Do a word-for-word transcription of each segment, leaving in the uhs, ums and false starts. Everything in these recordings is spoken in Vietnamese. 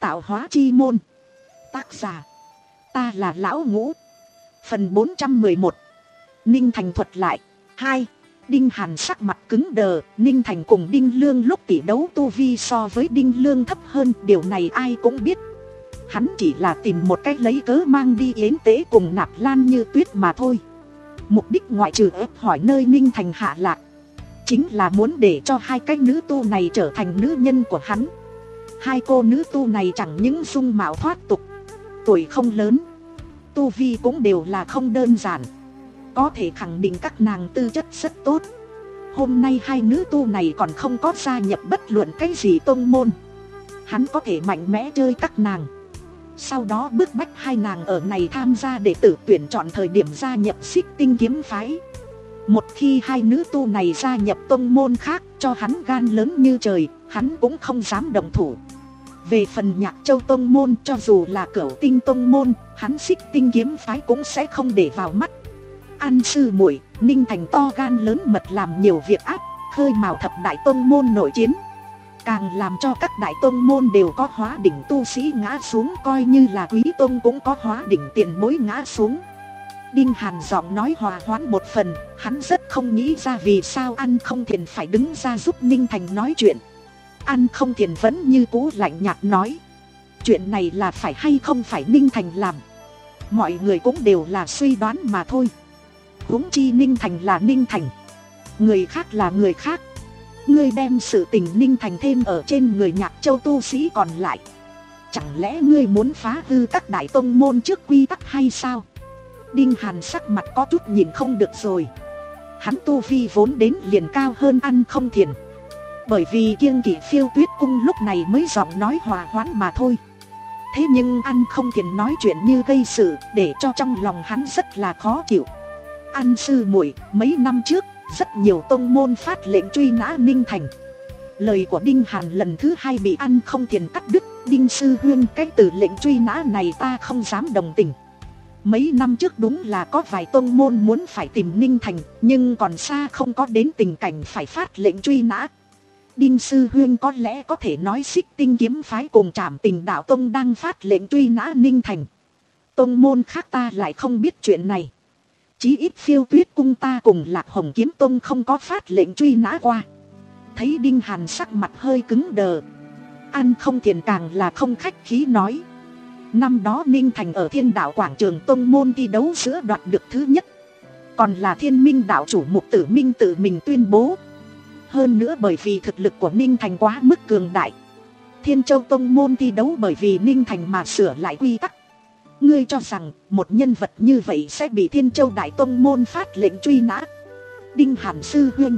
Tạo hóa chi môn. Tác giả, ta là Lão Ngũ. Phần bốn trăm mười một. Ninh Thành thuật lại. Hai. Đinh Hàn sắc mặt cứng đờ. Ninh Thành cùng Đinh Lương lúc tỷ đấu tu vi so với Đinh Lương thấp hơn. Điều này ai cũng biết. Hắn chỉ là tìm một cách lấy cớ mang đi yến tế cùng Nạp Lan Như Tuyết mà thôi. Mục đích ngoại trừ ép hỏi nơi Ninh Thành hạ lạc, chính là muốn để cho hai cái nữ tu này trở thành nữ nhân của hắn. Hai cô nữ tu này chẳng những dung mạo thoát tục, tuổi không lớn, tu vi cũng đều là không đơn giản. Có thể khẳng định các nàng tư chất rất tốt. Hôm nay hai nữ tu này còn không có gia nhập bất luận cái gì tông môn. Hắn có thể mạnh mẽ chơi các nàng, sau đó bức bách hai nàng ở này tham gia để tử tuyển chọn thời điểm gia nhập Xích Tinh kiếm phái. Một khi hai nữ tu này gia nhập tông môn khác, cho hắn gan lớn như trời, hắn cũng không dám động thủ. Về phần Nhạc Châu tông môn, cho dù là Cửu Tinh tông môn, hắn Xích Tinh kiếm phái cũng sẽ không để vào mắt. An sư muội, Ninh Thành to gan lớn mật làm nhiều việc ác, khơi mào thập đại tông môn nội chiến, càng làm cho các đại tông môn đều có hóa đỉnh tu sĩ ngã xuống, coi như là Quý tông cũng có hóa đỉnh tiền bối ngã xuống. Đinh Hàn giọng nói hòa hoãn một phần, hắn rất không nghĩ ra vì sao An Không Thiền phải đứng ra giúp Ninh Thành nói chuyện. An Không Thiền vẫn như cũ lạnh nhạt nói, chuyện này là phải hay không phải Ninh Thành làm, mọi người cũng đều là suy đoán mà thôi. Huống chi Ninh Thành là Ninh Thành, người khác là người khác. Ngươi đem sự tình Ninh Thành thêm ở trên người Nhạc Châu tu sĩ còn lại, chẳng lẽ ngươi muốn phá hư các đại tông môn trước quy tắc hay sao? Đinh Hàn sắc mặt có chút nhìn không được rồi. Hắn tu vi vốn đến liền cao hơn An Không Thiền, bởi vì kiêng kỵ Phiêu Tuyết cung lúc này mới giọng nói hòa hoãn mà thôi. Thế nhưng An Không Thiền nói chuyện như gây sự, để cho trong lòng hắn rất là khó chịu. An sư muội, mấy năm trước rất nhiều tông môn phát lệnh truy nã Ninh Thành. Lời của Đinh Hàn lần thứ hai bị An Không Thiền cắt đứt. Đinh sư huynh, cái từ lệnh truy nã này ta không dám đồng tình. Mấy năm trước đúng là có vài tông môn muốn phải tìm Ninh Thành, nhưng còn xa không có đến tình cảnh phải phát lệnh truy nã. Đinh sư huynh có lẽ có thể nói Xích Tinh kiếm phái cùng Trảm Tình đạo tông đang phát lệnh truy nã Ninh Thành. Tông môn khác ta lại không biết chuyện này. Chí ít Phiêu Tuyết cung ta cùng Lạc Hồng kiếm tông không có phát lệnh truy nã qua. Thấy Đinh Hàn sắc mặt hơi cứng đờ, An Không Thiền càng là không khách khí nói, năm đó Ninh Thành ở Thiên Đạo quảng trường tông môn thi đấu giữa đoạt được thứ nhất, còn là Thiên Minh đạo chủ Mục Tử Minh tự mình tuyên bố. Hơn nữa bởi vì thực lực của Ninh Thành quá mức cường đại, Thiên Châu tông môn thi đấu bởi vì Ninh Thành mà sửa lại quy tắc. Ngươi cho rằng một nhân vật như vậy sẽ bị Thiên Châu đại tông môn phát lệnh truy nã? Đinh Hàn sư huynh,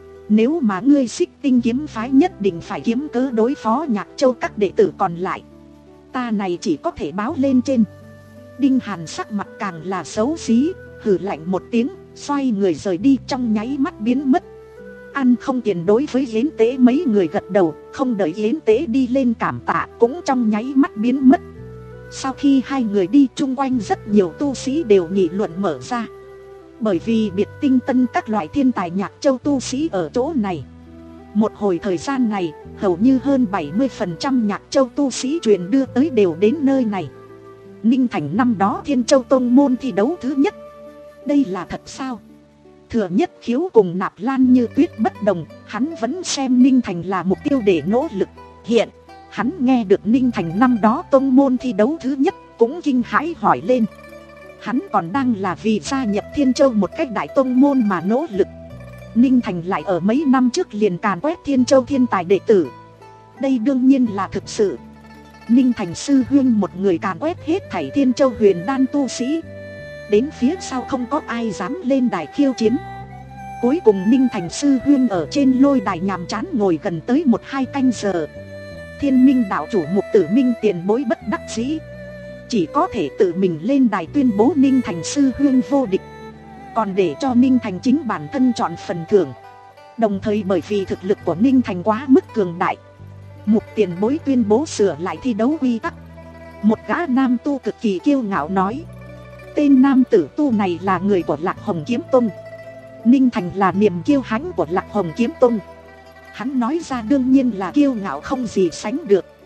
nếu mà ngươi Xích Tinh kiếm phái nhất định phải kiếm cớ đối phó Nhạc Châu các đệ tử còn lại, ta này chỉ có thể báo lên trên. Đinh Hàn sắc mặt càng là xấu xí, hừ lạnh một tiếng, xoay người rời đi, trong nháy mắt biến mất. An Không Tiền đối với Yến Tế mấy người gật đầu, không đợi Yến Tế đi lên cảm tạ cũng trong nháy mắt biến mất. Sau khi hai người đi, chung quanh rất nhiều tu sĩ đều nghị luận mở ra. Bởi vì Biệt Tinh Tân các loại thiên tài Nhạc Châu tu sĩ ở chỗ này. Một hồi thời gian này, hầu như hơn bảy mươi phần trăm Nhạc Châu tu sĩ truyền đưa tới đều đến nơi này. Ninh Thành năm đó Thiên Châu tông môn thi đấu thứ nhất. Đây là thật sao? Thừa Nhất Khiếu cùng Nạp Lan Như Tuyết bất đồng, hắn vẫn xem Ninh Thành là mục tiêu để nỗ lực. Hiện hắn nghe được Ninh Thành năm đó tông môn thi đấu thứ nhất, cũng kinh hãi hỏi lên. Hắn còn đang là vì gia nhập Thiên Châu một cách đại tông môn mà nỗ lực. Ninh Thành lại ở mấy năm trước liền càn quét Thiên Châu thiên tài đệ tử. Đây đương nhiên là thực sự. Ninh Thành sư huynh một người càn quét hết thảy Thiên Châu huyền đan tu sĩ. Đến phía sau không có ai dám lên đài khiêu chiến. Cuối cùng Ninh Thành sư huynh ở trên lôi đài nhàm chán ngồi gần tới một hai canh giờ. Thiên Minh đạo chủ Mục Tử Minh tiền bối bất đắc dĩ, chỉ có thể tự mình lên đài tuyên bố Ninh Thành sư huynh vô địch, còn để cho Ninh Thành chính bản thân chọn phần thưởng. Đồng thời bởi vì thực lực của Ninh Thành quá mức cường đại, Mục tiền bối tuyên bố sửa lại thi đấu quy tắc. Một gã nam tu cực kỳ kiêu ngạo nói, tên nam tử tu này là người của Lạc Hồng kiếm tông. Ninh Thành là niềm kiêu hãnh của Lạc Hồng kiếm tông. Hắn nói ra đương nhiên là kiêu ngạo không gì sánh được.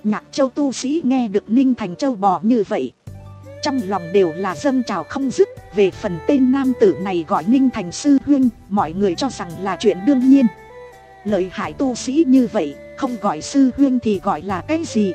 Nhạc Châu tu sĩ nghe được Ninh Thành châu bò như vậy, trong lòng đều là dâng trào không dứt. Về phần tên nam tử này gọi Ninh Thành sư huynh, mọi người cho rằng là chuyện đương nhiên. Lợi hại tu sĩ như vậy, không gọi sư huynh thì gọi là cái gì?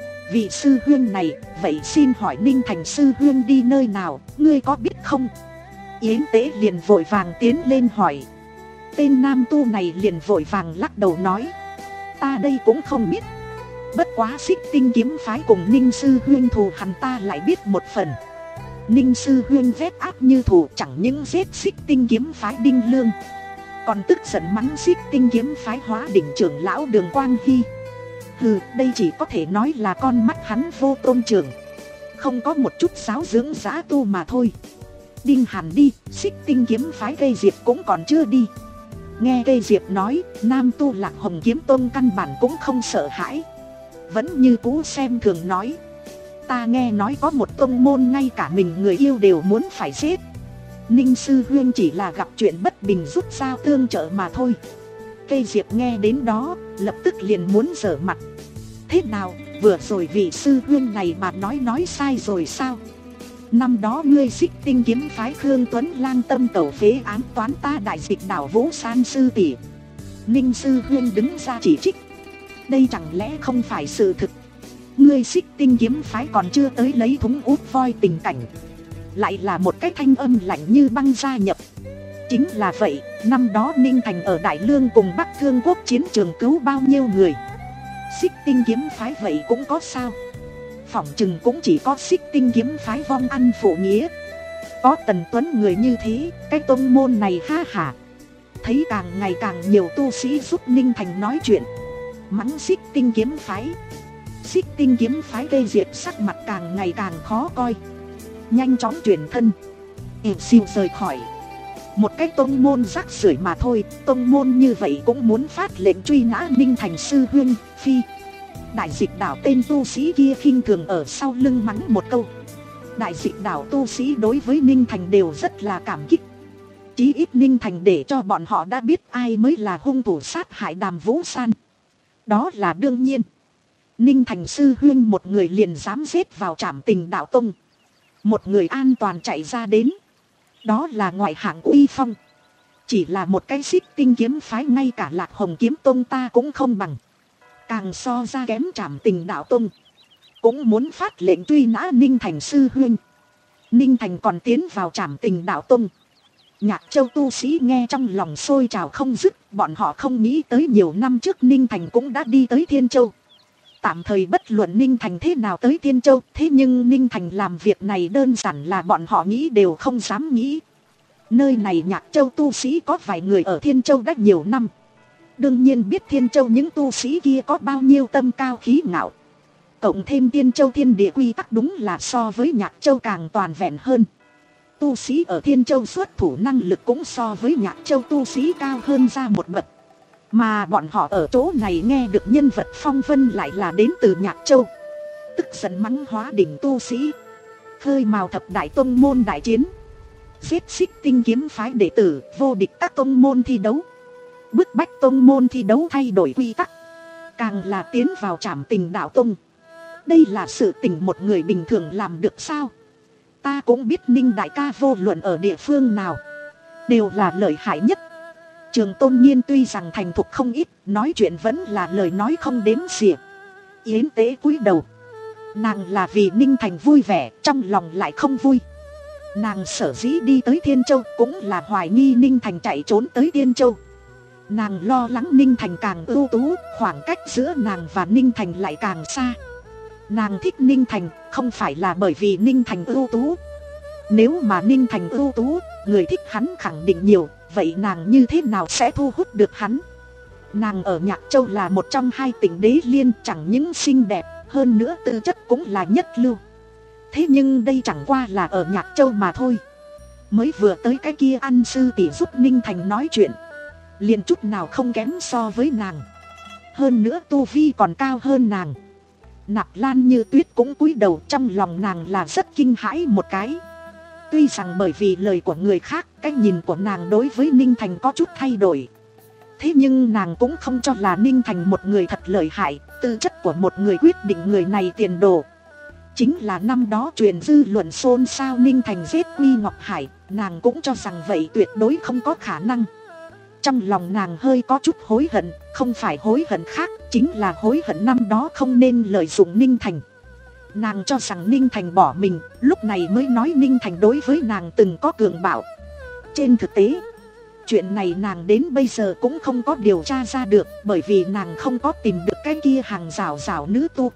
Vị sư huynh này, vậy xin hỏi Ninh Thành sư huynh đi nơi nào, ngươi có biết không? Yến Tế liền vội vàng tiến lên hỏi. Tên nam tu này liền vội vàng lắc đầu nói, ta đây cũng không biết. Bất quá Xích Tinh kiếm phái cùng Ninh sư huynh thù hằn ta lại biết một phần. Ninh sư huynh vết áp như thù, chẳng những giết Xích Tinh kiếm phái Đinh Lương, còn tức giận mắng Xích Tinh kiếm phái Hóa Đỉnh trưởng lão Đường Quang Hy. Hừ, đây chỉ có thể nói là con mắt hắn vô tôn trưởng, không có một chút giáo dưỡng giã tu mà thôi. Đinh Hàn đi, Xích Tinh kiếm phái Cây Diệp cũng còn chưa đi. Nghe Cây Diệp nói, nam tu Lạc Hồng kiếm tôn căn bản cũng không sợ hãi, vẫn như cũ xem thường nói, ta nghe nói có một tông môn ngay cả mình người yêu đều muốn phải giết. Ninh sư huynh chỉ là gặp chuyện bất bình rút dao tương trợ mà thôi. Cây Diệp nghe đến đó, lập tức liền muốn giở mặt. Thế nào, vừa rồi vị sư huynh này mà nói nói sai rồi sao? Năm đó ngươi Xích Tinh kiếm phái Khương Tuấn Lang tâm tẩu phế án toán ta đại dịch đảo Vũ San sư tỷ. Ninh sư huynh đứng ra chỉ trích. Đây chẳng lẽ không phải sự thực? Ngươi Xích Tinh kiếm phái còn chưa tới lấy thúng út voi tình cảnh, lại là một cái thanh âm lạnh như băng gia nhập. Chính là vậy, năm đó Ninh Thành ở Đại Lương cùng Bắc Thương Quốc chiến trường cứu bao nhiêu người. Xích Tinh kiếm phái vậy cũng có sao? Phỏng chừng cũng chỉ có Xích Tinh kiếm phái vong ăn phụ nghĩa. Có Tần Tuấn người như thế, cái tông môn này ha hả. Thấy càng ngày càng nhiều tu sĩ giúp Ninh Thành nói chuyện, mắng Xích Tinh kiếm phái. Xích Tinh kiếm phái Cây Diệp sắc mặt càng ngày càng khó coi, nhanh chóng chuyển thân, ỉu xìu rời khỏi. Một cái tông môn rác rưởi mà thôi, tông môn như vậy cũng muốn phát lệnh truy nã Ninh Thành sư huynh. Phi. Đại dịch đảo tên tu sĩ kia khinh thường ở sau lưng mắng một câu. Đại dịch đảo tu sĩ đối với Ninh Thành đều rất là cảm kích, chí ít Ninh Thành để cho bọn họ đã biết ai mới là hung thủ sát hại Đàm Vũ San. Đó là đương nhiên. Ninh Thành sư huynh một người liền dám giết vào Trảm Tình đạo tông, một người an toàn chạy ra đến, đó là ngoại hạng uy phong. Chỉ là một cái Xích Tinh kiếm phái ngay cả Lạc Hồng kiếm tông ta cũng không bằng, càng so ra kém Trảm Tình đạo tông, cũng muốn phát lệnh truy nã Ninh Thành sư huynh. Ninh Thành còn tiến vào Trảm Tình đạo tông. Nhạc Châu tu sĩ nghe trong lòng sôi trào không dứt, bọn họ không nghĩ tới nhiều năm trước Ninh Thành cũng đã đi tới Thiên Châu. Tạm thời bất luận Ninh Thành thế nào tới Thiên Châu, thế nhưng Ninh Thành làm việc này đơn giản là bọn họ nghĩ đều không dám nghĩ. Nơi này Nhạc Châu tu sĩ có vài người ở Thiên Châu đã nhiều năm, đương nhiên biết Thiên Châu những tu sĩ kia có bao nhiêu tâm cao khí ngạo. Cộng thêm Thiên Châu thiên địa quy tắc đúng là so với Nhạc Châu càng toàn vẹn hơn. Tu sĩ ở Thiên Châu xuất thủ năng lực cũng so với Nhạc Châu tu sĩ cao hơn ra một bậc. Mà bọn họ ở chỗ này nghe được nhân vật phong vân lại là đến từ Nhạc Châu, tức giận mắng Hóa Đỉnh tu sĩ, khơi mào thập đại tông môn đại chiến, giết Xích Tinh kiếm phái đệ tử, vô địch các tông môn thi đấu, bức bách tông môn thi đấu thay đổi quy tắc, càng là tiến vào Trảm Tình đạo tông. Đây là sự tình một người bình thường làm được sao? Ta cũng biết Ninh đại ca vô luận ở địa phương nào đều là lợi hại nhất. Trường Tôn Nhiên tuy rằng thành thục không ít, nói chuyện vẫn là lời nói không đếm xỉa. Yến Tế cúi đầu, nàng là vì Ninh Thành vui vẻ, trong lòng lại không vui. Nàng sở dĩ đi tới Thiên Châu cũng là hoài nghi Ninh Thành chạy trốn tới Thiên Châu. Nàng lo lắng Ninh Thành càng ưu tú, khoảng cách giữa nàng và Ninh Thành lại càng xa. Nàng thích Ninh Thành không phải là bởi vì Ninh Thành ưu tú. Nếu mà Ninh Thành ưu tú, người thích hắn khẳng định nhiều, vậy nàng như thế nào sẽ thu hút được hắn? Nàng ở Nhạc Châu là một trong hai tỉnh đế liên, chẳng những xinh đẹp, hơn nữa tư chất cũng là nhất lưu. Thế nhưng đây chẳng qua là ở Nhạc Châu mà thôi. Mới vừa tới cái kia ăn sư tỷ giúp Ninh Thành nói chuyện, liền chút nào không kém so với nàng. Hơn nữa tu vi còn cao hơn nàng. Nạp Lan Như Tuyết cũng cúi đầu, trong lòng nàng là rất kinh hãi một cái. Tuy rằng bởi vì lời của người khác, cái nhìn của nàng đối với Ninh Thành có chút thay đổi. Thế nhưng nàng cũng không cho là Ninh Thành một người thật lợi hại. Tư chất của một người quyết định người này tiền đồ. Chính là năm đó truyền dư luận xôn xao Ninh Thành giết Quy Ngọc Hải, nàng cũng cho rằng vậy tuyệt đối không có khả năng. Trong lòng nàng hơi có chút hối hận, không phải hối hận khác, chính là hối hận năm đó không nên lợi dụng Ninh Thành. Nàng cho rằng Ninh Thành bỏ mình, lúc này mới nói Ninh Thành đối với nàng từng có cường bạo. Trên thực tế, chuyện này nàng đến bây giờ cũng không có điều tra ra được, bởi vì nàng không có tìm được cái kia hàng rào rào nữ tu.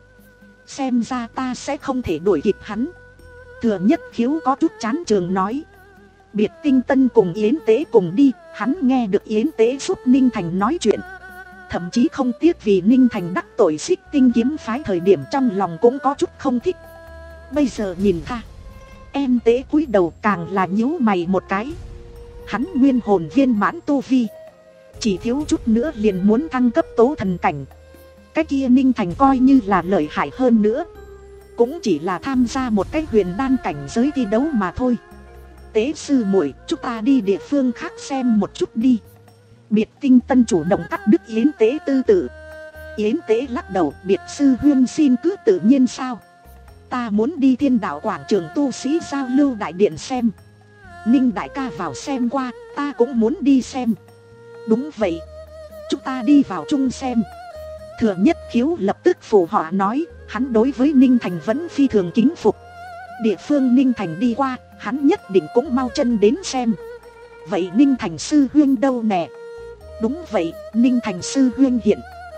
Xem ra ta sẽ không thể đuổi kịp hắn. Thừa Nhất Khiếu có chút chán trường nói. Biệt Tinh Tân cùng Yến Tế cùng đi, hắn nghe được Yến Tế giúp Ninh Thành nói chuyện. Thậm chí không tiếc vì Ninh Thành đắc tội Xích Tinh kiếm phái thời điểm trong lòng cũng có chút không thích. Bây giờ nhìn ta, em Tế cúi đầu càng là nhíu mày một cái. Hắn nguyên hồn viên mãn tu vi, chỉ thiếu chút nữa liền muốn thăng cấp tố thần cảnh. Cái kia Ninh Thành coi như là lợi hại hơn nữa, cũng chỉ là tham gia một cái huyền đan cảnh giới thi đấu mà thôi. Tế sư muội, chúng ta đi địa phương khác xem một chút đi. Biệt Tinh Tân chủ động cắt đứt Yến Tế tư tự. Yến Tế lắc đầu, biệt sư huyên xin cứ tự nhiên sao. Ta muốn đi Thiên Đạo quảng trường tu sĩ giao lưu đại điện xem. Ninh đại ca vào xem qua, ta cũng muốn đi xem. Đúng vậy, chúng ta đi vào chung xem. Thừa Nhất Khiếu lập tức phụ họa nói, hắn đối với Ninh Thành vẫn phi thường kính phục. Địa phương Ninh Thành đi qua, hắn nhất định cũng mau chân đến xem. Vậy Ninh Thành sư huyên đâu nè? Đúng vậy, Ninh Thành sư huyên hiện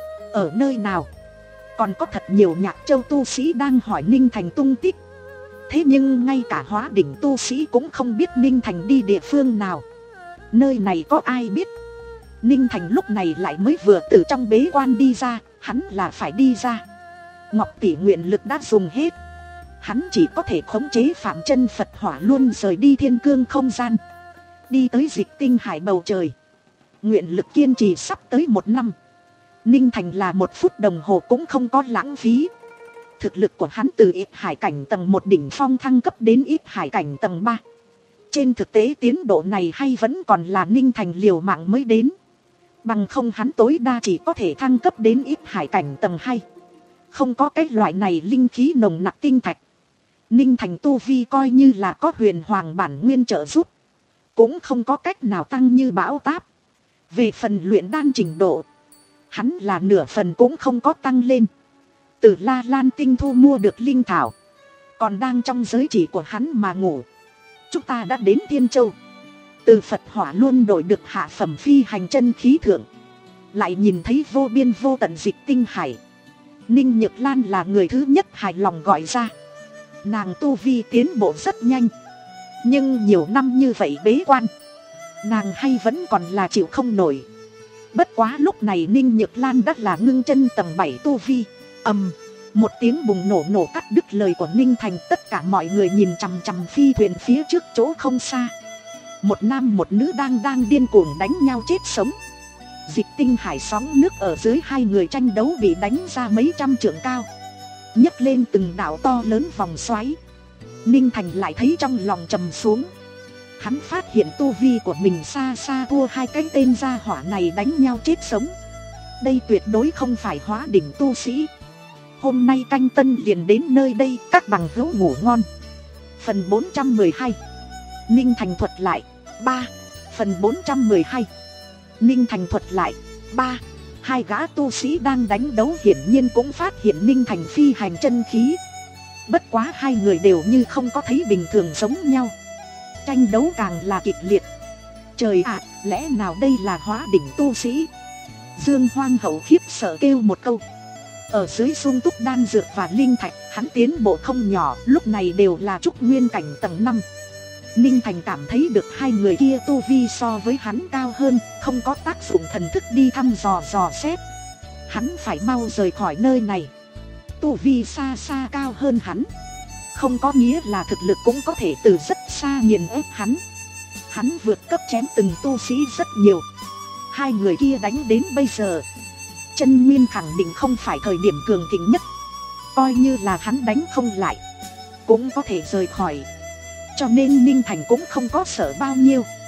ở nơi nào? Còn có thật nhiều Nhạc Châu tu sĩ đang hỏi Ninh Thành tung tích. Thế nhưng ngay cả Hóa Đỉnh tu sĩ cũng không biết Ninh Thành đi địa phương nào. Nơi này có ai biết? Ninh Thành lúc này lại mới vừa từ trong bế quan đi ra, hắn là phải đi ra. Ngọc tỷ nguyện lực đã dùng hết, hắn chỉ có thể khống chế Phạm Chân Phật hỏa luôn rời đi thiên cương không gian, đi tới Dịch Tinh hải bầu trời. Nguyện lực kiên trì sắp tới một năm, Ninh Thành là một phút đồng hồ cũng không có lãng phí. Thực lực của hắn từ ít hải cảnh tầng một đỉnh phong thăng cấp đến ít hải cảnh tầng ba. Trên thực tế tiến độ này hay vẫn còn là Ninh Thành liều mạng mới đến. Bằng không hắn tối đa chỉ có thể thăng cấp đến ít hải cảnh tầng hai. Không có cái loại này linh khí nồng nặc tinh thạch, Ninh Thành tu vi coi như là có huyền hoàng bản nguyên trợ giúp, cũng không có cách nào tăng như bão táp. Về phần luyện đan trình độ, hắn là nửa phần cũng không có tăng lên. Từ La Lan Tinh thu mua được linh thảo, còn đang trong giới chỉ của hắn mà ngủ. Chúng ta đã đến Thiên Châu, từ Phật hỏa luôn đổi được hạ phẩm phi hành chân khí thượng, lại nhìn thấy vô biên vô tận Dịch Tinh hải. Ninh Nhược Lan là người thứ nhất hài lòng gọi ra. Nàng tu vi tiến bộ rất nhanh, nhưng nhiều năm như vậy bế quan, nàng hay vẫn còn là chịu không nổi. Bất quá lúc này Ninh Nhược Lan đã là ngưng chân tầng bảy tu vi. Ầm, một tiếng bùng nổ nổ cắt đứt lời của Ninh Thành. Tất cả mọi người nhìn chằm chằm phi thuyền phía trước chỗ không xa. Một nam một nữ đang đang điên cuồng đánh nhau chết sống. Dịch Tinh hải sóng nước ở dưới hai người tranh đấu bị đánh ra mấy trăm trượng cao, nhấc lên từng đạo to lớn vòng xoáy. Ninh Thành lại thấy trong lòng trầm xuống. Hắn phát hiện tu vi của mình xa xa thua hai cái tên gia hỏa này đánh nhau chết sống. Đây tuyệt đối không phải Hóa đỉnh tu sĩ. Hôm nay canh tân liền đến nơi đây, các bằng hữu ngủ ngon. Phần bốn trăm mười hai, Ninh Thành thuật lại. Ba. Phần bốn trăm mười hai, Ninh Thành thuật lại. Ba. Hai gã tu sĩ đang đánh đấu hiển nhiên cũng phát hiện Ninh Thành phi hành chân khí. Bất quá hai người đều như không có thấy bình thường giống nhau. Tranh đấu càng là kịch liệt. Trời ạ, lẽ nào đây là Hóa đỉnh tu sĩ? Dương Hoang Hậu khiếp sợ kêu một câu. Ở dưới sung túc đan dược và linh thạch, hắn tiến bộ không nhỏ, lúc này đều là trúc nguyên cảnh tầng năm. Ninh Thành cảm thấy được hai người kia tu vi so với hắn cao hơn, không có tác dụng thần thức đi thăm dò dò xét. Hắn phải mau rời khỏi nơi này. Tu vi xa xa cao hơn hắn, không có nghĩa là thực lực cũng có thể từ rất xa nghiền ép hắn. Hắn vượt cấp chém từng tu sĩ rất nhiều. Hai người kia đánh đến bây giờ, chân nguyên khẳng định không phải thời điểm cường thịnh nhất. Coi như là hắn đánh không lại, cũng có thể rời khỏi. Cho nên Ninh Thành cũng không có sợ bao nhiêu.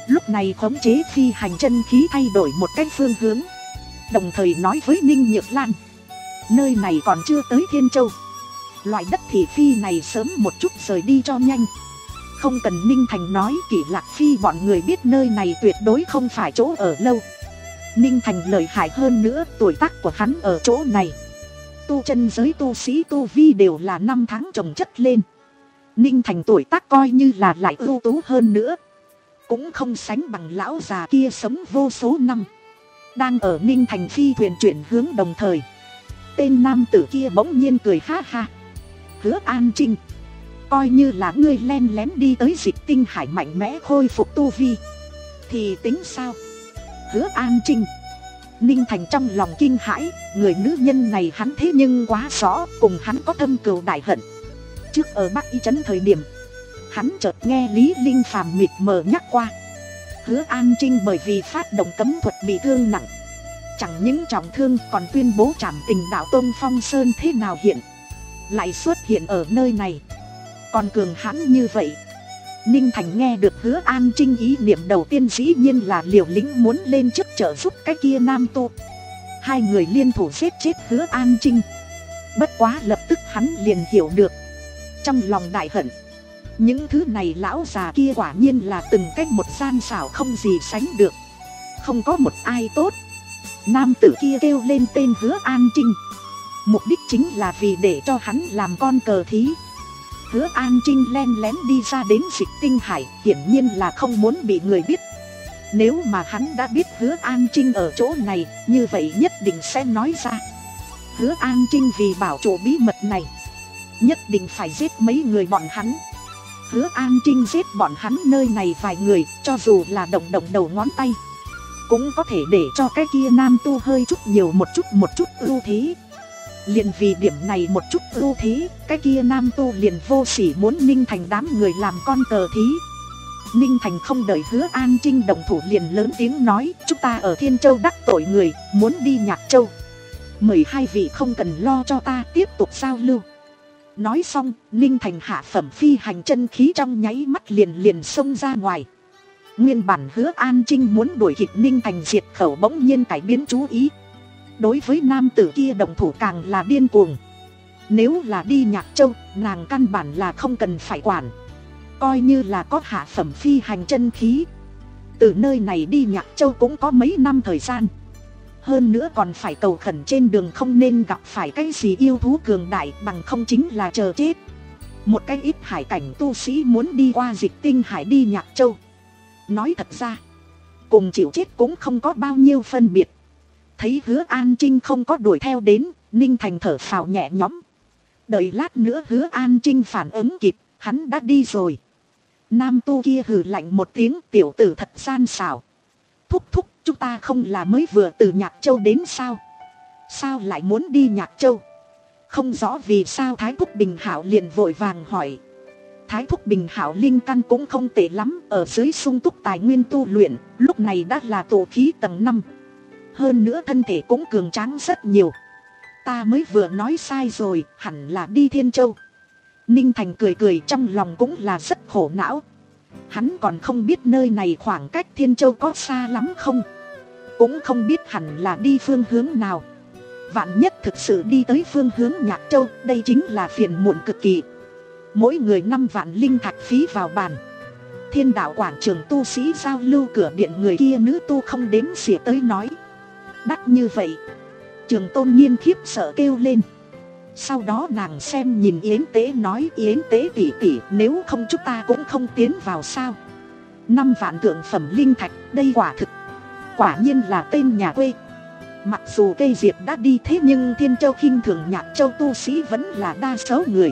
lúc này khống chế phi hành chân khí thay đổi một cái phương hướng, đồng thời nói với Ninh Nhược Lan, nơi này còn chưa tới Thiên Châu, loại đất thị phi này sớm một chút rời đi cho nhanh. Không cần Ninh Thành nói, Kỷ Lạc Phi bọn người biết nơi này tuyệt đối không phải chỗ ở lâu. Ninh Thành lợi hại hơn nữa, tuổi tác của hắn ở chỗ này, tu chân giới tu sĩ tu vi đều là năm tháng chồng chất lên. Ninh Thành tuổi tác coi như là lại ưu tú hơn nữa, cũng không sánh bằng lão già kia sống vô số năm. Đang ở Ninh Thành phi thuyền chuyển hướng đồng thời, tên nam tử kia bỗng nhiên cười ha ha. Hứa An Trinh, coi như là ngươi len lén đi tới Dịch Tinh Hải mạnh mẽ khôi phục tu vi thì tính sao? Hứa An Trinh. Ninh Thành trong lòng kinh hãi, người nữ nhân này hắn thế nhưng quá rõ, cùng hắn có thâm cừu đại hận. Trước ở Bắc Y Trấn thời điểm, hắn chợt nghe Lý Linh Phàm mịt mờ nhắc qua, Hứa An Trinh bởi vì phát động cấm thuật bị thương nặng, chẳng những trọng thương còn tuyên bố trảm tình đạo Tôn Phong Sơn thế nào hiện lại xuất hiện ở nơi này, còn cường hãn như vậy. Ninh Thành nghe được Hứa An Trinh, ý niệm đầu tiên dĩ nhiên là liều lĩnh muốn lên trước trợ giúp cái kia nam tu. Hai người liên thủ giết chết Hứa An Trinh. Bất quá lập tức hắn liền hiểu được, trong lòng đại hận, những thứ này lão già kia quả nhiên là từng cách một gian xảo không gì sánh được, không có một ai tốt. Nam tử kia kêu lên tên Hứa An Trinh, mục đích chính là vì để cho hắn làm con cờ thí. Hứa An Trinh len lén đi ra đến Dịch Tinh Hải, hiển nhiên là không muốn bị người biết. Nếu mà hắn đã biết Hứa An Trinh ở chỗ này, như vậy nhất định sẽ nói ra. Hứa An Trinh vì bảo trụ bí mật này, nhất định phải giết mấy người bọn hắn. Hứa An Trinh giết bọn hắn nơi này vài người, cho dù là động động đầu ngón tay, cũng có thể để cho cái kia nam tu hơi chút nhiều một chút một chút ưu thế. Liền vì điểm này một chút ưu thế, cái kia nam tu liền vô sỉ muốn Ninh Thành đám người làm con cờ thí. Ninh Thành không đợi Hứa An Trinh động thủ liền lớn tiếng nói, chúng ta ở Thiên Châu đắc tội người, muốn đi Nhạc Châu, mời hai vị không cần lo cho ta tiếp tục giao lưu. Nói xong, Ninh Thành hạ phẩm phi hành chân khí trong nháy mắt liền liền xông ra ngoài. Nguyên bản Hứa An Trinh muốn đuổi kịp Ninh Thành diệt khẩu bỗng nhiên cải biến chú ý. Đối với nam tử kia động thủ càng là điên cuồng. Nếu là đi Nhạc Châu, nàng căn bản là không cần phải quản. Coi như là có hạ phẩm phi hành chân khí, từ nơi này đi Nhạc Châu cũng có mấy năm thời gian. Hơn nữa còn phải cầu khẩn trên đường không nên gặp phải cái gì yêu thú cường đại, bằng không chính là chờ chết. Một cái ít hải cảnh tu sĩ muốn đi qua Dịch Tinh Hải đi Nhạc Châu, nói thật ra cùng chịu chết cũng không có bao nhiêu phân biệt. Thấy Hứa An Trinh không có đuổi theo đến, Ninh Thành thở phào nhẹ nhõm. Đợi lát nữa Hứa An Trinh phản ứng kịp, hắn đã đi rồi. Nam tu kia hừ lạnh một tiếng, tiểu tử thật gian xảo. Thúc thúc, chúng ta không là mới vừa từ Nhạc Châu đến sao? Sao lại muốn đi Nhạc Châu? Không rõ vì sao Thái Thúc Bình Hảo liền vội vàng hỏi. Thái Thúc Bình Hảo linh căn cũng không tệ lắm, ở dưới sung túc tài nguyên tu luyện, lúc này đã là tổ khí tầng năm. Hơn nữa thân thể cũng cường tráng rất nhiều. Ta mới vừa nói sai rồi, hẳn là đi Thiên Châu. Ninh Thành cười cười, trong lòng cũng là rất khổ não. Hắn còn không biết nơi này khoảng cách Thiên Châu có xa lắm không, cũng không biết hẳn là đi phương hướng nào. Vạn nhất thực sự đi tới phương hướng Nhạc Châu, đây chính là phiền muộn cực kỳ. Mỗi người năm vạn linh thạch phí vào bàn. Thiên đạo quảng trường tu sĩ giao lưu cửa điện người kia nữ tu không đếm xỉa tới nói. Đắt như vậy. Trường Tôn Nhiên khiếp sợ kêu lên. Sau đó nàng xem nhìn Yến Tế nói, Yến Tế tỷ tỷ, nếu không chúng ta cũng không tiến vào sao? Năm vạn thượng phẩm linh thạch, đây quả thực quả nhiên là tên nhà quê. Mặc dù cây diệp đã đi, thế nhưng Thiên Châu khinh thường Nhạc Châu tu sĩ vẫn là đa số người.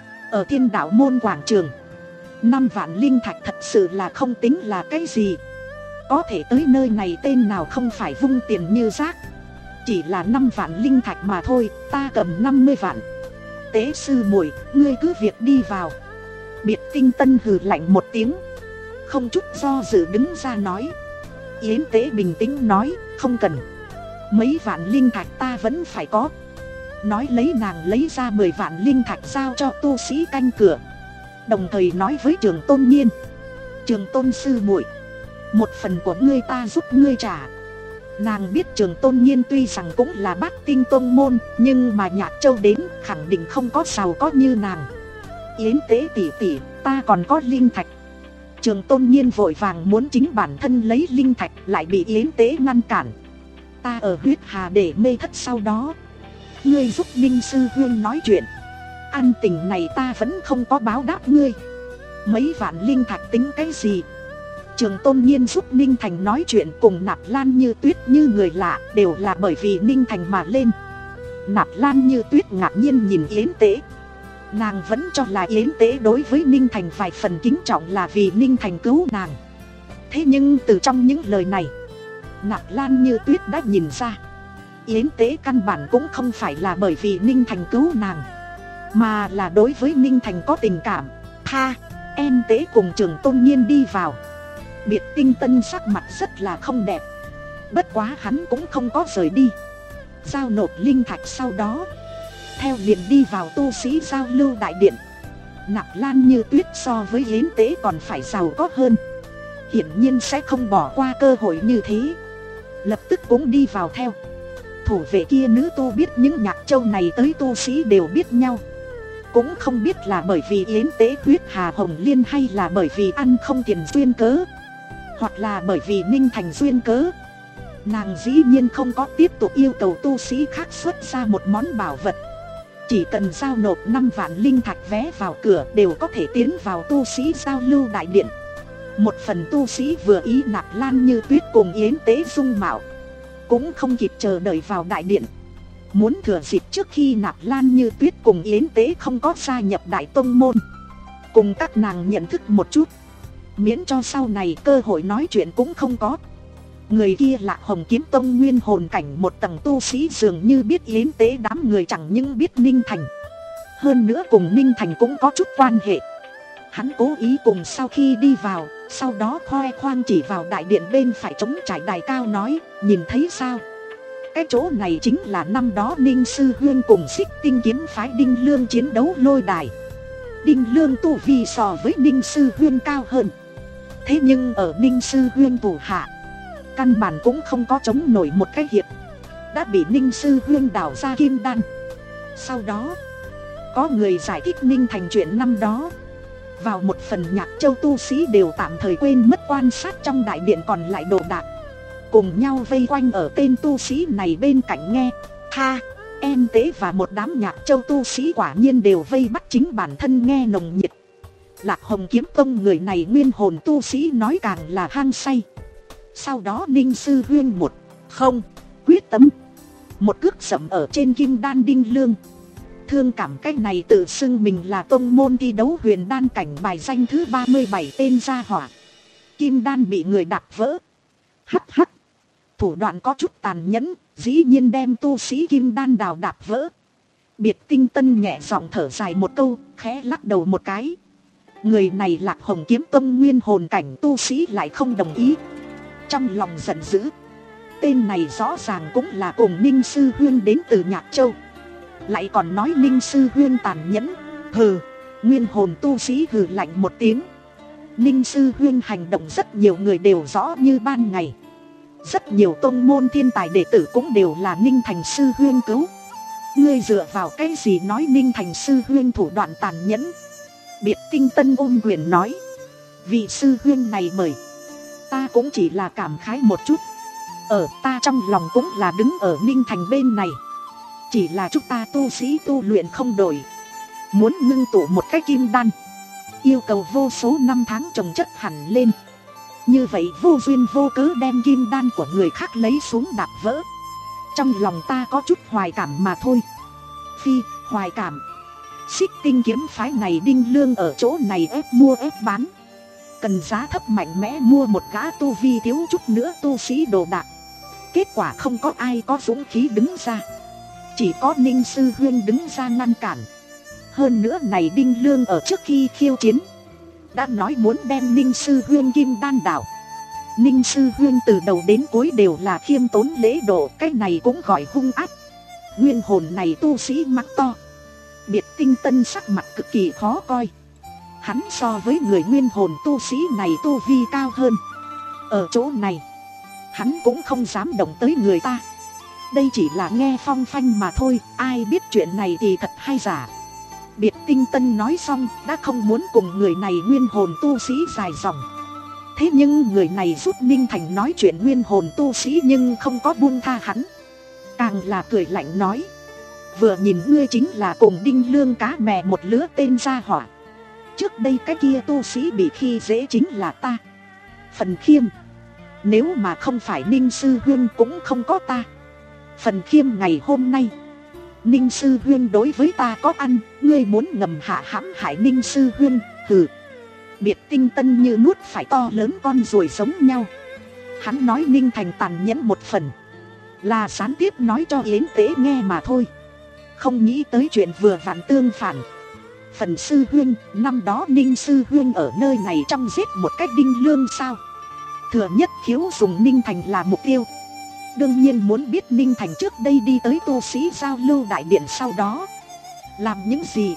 Ở Thiên Đạo môn quảng trường, năm vạn linh thạch thật sự là không tính là cái gì. Có thể tới nơi này tên nào không phải vung tiền như rác. Chỉ là năm vạn linh thạch mà thôi, ta cầm năm mươi vạn. Tế sư muội, ngươi cứ việc đi vào. Biệt Tinh Tân hừ lạnh một tiếng, không chút do dự đứng ra nói. Yến Tế bình tĩnh nói, không cần. Mấy vạn linh thạch ta vẫn phải có. Nói lấy nàng lấy ra mười vạn linh thạch giao cho tu sĩ canh cửa. Đồng thời nói với Trường Tôn Nhiên, Trường Tôn sư muội, Một phần của ngươi ta giúp ngươi trả. Nàng biết Trường Tôn Nhiên tuy rằng cũng là bát tinh tông môn, nhưng mà Nhạc Châu đến khẳng định không có giàu có như nàng. Yến Tế tỷ tỷ, ta còn có linh thạch. Trường Tôn Nhiên vội vàng muốn chính bản thân lấy linh thạch, lại bị Yến Tế ngăn cản. Ta ở huyết hà để mê thất sau đó. Ngươi giúp Ninh sư huynh nói chuyện. Ân tình này ta vẫn không có báo đáp ngươi. Mấy vạn linh thạch tính cái gì? Trường Tôn Nhiên giúp Ninh Thành nói chuyện cùng Nạp Lan Như Tuyết như người lạ, đều là bởi vì Ninh Thành mà lên. Nạp Lan Như Tuyết ngạc nhiên nhìn Yến Tế. Nàng vẫn cho là Yến Tế đối với Ninh Thành vài phần kính trọng là vì Ninh Thành cứu nàng. Thế nhưng từ trong những lời này, Nạp Lan Như Tuyết đã nhìn ra Yến Tế căn bản cũng không phải là bởi vì Ninh Thành cứu nàng, mà là đối với Ninh Thành có tình cảm. Tha, em Tế cùng Trường Tôn Nhiên đi vào. Biệt Tinh Tân sắc mặt rất là không đẹp, bất quá hắn cũng không có rời đi. Giao nộp linh thạch sau đó, theo liền đi vào tu sĩ giao lưu đại điện. Nạp Lan Như Tuyết so với Yến Tế còn phải giàu có hơn, hiển nhiên sẽ không bỏ qua cơ hội như thế, lập tức cũng đi vào theo. Thủ vệ kia nữ tu biết những Nhạc Châu này tới tu sĩ đều biết nhau, cũng không biết là bởi vì Yến Tế huyết hà hồng liên hay là bởi vì ăn không tiền duyên cớ, hoặc là bởi vì Ninh Thành duyên cớ. Nàng dĩ nhiên không có tiếp tục yêu cầu tu sĩ khác xuất ra một món bảo vật. Chỉ cần giao nộp năm vạn linh thạch vé vào cửa đều có thể tiến vào tu sĩ giao lưu đại điện. Một phần tu sĩ vừa ý Nạp Lan Như Tuyết cùng Yến Tế dung mạo, cũng không kịp chờ đợi vào đại điện. Muốn thừa dịp trước khi Nạp Lan Như Tuyết cùng Yến Tế không có gia nhập Đại Tông Môn, cùng các nàng nhận thức một chút, miễn cho sau này cơ hội nói chuyện cũng không có. Người kia là Hồng Kiếm Tông nguyên hồn cảnh một tầng tu sĩ, dường như biết Yến Tế đám người chẳng những biết Ninh Thành, hơn nữa cùng Ninh Thành cũng có chút quan hệ. Hắn cố ý cùng sau khi đi vào, sau đó khoe khoang chỉ vào đại điện bên phải trống trải đài cao nói, nhìn thấy sao? Cái chỗ này chính là năm đó Ninh Sư Huyên cùng Xích Tinh kiếm phái Đinh Lương chiến đấu lôi đài. Đinh Lương tu vi so với Ninh Sư Huyên cao hơn, thế nhưng ở Ninh Sư Huyên thủ hạ, căn bản cũng không có chống nổi một cái hiệp, đã bị Ninh Sư Huyên đào ra kim đan. Sau đó có người giải thích Ninh Thành chuyện năm đó, vào một phần Nhạc Châu tu sĩ đều tạm thời quên mất quan sát trong đại điện còn lại đồ đạc, cùng nhau vây quanh ở tên tu sĩ này bên cạnh nghe. Tha, em Tế và một đám Nhạc Châu tu sĩ quả nhiên đều vây bắt chính bản thân nghe nồng nhiệt. Lạc Hồng Kiếm Tông người này nguyên hồn tu sĩ nói càng là hăng say. Sau đó Ninh Sư Huyên một không quyết tâm, một cước sẫm ở trên kim đan Đinh Lương. Thương cảm cái này tự xưng mình là tông môn thi đấu huyền đan cảnh bài danh thứ ba mươi bảy tên gia hỏa, kim đan bị người đạp vỡ. Hắc hắc, thủ đoạn có chút tàn nhẫn, dĩ nhiên đem tu sĩ kim đan đào đạp vỡ. Biệt Tinh Tân nhẹ giọng thở dài một câu, khẽ lắc đầu một cái. Người này Lạc Hồng Kiếm Tông nguyên hồn cảnh tu sĩ lại không đồng ý, trong lòng giận dữ. Tên này rõ ràng cũng là cùng Ninh Sư Huyên đến từ Nhạc Châu, lại còn nói Ninh Sư Huyên tàn nhẫn. Hừ. Nguyên hồn tu sĩ hừ lạnh một tiếng. Ninh Sư Huyên hành động rất nhiều người đều rõ như ban ngày, rất nhiều tông môn thiên tài đệ tử cũng đều là Ninh Thành Sư Huyên cứu. Ngươi dựa vào cái gì nói Ninh Thành Sư Huyên thủ đoạn tàn nhẫn? Biệt Tinh Tân ôm quyền nói, vị sư huyên này mời, ta cũng chỉ là cảm khái một chút. Ở ta trong lòng cũng là đứng ở Ninh Thành bên này, chỉ là chúng ta tu sĩ tu luyện không đổi, muốn ngưng tụ một cái kim đan, yêu cầu vô số năm tháng trồng chất hẳn lên. Như vậy vô duyên vô cớ đem kim đan của người khác lấy xuống đạp vỡ, trong lòng ta có chút hoài cảm mà thôi. Phi, hoài cảm? Xích Tinh kiếm phái này Đinh Lương ở chỗ này ép mua ép bán, cần giá thấp mạnh mẽ mua một gã tu vi thiếu chút nữa tu sĩ đồ đạc. Kết quả không có ai có dũng khí đứng ra, chỉ có Ninh Sư Huyên đứng ra ngăn cản. Hơn nữa này Đinh Lương ở trước khi khiêu chiến đã nói muốn đem Ninh Sư Huyên kim đan đảo. Ninh Sư Huyên từ đầu đến cuối đều là khiêm tốn lễ độ, cái này cũng gọi hung ác. Nguyên hồn này tu sĩ mắng to. Biệt Tinh Tân sắc mặt cực kỳ khó coi. Hắn so với người nguyên hồn tu sĩ này tu vi cao hơn, Ở chỗ này hắn cũng không dám động tới người ta. Đây chỉ là nghe phong phanh mà thôi, ai biết chuyện này thì thật hay giả. Biệt Tinh Tân nói xong đã không muốn cùng người này nguyên hồn tu sĩ dài dòng. Thế nhưng người này giúp Ninh Thành nói chuyện nguyên hồn tu sĩ nhưng không có buông tha hắn. Càng là cười lạnh nói, vừa nhìn ngươi chính là cùng Đinh Lương cá mè một lứa tên gia hỏa. Trước đây cái kia tu sĩ bị khi dễ chính là ta. Phần Khiêm, nếu mà không phải Ninh Sư Huynh cũng không có ta. Phần Khiêm ngày hôm nay Ninh Sư Huynh đối với ta có ăn, ngươi muốn ngầm hạ hãm hại Ninh Sư Huynh, hừ. Biệt Tinh Tân như nuốt phải to lớn con ruồi giống nhau. Hắn nói Ninh Thành tàn nhẫn một phần, là gián tiếp nói cho Yến Tế nghe mà thôi. Không nghĩ tới chuyện vừa vặn tương phản. Phần Sư Huynh, năm đó Ninh Sư Huynh ở nơi này trong giết một cách Đinh Lương sao? Thừa Nhất Khiếu dùng Ninh Thành là mục tiêu. Đương nhiên muốn biết Ninh Thành trước đây đi tới tu sĩ giao lưu đại điện sau đó làm những gì.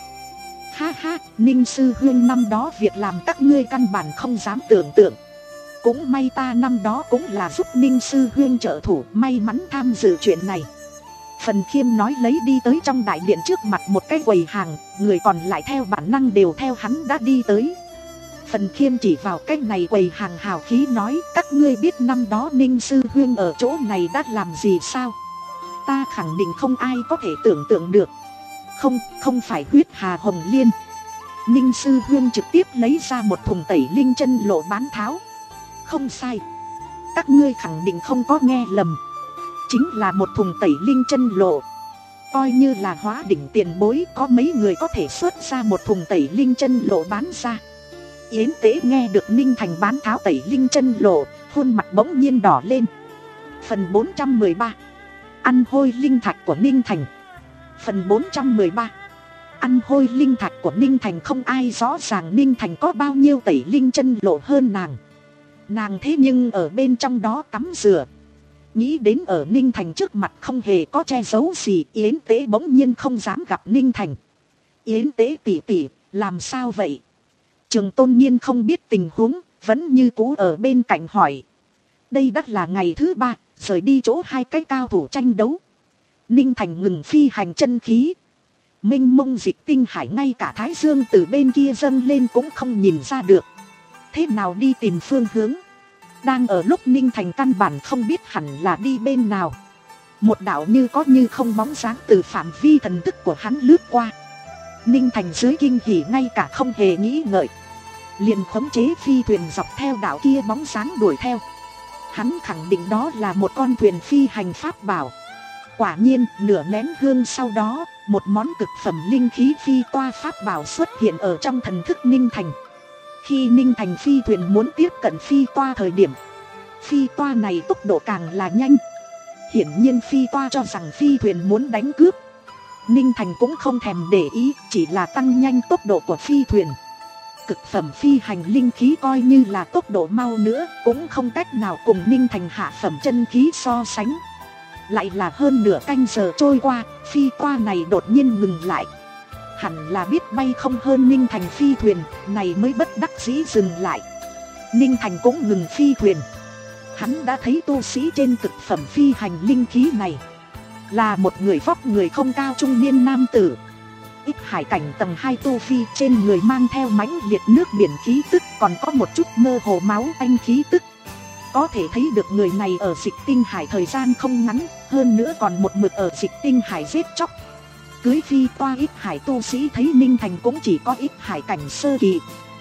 Ha ha, Ninh Sư Huynh năm đó việc làm các ngươi căn bản không dám tưởng tượng. Cũng may ta năm đó cũng là giúp Ninh Sư Huynh trợ thủ, may mắn tham dự chuyện này. Phần Khiêm nói lấy đi tới trong đại điện trước mặt một cái quầy hàng, người còn lại theo bản năng đều theo hắn đã đi tới. Phần Khiêm chỉ vào cái này quầy hàng hào khí nói, các ngươi biết năm đó Ninh Sư Huynh ở chỗ này đã làm gì sao? Ta khẳng định không ai có thể tưởng tượng được. Không, không phải huyết hà hồng liên. Ninh Sư Huynh trực tiếp lấy ra một thùng tẩy linh chân lộ bán tháo. Không sai, các ngươi khẳng định không có nghe lầm. Chính là một thùng tẩy linh chân lộ. Coi như là hóa đỉnh tiền bối, có mấy người có thể xuất ra một thùng tẩy linh chân lộ bán ra. Yến Tế nghe được Ninh Thành bán tháo tẩy linh chân lộ, khuôn mặt bỗng nhiên đỏ lên. Phần bốn trăm mười ba, ăn hôi linh thạch của Ninh Thành. Phần bốn trăm mười ba, ăn hôi linh thạch của Ninh Thành. Không ai rõ ràng Ninh Thành có bao nhiêu tẩy linh chân lộ hơn nàng. Nàng thế nhưng ở bên trong đó tắm rửa. Nghĩ đến ở Ninh Thành trước mặt không hề có che giấu gì, Yến Tế bỗng nhiên không dám gặp Ninh Thành. Yến Tế tỉ tỉ, làm sao vậy? Trường Tôn Nhiên không biết tình huống, vẫn như cũ ở bên cạnh hỏi. Đây đã là ngày thứ ba, rời đi chỗ hai cái cao thủ tranh đấu. Ninh Thành ngừng phi hành chân khí. Mênh mông dịch tinh hải, ngay cả Thái Dương từ bên kia dâng lên cũng không nhìn ra được. Thế nào đi tìm phương hướng? Đang ở lúc Ninh Thành căn bản không biết hẳn là đi bên nào, một đạo như có như không bóng dáng từ phạm vi thần thức của hắn lướt qua. Ninh Thành dưới kinh hỉ ngay cả không hề nghĩ ngợi, liền khống chế phi thuyền dọc theo đạo kia bóng dáng đuổi theo. Hắn khẳng định đó là một con thuyền phi hành pháp bảo. Quả nhiên nửa nén hương sau đó, một món cực phẩm linh khí phi toa pháp bảo xuất hiện ở trong thần thức Ninh Thành. Khi Ninh Thành phi thuyền muốn tiếp cận phi toa thời điểm, phi toa này tốc độ càng là nhanh. Hiển nhiên phi toa cho rằng phi thuyền muốn đánh cướp. Ninh Thành cũng không thèm để ý, chỉ là tăng nhanh tốc độ của phi thuyền. Cực phẩm phi hành linh khí coi như là tốc độ mau nữa, cũng không cách nào cùng Ninh Thành hạ phẩm chân khí so sánh. Lại là hơn nửa canh giờ trôi qua, phi toa này đột nhiên ngừng lại. Hẳn là biết bay không hơn Ninh Thành phi thuyền, này mới bất đắc dĩ dừng lại. Ninh Thành cũng ngừng phi thuyền. Hắn đã thấy tu sĩ trên cực phẩm phi hành linh khí này là một người vóc người không cao trung niên nam tử. Ít hải cảnh tầng hai tu vi, trên người mang theo mãnh liệt nước biển khí tức, còn có một chút mơ hồ máu anh khí tức. Có thể thấy được người này ở dịch tinh hải thời gian không ngắn, hơn nữa còn một mực ở dịch tinh hải giết chóc. Cưới phi toa ít hải tu sĩ thấy Ninh Thành cũng chỉ có ít hải cảnh sơ kỳ.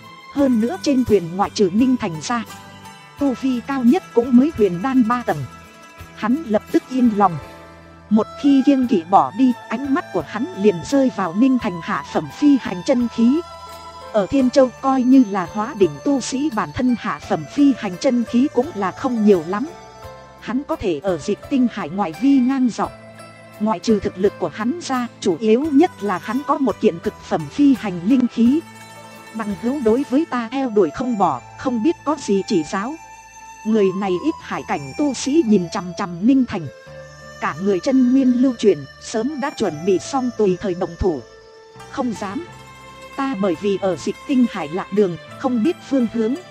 Hơn nữa trên thuyền ngoại trừ Ninh Thành ra, tu vi cao nhất cũng mới huyền đan ba tầng. Hắn lập tức yên lòng. Một khi kiêng kỵ bỏ đi, ánh mắt của hắn liền rơi vào Ninh Thành hạ phẩm phi hành chân khí. Ở Thiên Châu coi như là hóa đỉnh tu sĩ, bản thân hạ phẩm phi hành chân khí cũng là không nhiều lắm. Hắn có thể ở dịch tinh hải ngoại vi ngang dọc. Ngoại trừ thực lực của hắn ra, chủ yếu nhất là hắn có một kiện cực phẩm phi hành linh khí. Bằng hữu đối với ta theo đuổi không bỏ, không biết có gì chỉ giáo. Người này ít hải cảnh tu sĩ nhìn chằm chằm Ninh Thành. Cả người chân nguyên lưu chuyển, sớm đã chuẩn bị xong tùy thời động thủ. Không dám. Ta bởi vì ở dịch tinh hải lạc đường, không biết phương hướng.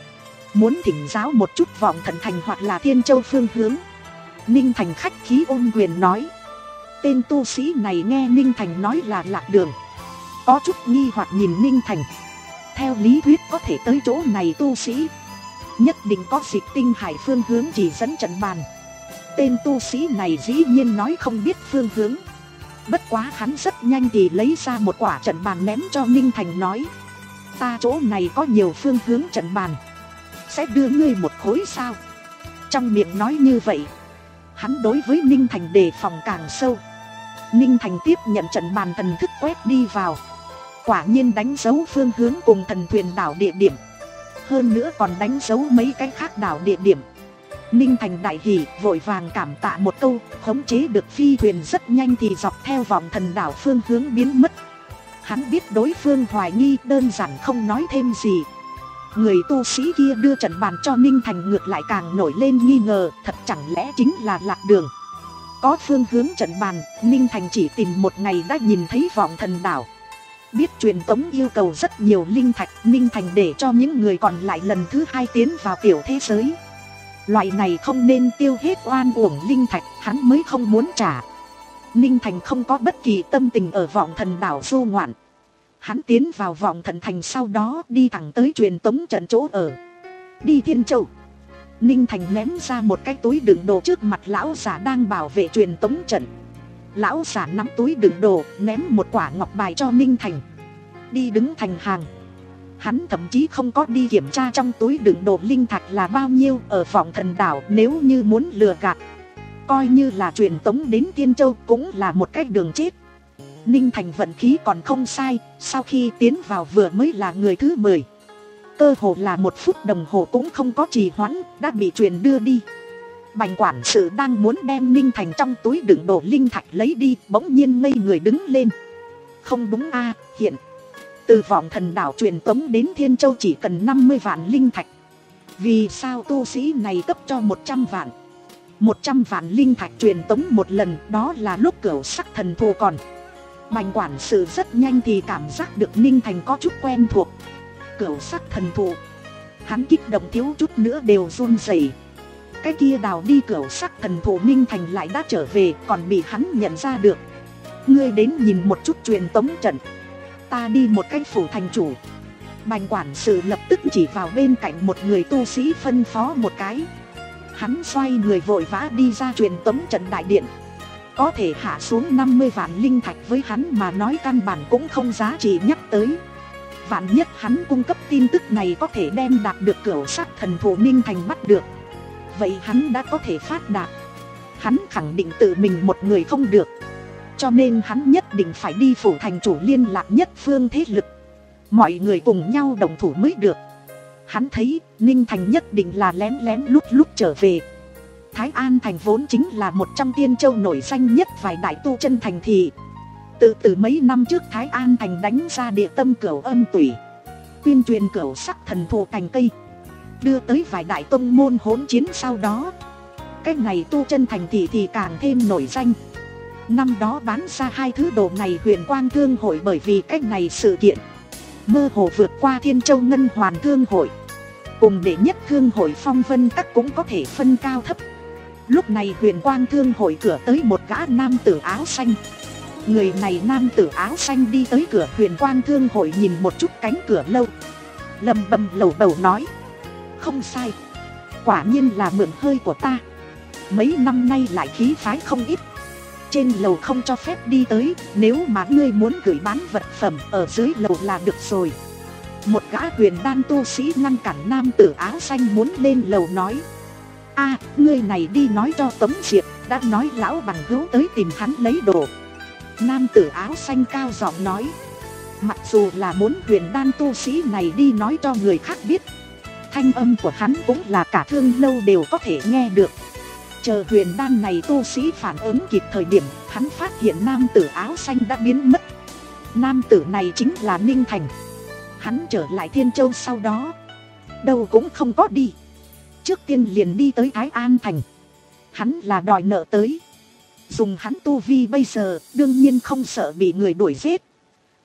muốn thỉnh giáo một chút Vọng Thần Thành hoặc là Thiên Châu phương hướng. Ninh Thành khách khí ôm quyền nói. Tên tu sĩ này nghe Ninh Thành nói là lạc đường, có chút nghi hoặc nhìn Ninh Thành. Theo lý thuyết có thể tới chỗ này tu sĩ nhất định có Dịch Tinh Hải phương hướng chỉ dẫn trận bàn. Tên tu sĩ này dĩ nhiên nói không biết phương hướng. Bất quá hắn rất nhanh thì lấy ra một quả trận bàn ném cho Ninh Thành nói. Ta chỗ này có nhiều phương hướng trận bàn, sẽ đưa ngươi một khối sao. Trong miệng nói như vậy, hắn đối với Ninh Thành đề phòng càng sâu. Ninh Thành tiếp nhận trận bàn thần thức quét đi vào, quả nhiên đánh dấu phương hướng cùng Thần Thuyền đảo địa điểm, hơn nữa còn đánh dấu mấy cái khác đảo địa điểm. Ninh Thành đại hỉ, vội vàng cảm tạ một câu, khống chế được phi thuyền rất nhanh thì dọc theo Vọng Thần đảo phương hướng biến mất. Hắn biết đối phương hoài nghi, đơn giản không nói thêm gì. Người tu sĩ kia đưa trận bàn cho Ninh Thành ngược lại càng nổi lên nghi ngờ, thật chẳng lẽ chính là lạc đường. Có phương hướng trận bàn, Ninh Thành chỉ tìm một ngày đã nhìn thấy Vọng Thần đảo. Biết truyền tống yêu cầu rất nhiều linh thạch, Ninh Thành để cho những người còn lại lần thứ hai tiến vào tiểu thế giới. Loại này không nên tiêu hết oan uổng linh thạch, hắn mới không muốn trả. Ninh Thành không có bất kỳ tâm tình ở Vọng Thần đảo du ngoạn. Hắn tiến vào Vọng Thần Thành, sau đó đi thẳng tới truyền tống trận chỗ ở. Đi Thiên Châu. Ninh Thành ném ra một cái túi đựng đồ trước mặt lão giả đang bảo vệ truyền tống trận. Lão giả nắm túi đựng đồ, ném một quả ngọc bài cho Ninh Thành. Đi đứng thành hàng. Hắn thậm chí không có đi kiểm tra trong túi đựng đồ linh thạch là bao nhiêu. Ở Vọng Thần đảo nếu như muốn lừa gạt, coi như là truyền tống đến Thiên Châu cũng là một cái đường chết. Ninh Thành vận khí còn không sai, sau khi tiến vào vừa mới là người thứ mười. Cơ hồ là một phút đồng hồ cũng không có trì hoãn, đã bị truyền đưa đi. Bành quản sự đang muốn đem Ninh Thành trong túi đựng đồ linh thạch lấy đi, bỗng nhiên ngây người đứng lên. Không đúng a, hiện từ Vọng Thần đảo truyền tống đến Thiên Châu chỉ cần năm mươi vạn linh thạch. Vì sao tu sĩ này cấp cho một trăm vạn? một trăm vạn linh thạch truyền tống một lần, đó là lúc Cửu Sắc Thần Thù còn. Bành quản sự rất nhanh thì cảm giác được Ninh Thành có chút quen thuộc. Cửu Sắc Thần Thù, hắn kích động thiếu chút nữa đều run rẩy. Cái kia đào đi Cửu Sắc Thần Thù Ninh Thành lại đã trở về, còn bị hắn nhận ra được. Ngươi đến nhìn một chút truyền tống trận, ta đi một cái phủ thành chủ. Bành quản sự lập tức chỉ vào bên cạnh một người tu sĩ phân phó một cái. Hắn xoay người vội vã đi ra truyền tống trận đại điện. Có thể hạ xuống năm mươi vạn linh thạch với hắn mà nói căn bản cũng không giá trị nhắc tới. Vạn nhất hắn cung cấp tin tức này có thể đem đạt được Cửu Sắc Thần Thù Ninh Thành bắt được, vậy hắn đã có thể phát đạt. Hắn khẳng định tự mình một người không được, cho nên hắn nhất định phải đi phủ thành chủ liên lạc nhất phương thế lực, mọi người cùng nhau đồng thủ mới được. Hắn thấy Ninh Thành nhất định là lén lén lút lút trở về. Thái An Thành vốn chính là một trong Thiên Châu nổi danh nhất vài đại tu chân thành thị. Từ từ mấy năm trước Thái An Thành đánh ra địa tâm Cửu Âm Tủy, tuyên truyền Cửu Sắc Thần Thù cành cây, đưa tới vài đại tông môn hỗn chiến. Sau đó cái này tu chân thành thị thì càng thêm nổi danh. Năm đó bán ra hai thứ đồ này Huyền Quang Thương Hội bởi vì cái này sự kiện mơ hồ vượt qua Thiên Châu Ngân Hoàn Thương Hội, cùng đệ nhất Thương Hội Phong Vân Các cũng có thể phân cao thấp. Lúc này Huyền Quang Thương Hội cửa tới một gã nam tử áo xanh. Người này nam tử áo xanh đi tới cửa Huyền Quang Thương Hội, nhìn một chút cánh cửa lâu, lầm bầm lầu bầu nói. Không sai, quả nhiên là mượn hơi của ta. Mấy năm nay lại khí phái không ít. Trên lầu không cho phép đi tới, nếu mà ngươi muốn gửi bán vật phẩm ở dưới lầu là được rồi. Một gã huyền đan tu sĩ ngăn cản nam tử áo xanh muốn lên lầu nói. A, ngươi này đi nói cho Tống Diệp, đã nói lão bằng hữu tới tìm hắn lấy đồ. Nam tử áo xanh cao giọng nói. Mặc dù là muốn huyền đan tu sĩ này đi nói cho người khác biết, thanh âm của hắn cũng là cả Thương Lâu đều có thể nghe được. Chờ huyền đan này tu sĩ phản ứng kịp thời điểm, hắn phát hiện nam tử áo xanh đã biến mất. Nam tử này chính là Ninh Thành. Hắn trở lại Thiên Châu sau đó đâu cũng không có đi, trước tiên liền đi tới Thái An Thành. Hắn là đòi nợ tới. Dùng hắn tu vi bây giờ đương nhiên không sợ bị người đuổi giết.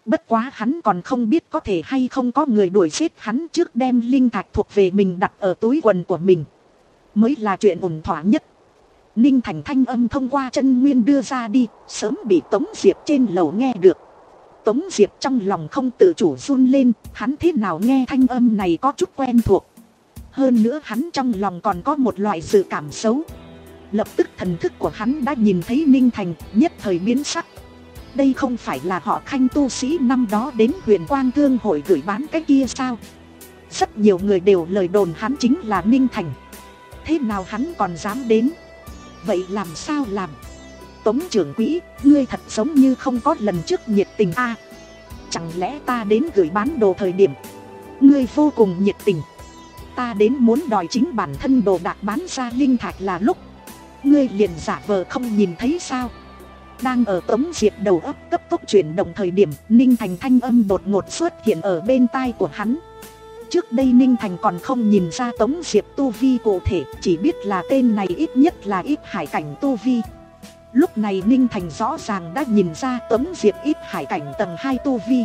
Bất quá hắn còn không biết có thể hay không có người đuổi giết hắn trước đem linh thạch thuộc về mình đặt ở túi quần của mình. Mới là chuyện ổn thỏa nhất. Ninh Thành thanh âm thông qua chân nguyên đưa ra đi, sớm bị Tống Diệp trên lầu nghe được. Tống Diệp trong lòng không tự chủ run lên, hắn thế nào nghe thanh âm này có chút quen thuộc. Hơn nữa hắn trong lòng còn có một loại dự cảm xấu. Lập tức thần thức của hắn đã nhìn thấy Ninh Thành, nhất thời biến sắc. Đây không phải là họ Khanh tu sĩ năm đó đến Huyền Quang Thương hội gửi bán cái kia sao? Rất nhiều người đều lời đồn hắn chính là Ninh Thành. Thế nào hắn còn dám đến? Vậy làm sao làm? Tống trưởng quỹ, ngươi thật giống như không có lần trước nhiệt tình a. À, chẳng lẽ ta đến gửi bán đồ thời điểm ngươi vô cùng nhiệt tình, ta đến muốn đòi chính bản thân đồ đạc bán ra linh thạch là lúc ngươi liền giả vờ không nhìn thấy sao? Đang ở Tống Diệp đầu óc cấp tốc chuyển động thời điểm, Ninh Thành thanh âm đột ngột xuất hiện ở bên tai của hắn. Trước đây Ninh Thành còn không nhìn ra Tống Diệp tu vi cụ thể, chỉ biết là tên này ít nhất là ít hải cảnh tu vi. Lúc này Ninh Thành rõ ràng đã nhìn ra Tống Diệp ít hải cảnh tầng hai tu vi,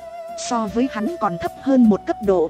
so với hắn còn thấp hơn một cấp độ.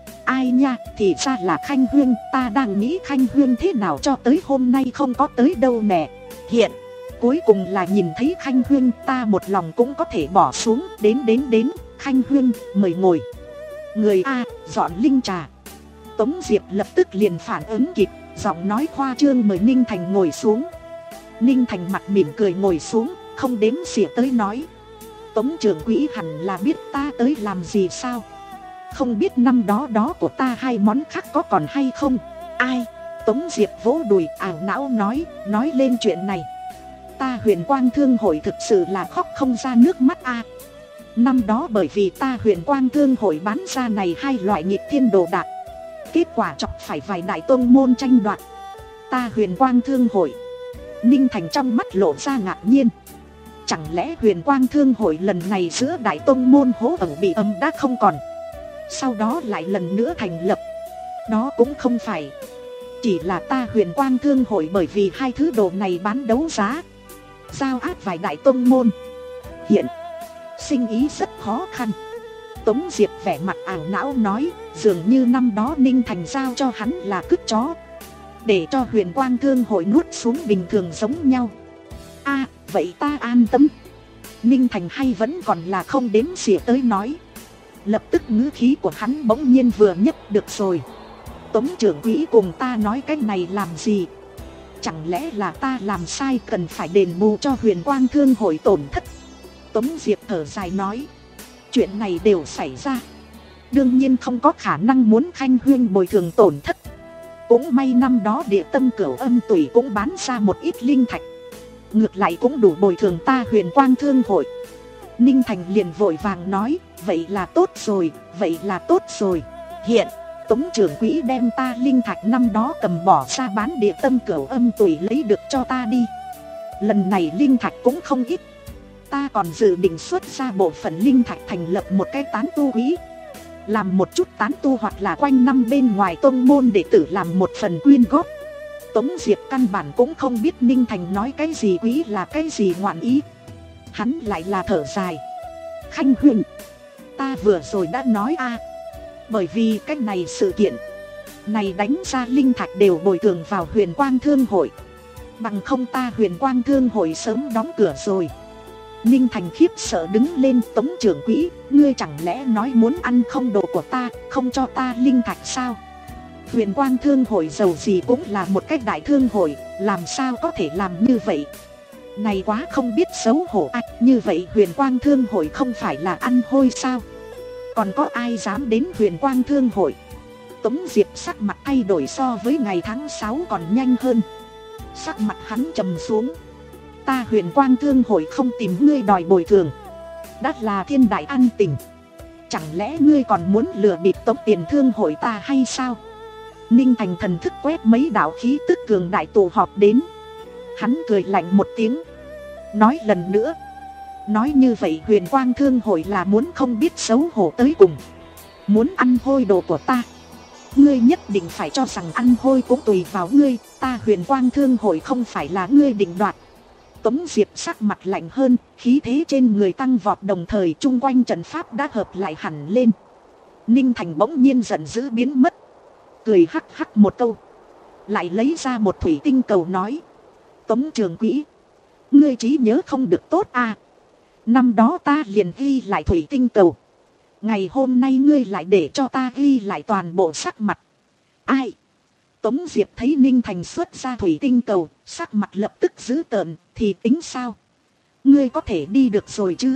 Ai nha, thì ra là Khanh Huyên, ta đang nghĩ Khanh Huyên thế nào cho tới hôm nay không có tới đâu nè. Hiện cuối cùng là nhìn thấy Khanh Huyên, ta một lòng cũng có thể bỏ xuống. Đến đến đến, Khanh Huyên, mời ngồi. Người A, dọn linh trà. Tống Diệp lập tức liền phản ứng kịp, giọng nói khoa trương mời Ninh Thành ngồi xuống. Ninh Thành mặt mỉm cười ngồi xuống, không đếm xỉa tới nói. Tống trưởng quỹ hẳn là biết ta tới làm gì sao? Không biết năm đó đó của ta hai món khác có còn hay không? Ai? Tống Diệp vỗ đùi ảo não nói, nói lên chuyện này. Ta Huyền Quang Thương hội thực sự là khóc không ra nước mắt a. À, năm đó bởi vì ta Huyền Quang Thương hội bán ra này hai loại nghịch thiên đồ đạc, kết quả chọc phải vài đại tông môn tranh đoạt. Ta Huyền Quang Thương hội. Ninh Thành trong mắt lộ ra ngạc nhiên. Chẳng lẽ Huyền Quang Thương hội lần này giữa đại tông môn hố ẩn bị âm đã không còn, sau đó lại lần nữa thành lập? Đó cũng không phải. Chỉ là ta Huyền Quang Thương hội bởi vì hai thứ đồ này bán đấu giá, giao áp vài đại tông môn, hiện sinh ý rất khó khăn. Tống Diệp vẻ mặt ảo não nói, dường như năm đó Ninh Thành giao cho hắn là cứt chó, để cho Huyền Quang Thương hội nuốt xuống bình thường giống nhau. A, à, vậy ta an tâm. Ninh Thành hay vẫn còn là không đếm xỉa tới nói. Lập tức ngữ khí của hắn bỗng nhiên vừa nhấc, được rồi, Tống trưởng quỹ cùng ta nói cái này làm gì? Chẳng lẽ là ta làm sai cần phải đền bù cho Huyền Quang Thương hội tổn thất? Tống Diệp thở dài nói, chuyện này đều xảy ra, đương nhiên không có khả năng muốn Khanh Huyên bồi thường tổn thất. Cũng may năm đó Địa Tâm Cửu Âm Tủy cũng bán ra một ít linh thạch, ngược lại cũng đủ bồi thường ta Huyền Quang Thương hội. Ninh Thành liền vội vàng nói, vậy là tốt rồi, vậy là tốt rồi. Hiện Tống trưởng quỹ đem ta linh thạch năm đó cầm bỏ ra bán Địa Tâm Cửu Âm Tủy lấy được cho ta đi. Lần này linh thạch cũng không ít, ta còn dự định xuất ra bộ phận linh thạch thành lập một cái tán tu quỹ, làm một chút tán tu hoặc là quanh năm bên ngoài tông môn đệ tử làm một phần quyên góp. Tống Diệp căn bản cũng không biết Ninh Thành nói cái gì quỹ là cái gì ngoạn ý. Hắn lại là thở dài, Khanh Huyên, ta vừa rồi đã nói a, à, bởi vì cái này sự kiện này đánh ra linh thạch đều bồi thường vào Huyền Quang Thương hội, bằng không ta Huyền Quang Thương hội sớm đóng cửa rồi. Ninh Thành khiếp sợ đứng lên, Tống trưởng quỹ, ngươi chẳng lẽ nói muốn ăn không đồ của ta, không cho ta linh thạch sao? Huyền Quang Thương hội giàu gì cũng là một cái đại thương hội, làm sao có thể làm như vậy? Này quá không biết xấu hổ à, như vậy Huyền Quang Thương hội không phải là ăn hôi sao? Còn có ai dám đến Huyền Quang Thương hội? Tống Diệp sắc mặt thay đổi so với ngày tháng sáu còn nhanh hơn. Sắc mặt hắn trầm xuống. Ta Huyền Quang Thương hội không tìm ngươi đòi bồi thường, đã là thiên đại an tình. Chẳng lẽ ngươi còn muốn lừa bịp tống tiền thương hội ta hay sao? Ninh Thành thần thức quét mấy đạo khí tức cường đại tụ họp đến. Hắn cười lạnh một tiếng, nói lần nữa, nói như vậy Huyền Quang Thương hội là muốn không biết xấu hổ tới cùng, muốn ăn hôi đồ của ta. Ngươi nhất định phải cho rằng ăn hôi cũng tùy vào ngươi, ta Huyền Quang Thương hội không phải là ngươi định đoạt. Tống Diệp sắc mặt lạnh hơn, khí thế trên người tăng vọt, đồng thời chung quanh trận pháp đã hợp lại hẳn lên. Ninh Thành bỗng nhiên giận dữ biến mất, cười hắc hắc một câu, lại lấy ra một thủy tinh cầu nói: Tống trưởng quỹ, ngươi trí nhớ không được tốt à? Năm đó ta liền ghi lại thủy tinh cầu, ngày hôm nay ngươi lại để cho ta ghi lại toàn bộ sắc mặt. Ai? Tống Diệp thấy Ninh Thành xuất ra thủy tinh cầu, sắc mặt lập tức dữ tợn, thì tính sao? Ngươi có thể đi được rồi chứ?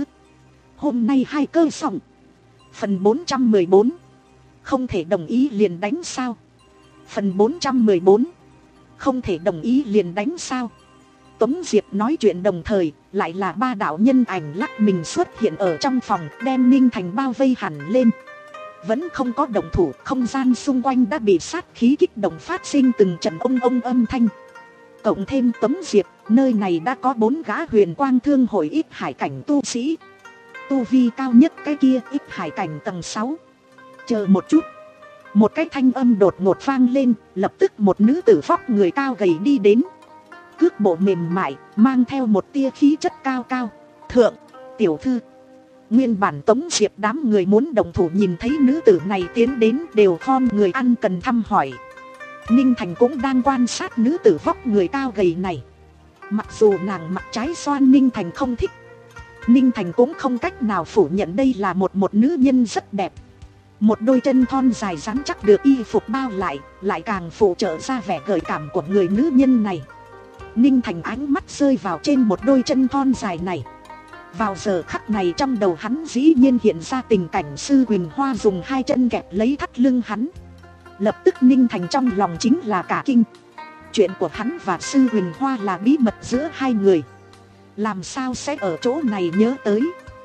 Hôm nay hai cơ xong. Phần bốn trăm mười bốn. Không thể đồng ý liền đánh sao? Phần bốn trăm mười bốn. Không thể đồng ý liền đánh sao? Tống Diệp nói chuyện đồng thời, lại là ba đạo nhân ảnh lắc mình xuất hiện ở trong phòng, đem Ninh Thành bao vây hẳn lên. Vẫn không có động thủ, không gian xung quanh đã bị sát khí kích động phát sinh từng trận ông ông âm thanh. Cộng thêm Tống Diệp, nơi này đã có bốn gã huyền quang thương hội ít hải cảnh tu sĩ. Tu vi cao nhất cái kia ít hải cảnh tầng sáu. Chờ một chút. Một cái thanh âm đột ngột vang lên, lập tức một nữ tử vóc người cao gầy đi đến. Cước bộ mềm mại, mang theo một tia khí chất cao cao. Thượng, tiểu thư. Nguyên bản Tống Diệp đám người muốn đồng thủ nhìn thấy nữ tử này tiến đến đều khom người ăn cần thăm hỏi. Ninh Thành cũng đang quan sát nữ tử vóc người cao gầy này. Mặc dù nàng mặt trái xoan Ninh Thành không thích, Ninh Thành cũng không cách nào phủ nhận đây là một một nữ nhân rất đẹp. Một đôi chân thon dài rắn chắc được y phục bao lại, lại càng phụ trợ ra vẻ gợi cảm của người nữ nhân này. Ninh Thành ánh mắt rơi vào trên một đôi chân thon dài này. Vào giờ khắc này trong đầu hắn dĩ nhiên hiện ra tình cảnh Sư Huỳnh Hoa dùng hai chân kẹp lấy thắt lưng hắn. Lập tức Ninh Thành trong lòng chính là cả kinh. Chuyện của hắn và Sư Huỳnh Hoa là bí mật giữa hai người, làm sao sẽ ở chỗ này nhớ tới.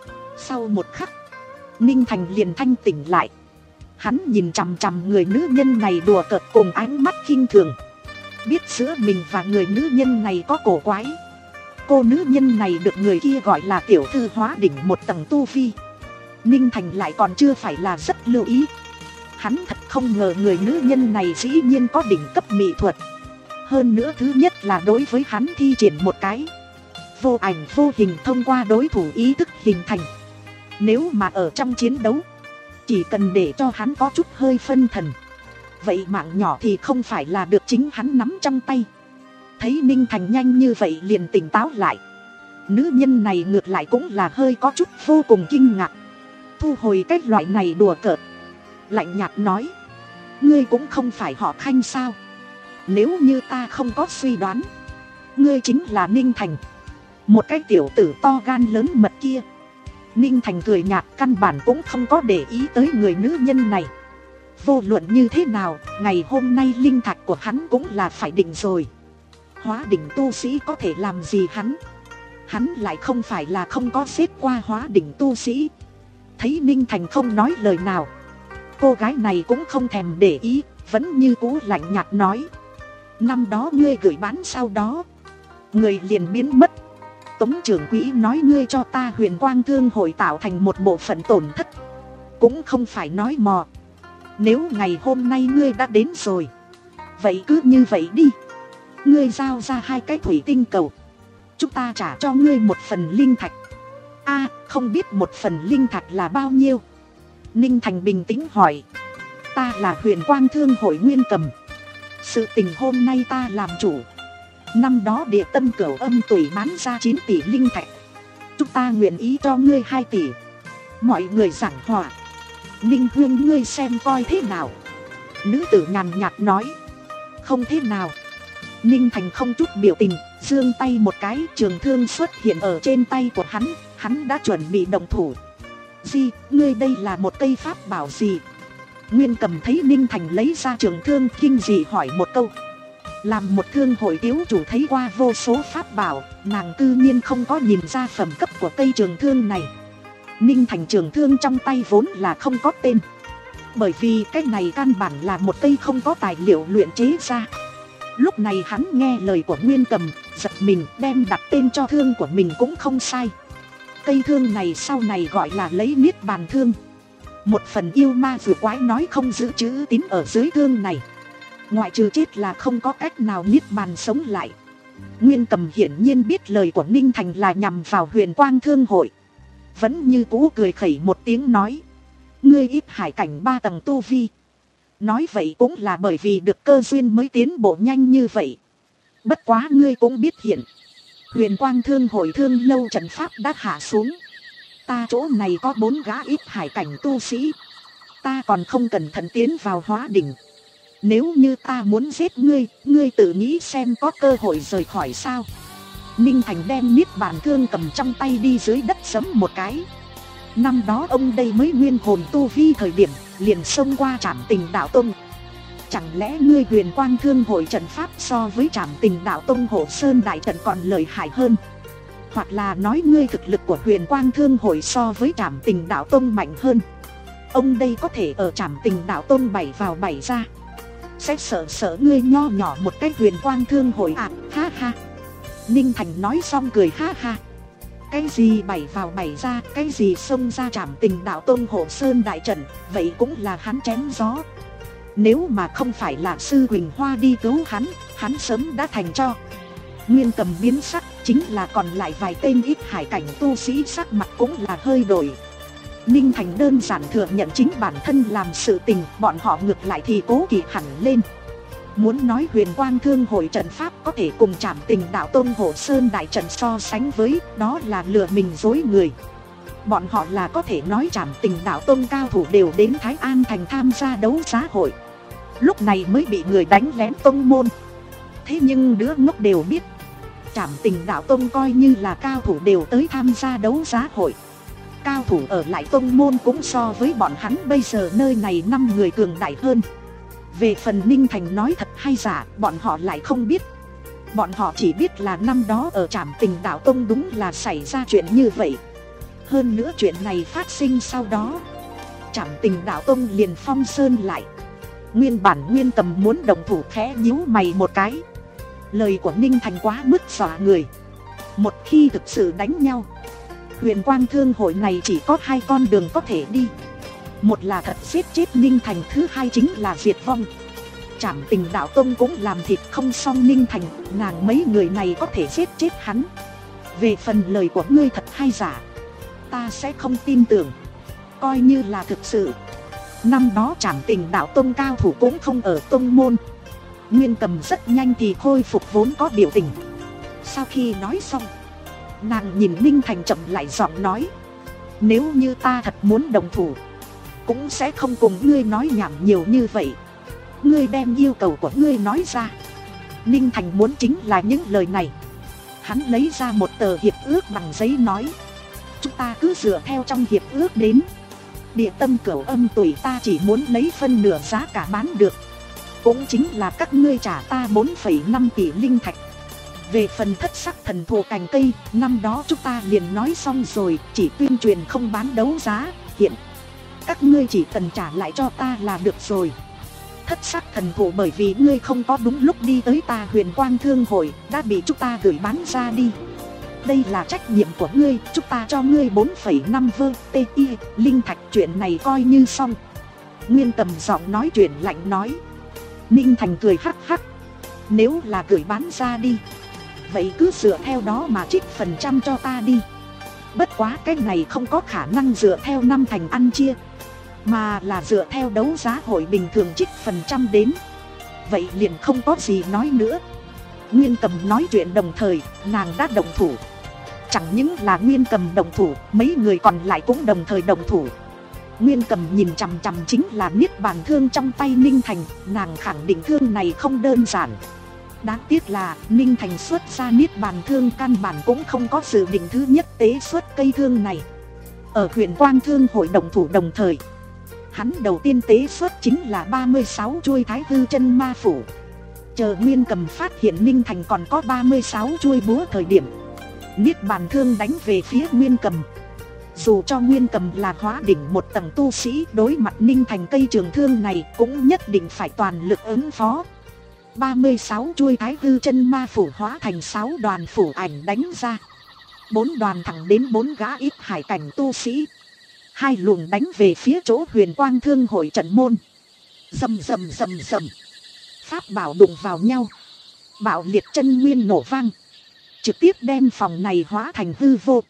Sau một khắc, Ninh Thành liền thanh tỉnh lại. Hắn nhìn chằm chằm người nữ nhân này đùa cợt cùng ánh mắt khinh thường. Biết giữa mình và người nữ nhân này có cổ quái. Cô nữ nhân này được người kia gọi là tiểu thư hóa đỉnh một tầng tu vi. Ninh Thành lại còn chưa phải là rất lưu ý. Hắn thật không ngờ người nữ nhân này dĩ nhiên có đỉnh cấp mỹ thuật. Hơn nữa thứ nhất là đối với hắn thi triển một cái vô ảnh vô hình thông qua đối thủ ý thức hình thành. Nếu mà ở trong chiến đấu, chỉ cần để cho hắn có chút hơi phân thần, vậy mạng nhỏ thì không phải là được chính hắn nắm trong tay. Thấy Ninh Thành nhanh như vậy liền tỉnh táo lại. Nữ nhân này ngược lại cũng là hơi có chút vô cùng kinh ngạc. Thu hồi cái loại này đùa cợt, lạnh nhạt nói: Ngươi cũng không phải họ Khanh sao? Nếu như ta không có suy đoán, ngươi chính là Ninh Thành, một cái tiểu tử to gan lớn mật kia. Ninh Thành cười nhạt, căn bản cũng không có để ý tới người nữ nhân này. Vô luận như thế nào, ngày hôm nay linh thạch của hắn cũng là phải định rồi. Hóa đỉnh tu sĩ có thể làm gì hắn? Hắn lại không phải là không có xếp qua hóa đỉnh tu sĩ. Thấy Ninh Thành không nói lời nào, cô gái này cũng không thèm để ý, vẫn như cũ lạnh nhạt nói: Năm đó ngươi gửi bán sau đó, người liền biến mất. Tống trưởng quỹ nói ngươi cho ta Huyền Quang Thương hội tạo thành một bộ phận tổn thất, cũng không phải nói mò. Nếu ngày hôm nay ngươi đã đến rồi, vậy cứ như vậy đi. Ngươi giao ra hai cái thủy tinh cầu, chúng ta trả cho ngươi một phần linh thạch. A, à, không biết một phần linh thạch là bao nhiêu? Ninh Thành bình tĩnh hỏi. Ta là Huyền Quang Thương hội Nguyên Cầm, sự tình hôm nay ta làm chủ. Năm đó địa tâm cửu âm tùy bán ra chín tỷ linh thạch, chúng ta nguyện ý cho ngươi hai tỷ. Mọi người giảng hòa. Ninh Hương, ngươi xem coi thế nào? Nữ tử nhàn nhạt nói. Không thế nào. Ninh Thành không chút biểu tình, giương tay một cái, trường thương xuất hiện ở trên tay của hắn. Hắn đã chuẩn bị động thủ. Gì, ngươi đây là một cây pháp bảo gì? Nguyên Cầm thấy Ninh Thành lấy ra trường thương, kinh dị hỏi một câu. Làm một thương hội thiếu chủ thấy qua vô số pháp bảo, nàng cư nhiên không có nhìn ra phẩm cấp của cây trường thương này. Ninh Thành trường thương trong tay vốn là không có tên, bởi vì cái này căn bản là một cây không có tài liệu luyện chế ra. Lúc này hắn nghe lời của Nguyên Cầm, giật mình, đem đặt tên cho thương của mình cũng không sai. Cây thương này sau này gọi là lấy niết bàn thương. Một phần yêu ma vừa quái nói không giữ chữ tín ở dưới thương này, ngoại trừ chết là không có cách nào niết bàn sống lại. Nguyên Cầm hiển nhiên biết lời của Ninh Thành là nhằm vào Huyền Quang Thương Hội, vẫn như cũ cười khẩy một tiếng nói: ngươi ít hải cảnh ba tầng tu vi, nói vậy cũng là bởi vì được cơ duyên mới tiến bộ nhanh như vậy. Bất quá ngươi cũng biết hiện Huyền Quang Thương Hội thương lâu trận pháp đã hạ xuống, ta chỗ này có bốn gã ít hải cảnh tu sĩ, ta còn không cẩn thận tiến vào hóa đỉnh. Nếu như ta muốn giết ngươi, ngươi tự nghĩ xem có cơ hội rời khỏi sao? Ninh Thành đem niết bàn thương cầm trong tay đi dưới đất giẫm một cái. Năm đó ông đây mới nguyên hồn tu vi thời điểm, liền xông qua Trảm Tình Đạo Tông. Chẳng lẽ ngươi Huyền Quang Thương Hội trận pháp so với Trảm Tình Đạo Tông Hộ Sơn đại trận còn lợi hại hơn? Hoặc là nói ngươi thực lực của Huyền Quang Thương Hội so với Trảm Tình Đạo Tông mạnh hơn? Ông đây có thể ở Trảm Tình Đạo Tông bảy vào bảy ra, sẽ sợ sợ ngươi nho nhỏ một cái Huyền Quang Thương Hội à? Ha ha. Ninh Thành nói xong cười ha ha. Cái gì bảy vào bảy ra, cái gì xông ra Trảm Tình Đạo Tông Hộ Sơn đại trận, vậy cũng là hắn chém gió. Nếu mà không phải là sư Huỳnh Hoa đi cứu hắn, hắn sớm đã thành cho. Nguyên Cầm biến sắc, chính là còn lại vài tên ít hải cảnh tu sĩ sắc mặt cũng là hơi đổi. Ninh Thành đơn giản thừa nhận chính bản thân làm sự tình, bọn họ ngược lại thì cố kỵ hẳn lên. Muốn nói Huyền Quang Thương Hội trận pháp có thể cùng Trảm Tình Đạo Tông Hộ Sơn đại trận so sánh với, đó là lừa mình dối người. Bọn họ là có thể nói Trảm Tình Đạo Tông cao thủ đều đến Thái An thành tham gia đấu giá hội, lúc này mới bị người đánh lén tông môn. Thế nhưng đứa ngốc đều biết, Trảm Tình Đạo Tông coi như là cao thủ đều tới tham gia đấu giá hội, cao thủ ở lại tông môn cũng so với bọn hắn bây giờ nơi này năm người cường đại hơn. Về phần Ninh Thành nói thật hay giả, bọn họ lại không biết. Bọn họ chỉ biết là năm đó ở Trảm Tình Đạo Tông đúng là xảy ra chuyện như vậy. Hơn nữa chuyện này phát sinh sau đó, Trảm Tình Đạo Tông liền phong sơn lại. Nguyên bản Nguyên Cầm muốn đồng thủ khẽ nhíu mày một cái. Lời của Ninh Thành quá mức dọa người. Một khi thực sự đánh nhau, Huyền Quang Thương Hội này chỉ có hai con đường có thể đi. Một là thật giết chết Ninh Thành, thứ hai chính là diệt vong. Trảm Tình Đạo Tông cũng làm thịt không xong Ninh Thành, nàng mấy người này có thể giết chết hắn. Về phần lời của ngươi thật hay giả, ta sẽ không tin tưởng. Coi như là thực sự, năm đó Trảm Tình Đạo Tông cao thủ cũng không ở tông môn. Nguyên Cầm rất nhanh thì khôi phục vốn có biểu tình. Sau khi nói xong, nàng nhìn Ninh Thành chậm lại giọng nói: nếu như ta thật muốn đồng thủ, cũng sẽ không cùng ngươi nói nhảm nhiều như vậy. Ngươi đem yêu cầu của ngươi nói ra. Ninh Thành muốn chính là những lời này. Hắn lấy ra một tờ hiệp ước bằng giấy nói: chúng ta cứ dựa theo trong hiệp ước đến. Địa tâm cửu âm tùy ta chỉ muốn lấy phân nửa giá cả bán được, cũng chính là các ngươi trả ta bốn phẩy năm tỷ linh thạch. Về phần thất sắc thần thụ cành cây, năm đó chúng ta liền nói xong rồi, chỉ tuyên truyền không bán đấu giá. Hiện các ngươi chỉ cần trả lại cho ta là được rồi. Thất sắc thần thụ bởi vì ngươi không có đúng lúc đi tới ta Huyền Quang Thương Hội, đã bị chúng ta gửi bán ra đi. Đây là trách nhiệm của ngươi, chúng ta cho ngươi bốn phẩy năm vơ ti linh thạch, chuyện này coi như xong. Nguyên Cầm giọng nói chuyện lạnh nói. Ninh Thành cười hắc hắc: nếu là gửi bán ra đi, vậy cứ dựa theo đó mà trích phần trăm cho ta đi. Bất quá cái này không có khả năng dựa theo năm thành ăn chia, mà là dựa theo đấu giá hội bình thường trích phần trăm đến. Vậy liền không có gì nói nữa. Nguyên Cầm nói chuyện đồng thời, nàng đã đồng thủ. Chẳng những là Nguyên Cầm đồng thủ, mấy người còn lại cũng đồng thời đồng thủ. Nguyên Cầm nhìn chằm chằm chính là niết bàn thương trong tay Ninh Thành, nàng khẳng định thương này không đơn giản. Đáng tiếc là Ninh Thành xuất ra niết bàn thương căn bản cũng không có dự định thứ nhất tế xuất cây thương này. Ở Huyền Quang Thương Hội đồng thủ đồng thời, hắn đầu tiên tế xuất chính là ba mươi sáu chuôi Thái Hư Chân Ma Phủ. Chờ Nguyên Cầm phát hiện Ninh Thành còn có ba mươi sáu chuôi búa thời điểm, niết bàn thương đánh về phía Nguyên Cầm. Dù cho Nguyên Cầm là hóa đỉnh một tầng tu sĩ, đối mặt Ninh Thành cây trường thương này cũng nhất định phải toàn lực ứng phó. ba mươi sáu chuôi Thái Hư Chân Ma Phủ hóa thành sáu đoàn phủ ảnh đánh ra. Bốn đoàn thẳng đến bốn gã ít hải cảnh tu sĩ. Hai luồng đánh về phía chỗ Huyền Quang Thương Hội trận môn. Rầm rầm rầm rầm. Pháp bảo đụng vào nhau. bạo liệt chân nguyên nổ vang, trực tiếp đem phòng này hóa thành hư vô.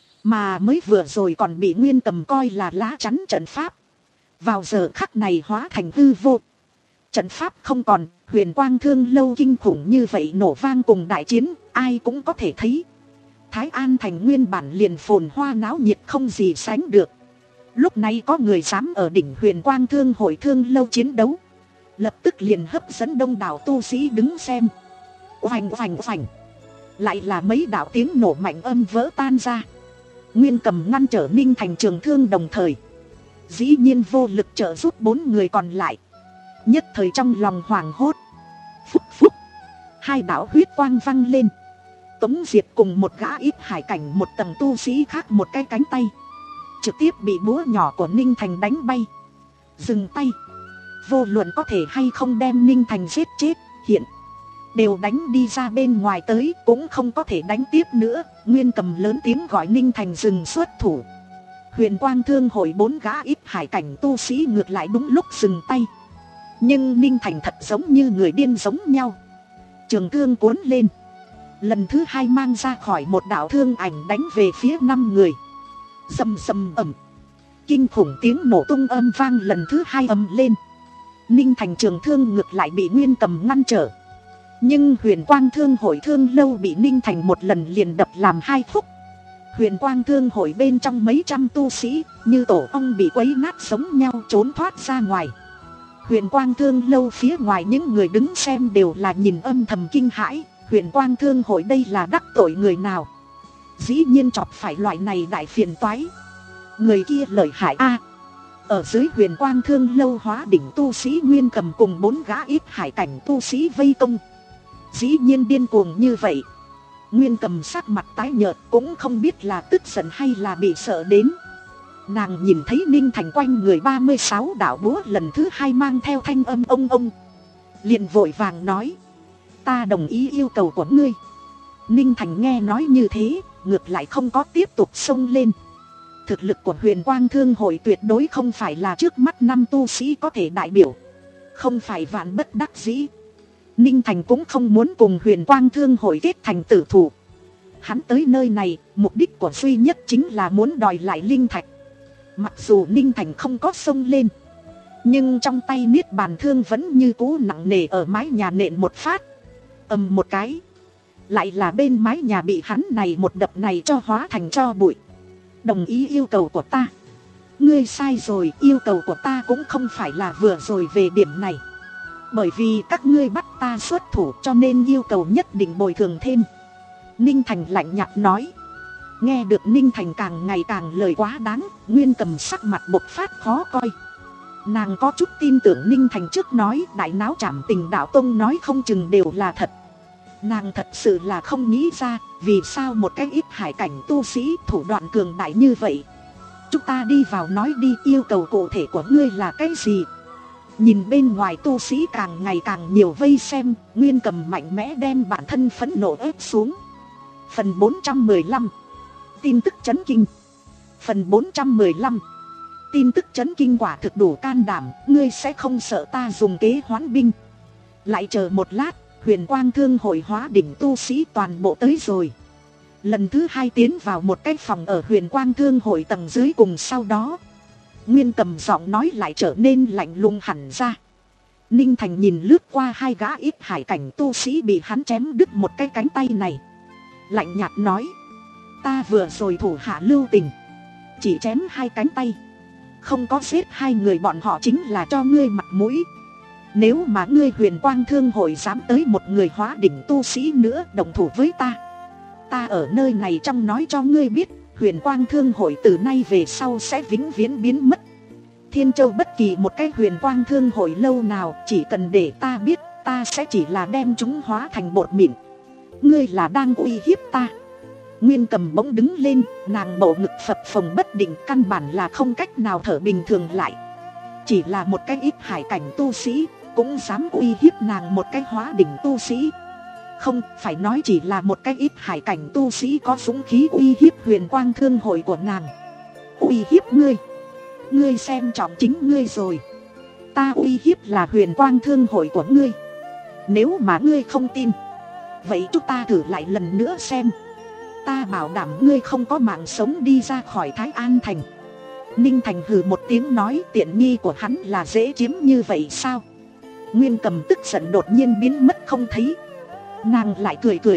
Mà mới vừa rồi còn bị Nguyên Cầm coi là lá chắn trận pháp, vào giờ khắc này hóa thành hư vô. Trận pháp không còn, Huyền Quang Thương Lâu kinh khủng như vậy nổ vang cùng đại chiến, ai cũng có thể thấy. Thái An thành nguyên bản liền phồn hoa náo nhiệt không gì sánh được. Lúc này có người dám ở đỉnh Huyền Quang Thương Hội Thương Lâu chiến đấu, lập tức liền hấp dẫn đông đảo tu sĩ đứng xem. Oành oành oành, lại là mấy đạo tiếng nổ mạnh âm vỡ tan ra. Nguyên Cầm ngăn trở Ninh Thành trường thương đồng thời, dĩ nhiên vô lực trợ giúp bốn người còn lại. Nhất thời trong lòng hoảng hốt. Phúc phúc, hai đạo huyết quang văng lên. Tống Diệp cùng một gã ít hải cảnh một tầng tu sĩ khác một cái cánh tay, trực tiếp bị búa nhỏ của Ninh Thành đánh bay. Dừng tay, vô luận có thể hay không đem Ninh Thành giết chết, hiện đều đánh đi ra bên ngoài tới, cũng không có thể đánh tiếp nữa. Nguyên Cầm lớn tiếng gọi Ninh Thành dừng xuất thủ. Huyền Quang Thương Hội bốn gã ít hải cảnh tu sĩ ngược lại đúng lúc dừng tay. Nhưng Ninh Thành thật giống như người điên giống nhau, trường thương cuốn lên, lần thứ hai mang ra khỏi một đạo thương ảnh đánh về phía năm người. Rầm rầm ầm, kinh khủng tiếng nổ tung âm vang lần thứ hai ầm lên. Ninh Thành trường thương ngược lại bị Nguyên Cầm ngăn trở, nhưng Huyền Quang Thương Hội Thương Lâu bị Ninh Thành một lần liền đập làm hai khúc. Huyền Quang Thương Hội bên trong mấy trăm tu sĩ như tổ ong bị quấy nát giống nhau trốn thoát ra ngoài. Huyền Quang Thương Lâu phía ngoài những người đứng xem đều là nhìn âm thầm kinh hãi. Huyền Quang Thương Hội đây là đắc tội người nào, dĩ nhiên chọc phải loại này đại phiền toái. Người kia lợi hại a. Ở dưới Huyền Quang Thương Lâu hóa đỉnh tu sĩ Nguyên Cầm cùng bốn gã ít hải cảnh tu sĩ vây công, dĩ nhiên điên cuồng như vậy. Nguyên Cầm sắc mặt tái nhợt, cũng không biết là tức giận hay là bị sợ đến. Nàng nhìn thấy Ninh Thành quanh người ba mươi sáu đạo búa lần thứ hai mang theo thanh âm ông ông, liền vội vàng nói: ta đồng ý yêu cầu của ngươi. Ninh Thành nghe nói như thế, ngược lại không có tiếp tục xông lên. Thực lực của Huyền Quang Thương Hội tuyệt đối không phải là trước mắt năm tu sĩ có thể đại biểu, không phải vạn bất đắc dĩ. Ninh Thành cũng không muốn cùng Huyền Quang Thương Hội kết thành tử thủ. Hắn tới nơi này, mục đích của duy nhất chính là muốn đòi lại linh thạch. Mặc dù Ninh Thành không có xông lên, nhưng trong tay niết bàn thương vẫn như cũ nặng nề ở mái nhà nện một phát. Ầm một cái, lại là bên mái nhà bị hắn này một đập này cho hóa thành tro bụi. Đồng ý yêu cầu của ta. Ngươi sai rồi, yêu cầu của ta cũng không phải là vừa rồi về điểm này. Bởi vì các ngươi bắt ta xuất thủ cho nên yêu cầu nhất định bồi thường thêm. Ninh Thành lạnh nhạt nói. Nghe được Ninh Thành càng ngày càng lời quá đáng, Nguyên Cầm sắc mặt bộc phát khó coi. Nàng có chút tin tưởng Ninh Thành trước nói đại náo trảm tình đạo tông nói không chừng đều là thật. Nàng thật sự là không nghĩ ra vì sao một cái ít hải cảnh tu sĩ thủ đoạn cường đại như vậy. Chúng ta đi vào nói đi, yêu cầu cụ thể của ngươi là cái gì? Nhìn bên ngoài tu sĩ càng ngày càng nhiều vây xem, Nguyên Cầm mạnh mẽ đem bản thân phẫn nộ ép xuống. Phần bốn trăm mười lăm, tin tức chấn kinh. Phần bốn trăm mười lăm, tin tức chấn kinh. Quả thực đủ can đảm, ngươi sẽ không sợ ta dùng kế hoán binh. Lại chờ một lát, Huyền Quang Thương Hội hóa đỉnh tu sĩ toàn bộ tới rồi. Lần thứ hai tiến vào một cái phòng ở Huyền Quang Thương Hội tầng dưới cùng, sau đó Nguyên Cầm giọng nói lại trở nên lạnh lùng hẳn ra. Ninh Thành nhìn lướt qua hai gã ít hải cảnh tu sĩ bị hắn chém đứt một cái cánh tay này, lạnh nhạt nói: ta vừa rồi thủ hạ lưu tình, chỉ chém hai cánh tay, không có giết hai người bọn họ chính là cho ngươi mặt mũi. Nếu mà ngươi Huyền Quang Thương Hội dám tới một người hóa đỉnh tu sĩ nữa đồng thủ với ta, ta ở nơi này trong nói cho ngươi biết, Huyền Quang Thương Hội từ nay về sau sẽ vĩnh viễn biến mất. Thiên Châu bất kỳ một cái Huyền Quang Thương Hội lâu nào, chỉ cần để ta biết, ta sẽ chỉ là đem chúng hóa thành bột mịn. Ngươi là đang uy hiếp ta. Nguyên Cầm bỗng đứng lên, nàng bộ ngực phập phồng bất định, căn bản là không cách nào thở bình thường lại. Chỉ là một cái ít hải cảnh tu sĩ cũng dám uy hiếp nàng một cái hóa đỉnh tu sĩ. Không, phải nói chỉ là một cái ít hải cảnh tu sĩ có dũng khí uy hiếp Huyền Quang Thương Hội của nàng. Uy hiếp ngươi? Ngươi xem trọng chính ngươi rồi. Ta uy hiếp là Huyền Quang Thương Hội của ngươi. Nếu mà ngươi không tin, Vậy chúng ta thử lại lần nữa xem. Ta bảo đảm ngươi không có mạng sống đi ra khỏi Thái An Thành. Ninh Thành hừ một tiếng nói, tiện nghi của hắn là dễ chiếm như vậy sao? Nguyên Cầm tức giận đột nhiên biến mất không thấy. Nàng lại cười cười.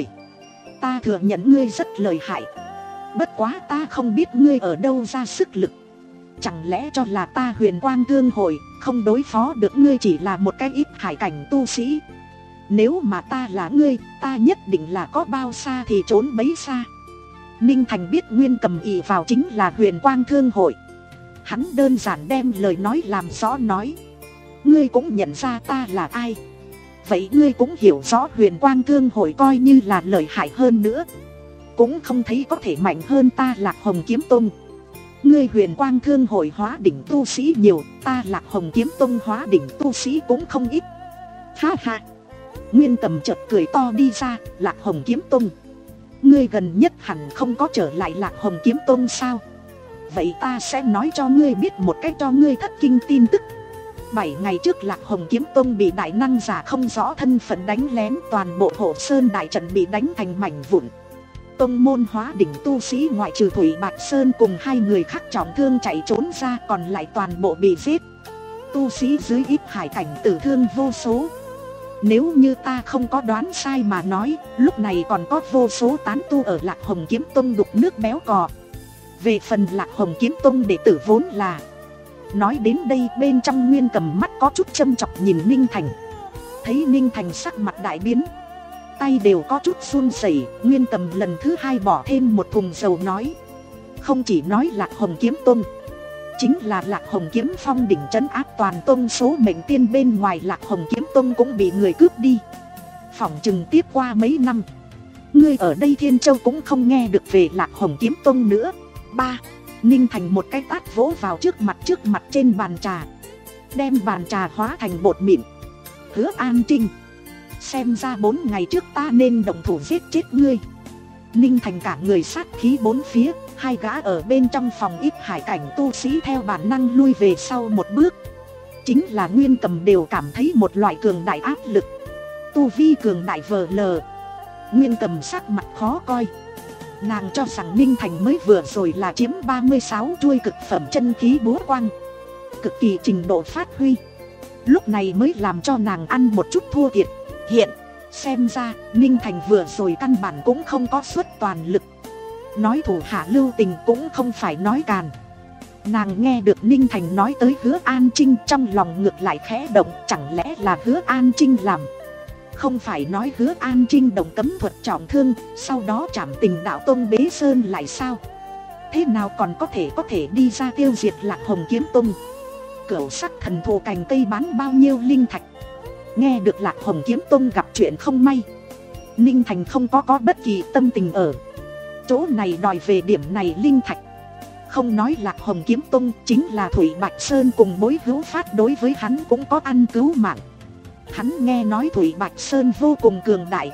Ta thừa nhận ngươi rất lợi hại. Bất quá ta không biết ngươi ở đâu ra sức lực. Chẳng lẽ cho là ta Huyền Quang Thương Hội không đối phó được ngươi chỉ là một cái ít hải cảnh tu sĩ? Nếu mà ta là ngươi, ta nhất định là có bao xa thì trốn bấy xa. Ninh Thành biết Nguyên Cầm ỷ vào chính là Huyền Quang Thương Hội. Hắn đơn giản đem lời nói làm rõ nói. Ngươi cũng nhận ra ta là ai. Vậy ngươi cũng hiểu rõ Huyền Quang Thương Hội coi như là lợi hại hơn nữa, cũng không thấy có thể mạnh hơn ta Lạc Hồng Kiếm Tông. Ngươi Huyền Quang Thương Hội hóa đỉnh tu sĩ nhiều, ta Lạc Hồng Kiếm Tông hóa đỉnh tu sĩ cũng không ít. Ha ha. Nguyên Cầm chợt cười to đi ra. Lạc Hồng Kiếm Tông? Ngươi gần nhất hẳn không có trở lại Lạc Hồng Kiếm Tông sao? Vậy ta sẽ nói cho ngươi biết một cách cho ngươi thất kinh tin tức. Bảy ngày trước Lạc Hồng Kiếm Tông bị đại năng giả không rõ thân phận đánh lén, toàn bộ Hộ Sơn đại trận bị đánh thành mảnh vụn. Tông môn hóa đỉnh tu sĩ ngoại trừ Thủy Bạch Sơn cùng hai người khác trọng thương chạy trốn ra, còn lại toàn bộ bị giết. Tu sĩ dưới ít hải cảnh tử thương vô số. Nếu như ta không có đoán sai mà nói, lúc này còn có vô số tán tu ở Lạc Hồng Kiếm Tông đục nước béo cò. Về phần Lạc Hồng Kiếm Tông đệ tử vốn là... Nói đến đây bên trong Nguyên Cầm mắt có chút châm chọc nhìn Ninh Thành. Thấy Ninh Thành sắc mặt đại biến, tay đều có chút run rẩy. Nguyên Cầm lần thứ hai bỏ thêm một thùng dầu nói. Không chỉ nói Lạc Hồng Kiếm Tông, chính là Lạc Hồng Kiếm Phong đỉnh trấn áp toàn tông số mệnh tiên bên ngoài Lạc Hồng Kiếm Tông cũng bị người cướp đi. Phỏng chừng tiếp qua mấy năm, ngươi ở đây Thiên Châu cũng không nghe được về Lạc Hồng Kiếm Tông nữa. Ba. Ninh Thành một cái tát vỗ vào trước mặt trước mặt trên bàn trà, đem bàn trà hóa thành bột mịn. Hứa An Trinh, xem ra bốn ngày trước ta nên động thủ giết chết ngươi. Ninh Thành cả người sát khí bốn phía. Hai gã ở bên trong phòng ít hải cảnh tu sĩ theo bản năng lui về sau một bước. Chính là Nguyên Cầm đều cảm thấy một loại cường đại áp lực. Tu vi cường đại vờ lờ. Nguyên Cầm sắc mặt khó coi. Nàng cho rằng Ninh Thành mới vừa rồi là chiếm ba mươi sáu chuôi cực phẩm chân khí búa quang, cực kỳ trình độ phát huy. Lúc này mới làm cho nàng ăn một chút thua thiệt. Hiện xem ra Ninh Thành vừa rồi căn bản cũng không có xuất toàn lực. Nói thủ hạ lưu tình cũng không phải nói càn. Nàng nghe được Ninh Thành nói tới Hứa An Trinh, trong lòng ngược lại khẽ động. Chẳng lẽ là Hứa An Trinh làm? Không phải nói Hứa An Trinh đồng cấm thuật trọng thương, sau đó trảm tình đạo tông bế sơn lại sao? Thế nào còn có thể có thể đi ra tiêu diệt Lạc Hồng Kiếm Tông? Cửu sắc thần thù cành cây bán bao nhiêu linh thạch? Nghe được Lạc Hồng Kiếm Tông gặp chuyện không may, Ninh Thành không có có bất kỳ tâm tình ở chỗ này đòi về điểm này linh thạch. Không nói Lạc Hồng Kiếm Tông, chính là Thủy Bạch Sơn cùng Bối Hữu Phát đối với hắn cũng có ăn cứu mạng. Hắn nghe nói Thủy Bạch Sơn vô cùng cường đại,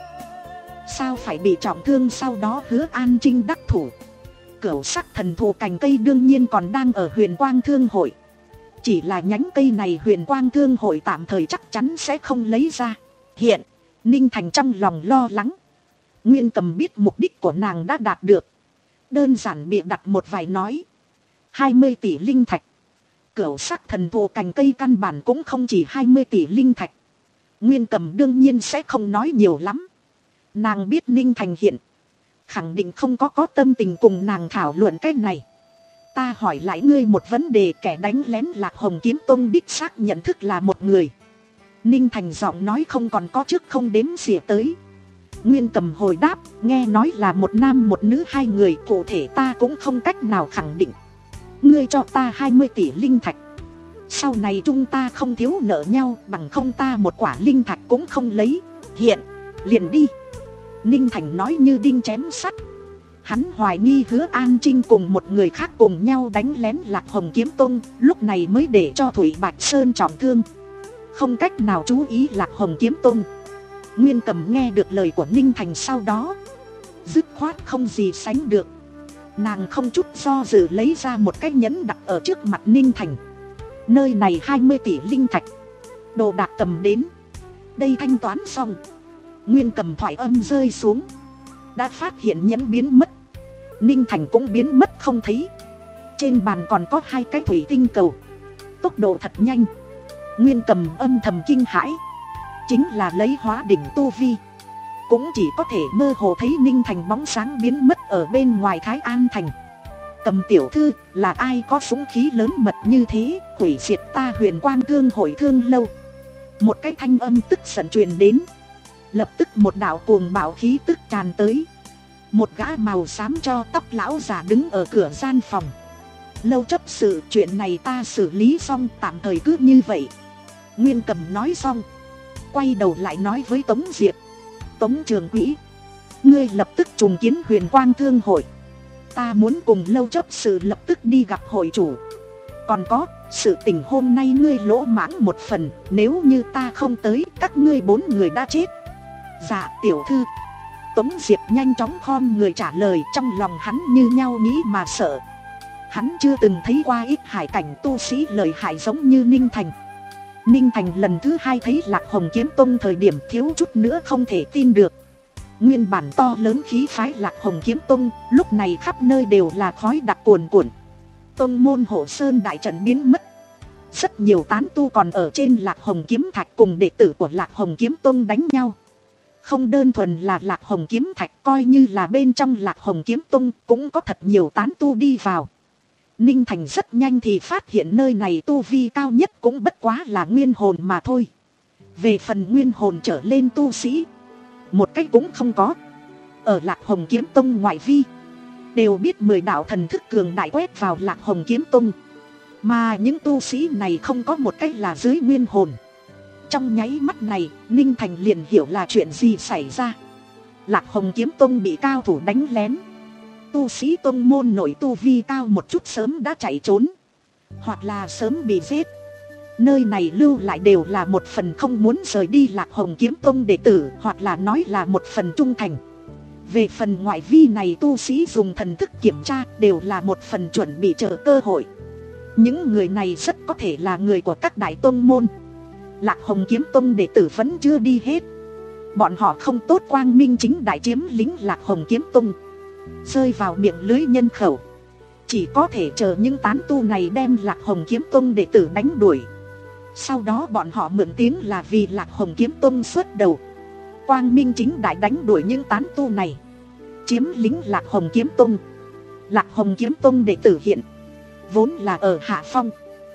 sao phải bị trọng thương sau đó Hứa An Trinh đắc thủ. Cửu sắc thần thù cành cây đương nhiên còn đang ở Huyền Quang Thương Hội. Chỉ là nhánh cây này Huyền Quang Thương Hội tạm thời chắc chắn sẽ không lấy ra. Hiện Ninh Thành trong lòng lo lắng. Nguyên Cầm biết mục đích của nàng đã đạt được, đơn giản bịa đặt một vài nói. Hai mươi tỷ linh thạch. Cửu sắc thần thù cành cây căn bản cũng không chỉ hai mươi tỷ linh thạch. Nguyên Cầm đương nhiên sẽ không nói nhiều lắm. Nàng biết Ninh Thành hiện khẳng định không có có tâm tình cùng nàng thảo luận cái này. Ta hỏi lại ngươi một vấn đề, kẻ đánh lén Lạc Hồng Kiếm Tông đích xác nhận thức là một người. Ninh Thành giọng nói không còn có trước không đếm xỉa tới. Nguyên Cầm hồi đáp, nghe nói là một nam một nữ hai người, cụ thể ta cũng không cách nào khẳng định. Ngươi cho ta hai mươi tỷ linh thạch, sau này chúng ta không thiếu nợ nhau, bằng không ta một quả linh thạch cũng không lấy. Hiện liền đi. Ninh Thành nói như đinh chém sắt. Hắn hoài nghi Hứa An Trinh cùng một người khác cùng nhau đánh lén Lạc Hồng Kiếm Tông, lúc này mới để cho Thủy Bạch Sơn trọng thương, không cách nào chú ý Lạc Hồng Kiếm Tông. Nguyên Cầm nghe được lời của Ninh Thành sau đó dứt khoát không gì sánh được. Nàng không chút do dự lấy ra một cái nhẫn đặt ở trước mặt Ninh Thành. Nơi này hai mươi tỷ linh thạch, đồ đạc cầm đến. Đây thanh toán xong, Nguyên Cầm thoại âm rơi xuống, đã phát hiện nhẫn biến mất. Ninh Thành cũng biến mất không thấy. Trên bàn còn có hai cái thủy tinh cầu, tốc độ thật nhanh. Nguyên Cầm âm thầm kinh hãi, chính là lấy hóa đỉnh tu vi, cũng chỉ có thể mơ hồ thấy Ninh Thành bóng sáng biến mất ở bên ngoài Thái An Thành. Cầm tiểu thư, là ai có súng khí lớn mật như thế, hủy diệt ta Huyền Quang Thương hội Thương lâu? Một cái thanh âm tức giận truyền đến. Lập tức một đạo cuồng bạo khí tức tràn tới. Một gã màu xám cho tóc lão già đứng ở cửa gian phòng. Lâu chấp sự, chuyện này ta xử lý xong, tạm thời cứ như vậy. Nguyên Cầm nói xong, quay đầu lại nói với Tống Diệp. Tống trường quỹ, ngươi lập tức trùng kiến Huyền Quang Thương hội. Ta muốn cùng Lâu chấp sự lập tức đi gặp hội chủ. Còn có, sự tình hôm nay ngươi lỗ mãng một phần, nếu như ta không tới, các ngươi bốn người đã chết. Dạ tiểu thư. Tống Diệp nhanh chóng khom người trả lời, trong lòng hắn như nhau nghĩ mà sợ. Hắn chưa từng thấy qua ít hải cảnh tu sĩ lợi hại giống như Ninh Thành. Ninh Thành lần thứ hai thấy Lạc Hồng Kiếm Tông thời điểm thiếu chút nữa không thể tin được. Nguyên bản to lớn khí phái Lạc Hồng Kiếm Tông, lúc này khắp nơi đều là khói đặc cuồn cuộn. Tông môn Hộ Sơn đại trận biến mất. Rất nhiều tán tu còn ở trên Lạc Hồng Kiếm Thạch cùng đệ tử của Lạc Hồng Kiếm Tông đánh nhau. Không đơn thuần là Lạc Hồng Kiếm Thạch, coi như là bên trong Lạc Hồng Kiếm Tông cũng có thật nhiều tán tu đi vào. Ninh Thành rất nhanh thì phát hiện nơi này tu vi cao nhất cũng bất quá là nguyên hồn mà thôi. Về phần nguyên hồn trở lên tu sĩ, một cách cũng không có. Ở Lạc Hồng Kiếm Tông ngoại vi, đều biết mười đạo thần thức cường đại quét vào Lạc Hồng Kiếm Tông. Mà những tu sĩ này không có một cách là dưới nguyên hồn. Trong nháy mắt này, Ninh Thành liền hiểu là chuyện gì xảy ra. Lạc Hồng Kiếm Tông bị cao thủ đánh lén. Tu sĩ tông môn nội tu vi cao một chút sớm đã chạy trốn, hoặc là sớm bị giết. Nơi này lưu lại đều là một phần không muốn rời đi Lạc Hồng Kiếm Tông đệ tử, hoặc là nói là một phần trung thành. Về phần ngoại vi này tu sĩ dùng thần thức kiểm tra, đều là một phần chuẩn bị chờ cơ hội. Những người này rất có thể là người của các đại tông môn. Lạc Hồng Kiếm Tông đệ tử vẫn chưa đi hết. Bọn họ không tốt quang minh chính đại chiếm lĩnh Lạc Hồng Kiếm Tông, rơi vào miệng lưới nhân khẩu. Chỉ có thể chờ những tán tu này đem Lạc Hồng Kiếm Tông đệ tử đánh đuổi. Sau đó bọn họ mượn tiếng là vì Lạc Hồng Kiếm Tông xuất đầu, quang minh chính đại đánh đuổi những tán tu này, chiếm lĩnh Lạc Hồng Kiếm Tông. Lạc Hồng Kiếm Tông đệ tử hiện vốn là ở hạ phong,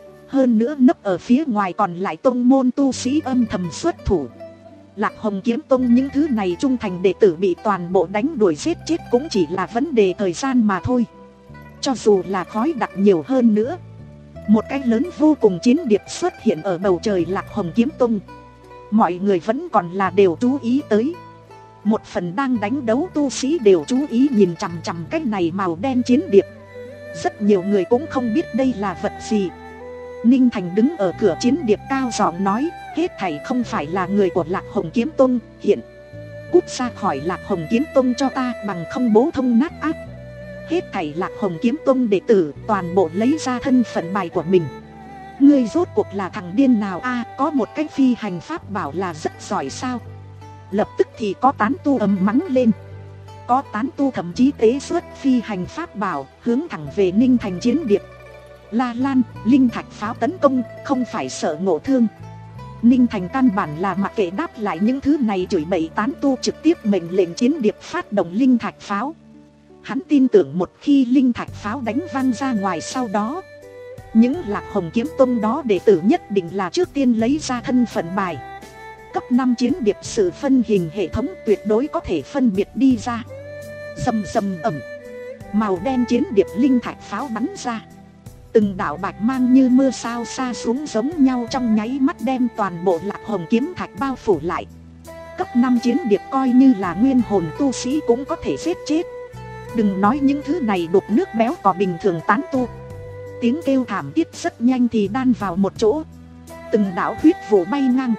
hơn nữa nấp ở phía ngoài còn lại tông môn tu sĩ âm thầm xuất thủ. Lạc Hồng Kiếm Tông những thứ này trung thành đệ tử bị toàn bộ đánh đuổi giết chết cũng chỉ là vấn đề thời gian mà thôi. Cho dù là khói đặc nhiều hơn nữa, một cái lớn vô cùng chiến điệp xuất hiện ở bầu trời Lạc Hồng Kiếm Tông, mọi người vẫn còn là đều chú ý tới. Một phần đang đánh đấu tu sĩ đều chú ý nhìn chằm chằm cái này màu đen chiến điệp. Rất nhiều người cũng không biết đây là vật gì. Ninh Thành đứng ở cửa chiến điệp cao giọng nói, hết thảy không phải là người của Lạc Hồng Kiếm Tông, hiện cút ra khỏi Lạc Hồng Kiếm Tông cho ta, bằng không bố thông nát ác. Hết thảy Lạc Hồng Kiếm Tông đệ tử toàn bộ lấy ra thân phận bài của mình. Ngươi rốt cuộc là thằng điên nào a? Có một cái phi hành pháp bảo là rất giỏi sao? Lập tức thì có tán tu ầm mắng lên. Có tán tu thậm chí tế xuất phi hành pháp bảo hướng thẳng về Ninh Thành chiến điệp. La Lan, linh thạch pháo tấn công, không phải sợ ngộ thương. Ninh Thành căn bản là mặc kệ đáp lại những thứ này chửi bậy tán tu, trực tiếp mệnh lệnh chiến điệp phát động linh thạch pháo. Hắn tin tưởng một khi linh thạch pháo đánh văng ra ngoài, sau đó những Lạc Hồng Kiếm Tông đó đệ tử nhất định là trước tiên lấy ra thân phận bài. Cấp năm chiến điệp sự phân hình hệ thống tuyệt đối có thể phân biệt đi ra. Rầm rầm ẩm, màu đen chiến điệp linh thạch pháo bắn ra. Từng đạo bạch mang như mưa sao xa xuống giống nhau, trong nháy mắt đem toàn bộ Lạc Hồng Kiếm Thạch bao phủ lại. Cấp năm chiến điệp coi như là nguyên hồn tu sĩ cũng có thể giết chết. Đừng nói những thứ này đục nước béo cò bình thường tán tu. Tiếng kêu thảm thiết rất nhanh thì đan vào một chỗ. Từng đạo huyết vụ bay ngang.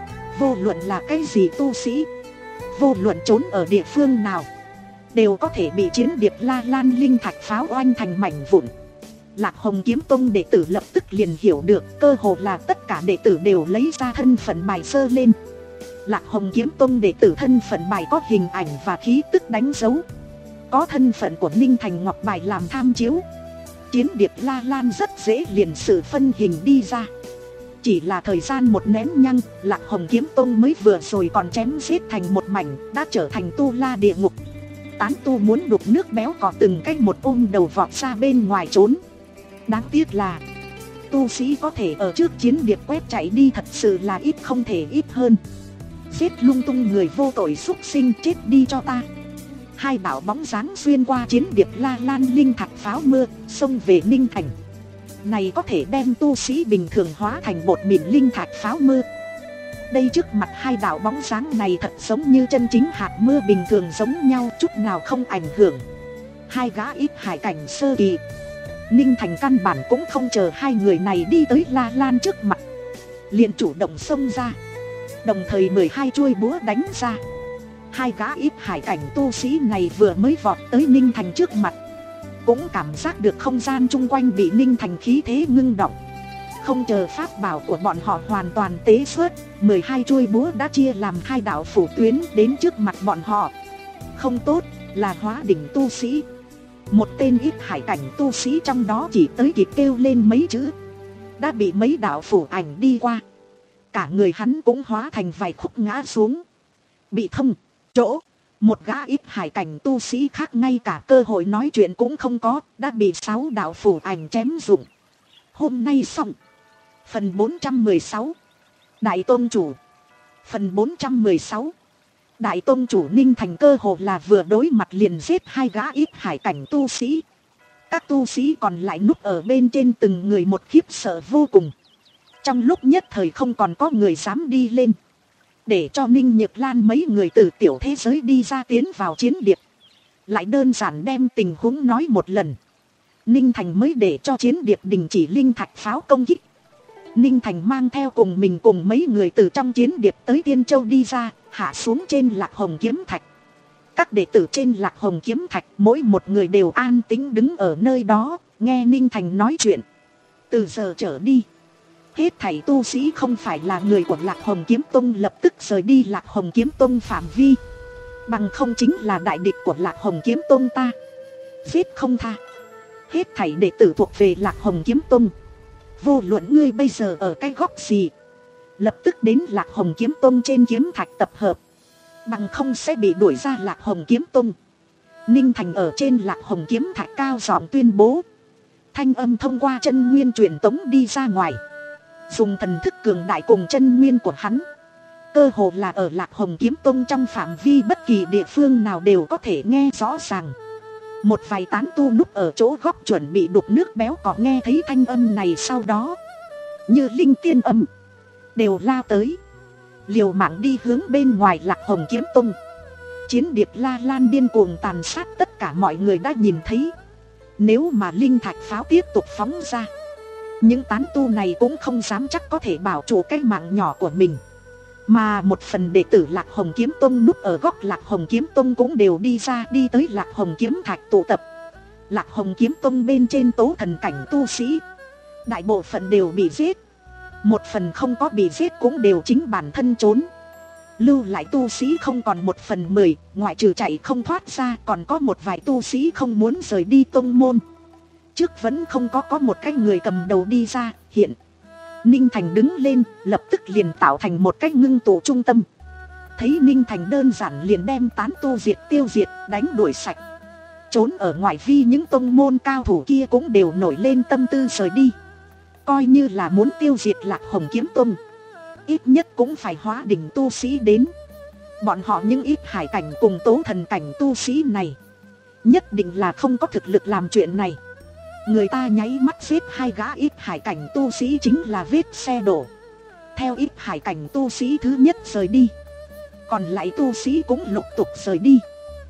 Vô luận là cái gì tu sĩ, vô luận trốn ở địa phương nào, đều có thể bị chiến điệp La Lan linh thạch pháo oanh thành mảnh vụn. Lạc Hồng Kiếm Tông đệ tử lập tức liền hiểu được, cơ hồ là tất cả đệ tử đều lấy ra thân phận bài sơ lên. Lạc Hồng Kiếm Tông đệ tử thân phận bài có hình ảnh và khí tức đánh dấu, có thân phận của Ninh Thành ngọc bài làm tham chiếu. Chiến điệp La Lan rất dễ liền sự phân hình đi ra. Chỉ là thời gian một nén nhăng, Lạc Hồng Kiếm Tông mới vừa rồi còn chém giết thành một mảnh, đã trở thành tu la địa ngục. Tán tu muốn đục nước béo cò từng cách một ôm đầu vọt ra bên ngoài trốn. Đáng tiếc là tu sĩ có thể ở trước chiến điệp quét chạy đi thật sự là ít không thể ít hơn. Giết lung tung người vô tội xúc sinh, chết đi cho ta. Hai đạo bóng dáng xuyên qua chiến điệp La Lan linh thạch pháo mưa, xông về Ninh Thành. Này có thể đem tu sĩ bình thường hóa thành bột mịn linh thạch pháo mưa. Đây trước mặt hai đạo bóng dáng này thật giống như chân chính hạt mưa bình thường giống nhau, chút nào không ảnh hưởng. Hai gã ít hải cảnh sơ kỳ. Ninh Thành căn bản cũng không chờ hai người này đi tới La Lan trước mặt, liền chủ động xông ra, đồng thời mười hai chuôi búa đánh ra. Hai gã ít hải cảnh tu sĩ này vừa mới vọt tới Ninh Thành trước mặt, cũng cảm giác được không gian chung quanh bị Ninh Thành khí thế ngưng động. Không chờ pháp bảo của bọn họ hoàn toàn tế xuất, mười hai chuôi búa đã chia làm hai đạo phủ tuyến đến trước mặt bọn họ. Không tốt, là hóa đỉnh tu sĩ. Một tên ít hải cảnh tu sĩ trong đó chỉ tới kịp kêu lên mấy chữ, đã bị mấy đạo phủ ảnh đi qua. Cả người hắn cũng hóa thành vài khúc ngã xuống, bị thông chỗ. Một gã ít hải cảnh tu sĩ khác ngay cả cơ hội nói chuyện cũng không có, đã bị sáu đạo phủ ảnh chém rụng. Hôm nay xong. Phần bốn trăm mười sáu Đại Tôn Chủ. Phần bốn trăm mười sáu Đại Tôn Chủ Ninh Thành cơ hồ là vừa đối mặt liền giết hai gã ít hải cảnh tu sĩ. Các tu sĩ còn lại núp ở bên trên từng người một khiếp sợ vô cùng. Trong lúc nhất thời không còn có người dám đi lên, để cho Ninh Nhược Lan mấy người từ tiểu thế giới đi ra tiến vào chiến điệp. Lại đơn giản đem tình huống nói một lần, Ninh Thành mới để cho chiến điệp đình chỉ linh thạch pháo công kích. Ninh Thành mang theo cùng mình cùng mấy người từ trong chiến điệp tới Tiên Châu đi ra, hạ xuống trên Lạc Hồng Kiếm Thạch. Các đệ tử trên Lạc Hồng Kiếm Thạch mỗi một người đều an tĩnh đứng ở nơi đó, nghe Ninh Thành nói chuyện. Từ giờ trở đi, hết thảy tu sĩ không phải là người của Lạc Hồng Kiếm Tông lập tức rời đi Lạc Hồng Kiếm Tông phạm vi. Bằng không chính là đại địch của Lạc Hồng Kiếm Tông ta, giết không tha. Hết thảy đệ tử thuộc về Lạc Hồng Kiếm Tông, vô luận ngươi bây giờ ở cái góc gì, lập tức đến Lạc Hồng Kiếm Tông trên kiếm thạch tập hợp, bằng không sẽ bị đuổi ra Lạc Hồng Kiếm Tông. Ninh Thành ở trên Lạc Hồng Kiếm Thạch cao giọng tuyên bố, thanh âm thông qua chân nguyên truyền tống đi ra ngoài. Dùng thần thức cường đại cùng chân nguyên của hắn, cơ hồ là ở Lạc Hồng Kiếm Tông trong phạm vi bất kỳ địa phương nào đều có thể nghe rõ ràng. Một vài tán tu núp ở chỗ góc chuẩn bị đục nước béo cò nghe thấy thanh âm này, sau đó như linh tiên âm đều lao tới, liều mạng đi hướng bên ngoài Lạc Hồng Kiếm Tông. Chiến điệp La Lan điên cuồng tàn sát tất cả mọi người đã nhìn thấy. Nếu mà linh thạch pháo tiếp tục phóng ra, những tán tu này cũng không dám chắc có thể bảo trụ cái mạng nhỏ của mình. Mà một phần đệ tử Lạc Hồng Kiếm Tông núp ở góc Lạc Hồng Kiếm Tông cũng đều đi ra, đi tới Lạc Hồng Kiếm Thạch tụ tập. Lạc Hồng Kiếm Tông bên trên tố thần cảnh tu sĩ, đại bộ phận đều bị giết. Một phần không có bị giết cũng đều chính bản thân trốn. Lưu lại tu sĩ không còn một phần mười, ngoại trừ chạy không thoát ra, còn có một vài tu sĩ không muốn rời đi tông môn. Trước vẫn không có có một cái người cầm đầu đi ra, hiện Ninh Thành đứng lên, lập tức liền tạo thành một cái ngưng tụ trung tâm. Thấy Ninh Thành đơn giản liền đem tán tu diệt tiêu diệt, đánh đuổi sạch. Trốn ở ngoại vi những tông môn cao thủ kia cũng đều nổi lên tâm tư rời đi. Coi như là muốn tiêu diệt Lạc Hồng Kiếm Tông, ít nhất cũng phải hóa đỉnh tu sĩ đến. Bọn họ những ít hải cảnh cùng tố thần cảnh tu sĩ này nhất định là không có thực lực làm chuyện này. Người ta nháy mắt giết hai gã ít hải cảnh tu sĩ chính là vết xe đổ. Theo ít hải cảnh tu sĩ thứ nhất rời đi, còn lại tu sĩ cũng lục tục rời đi.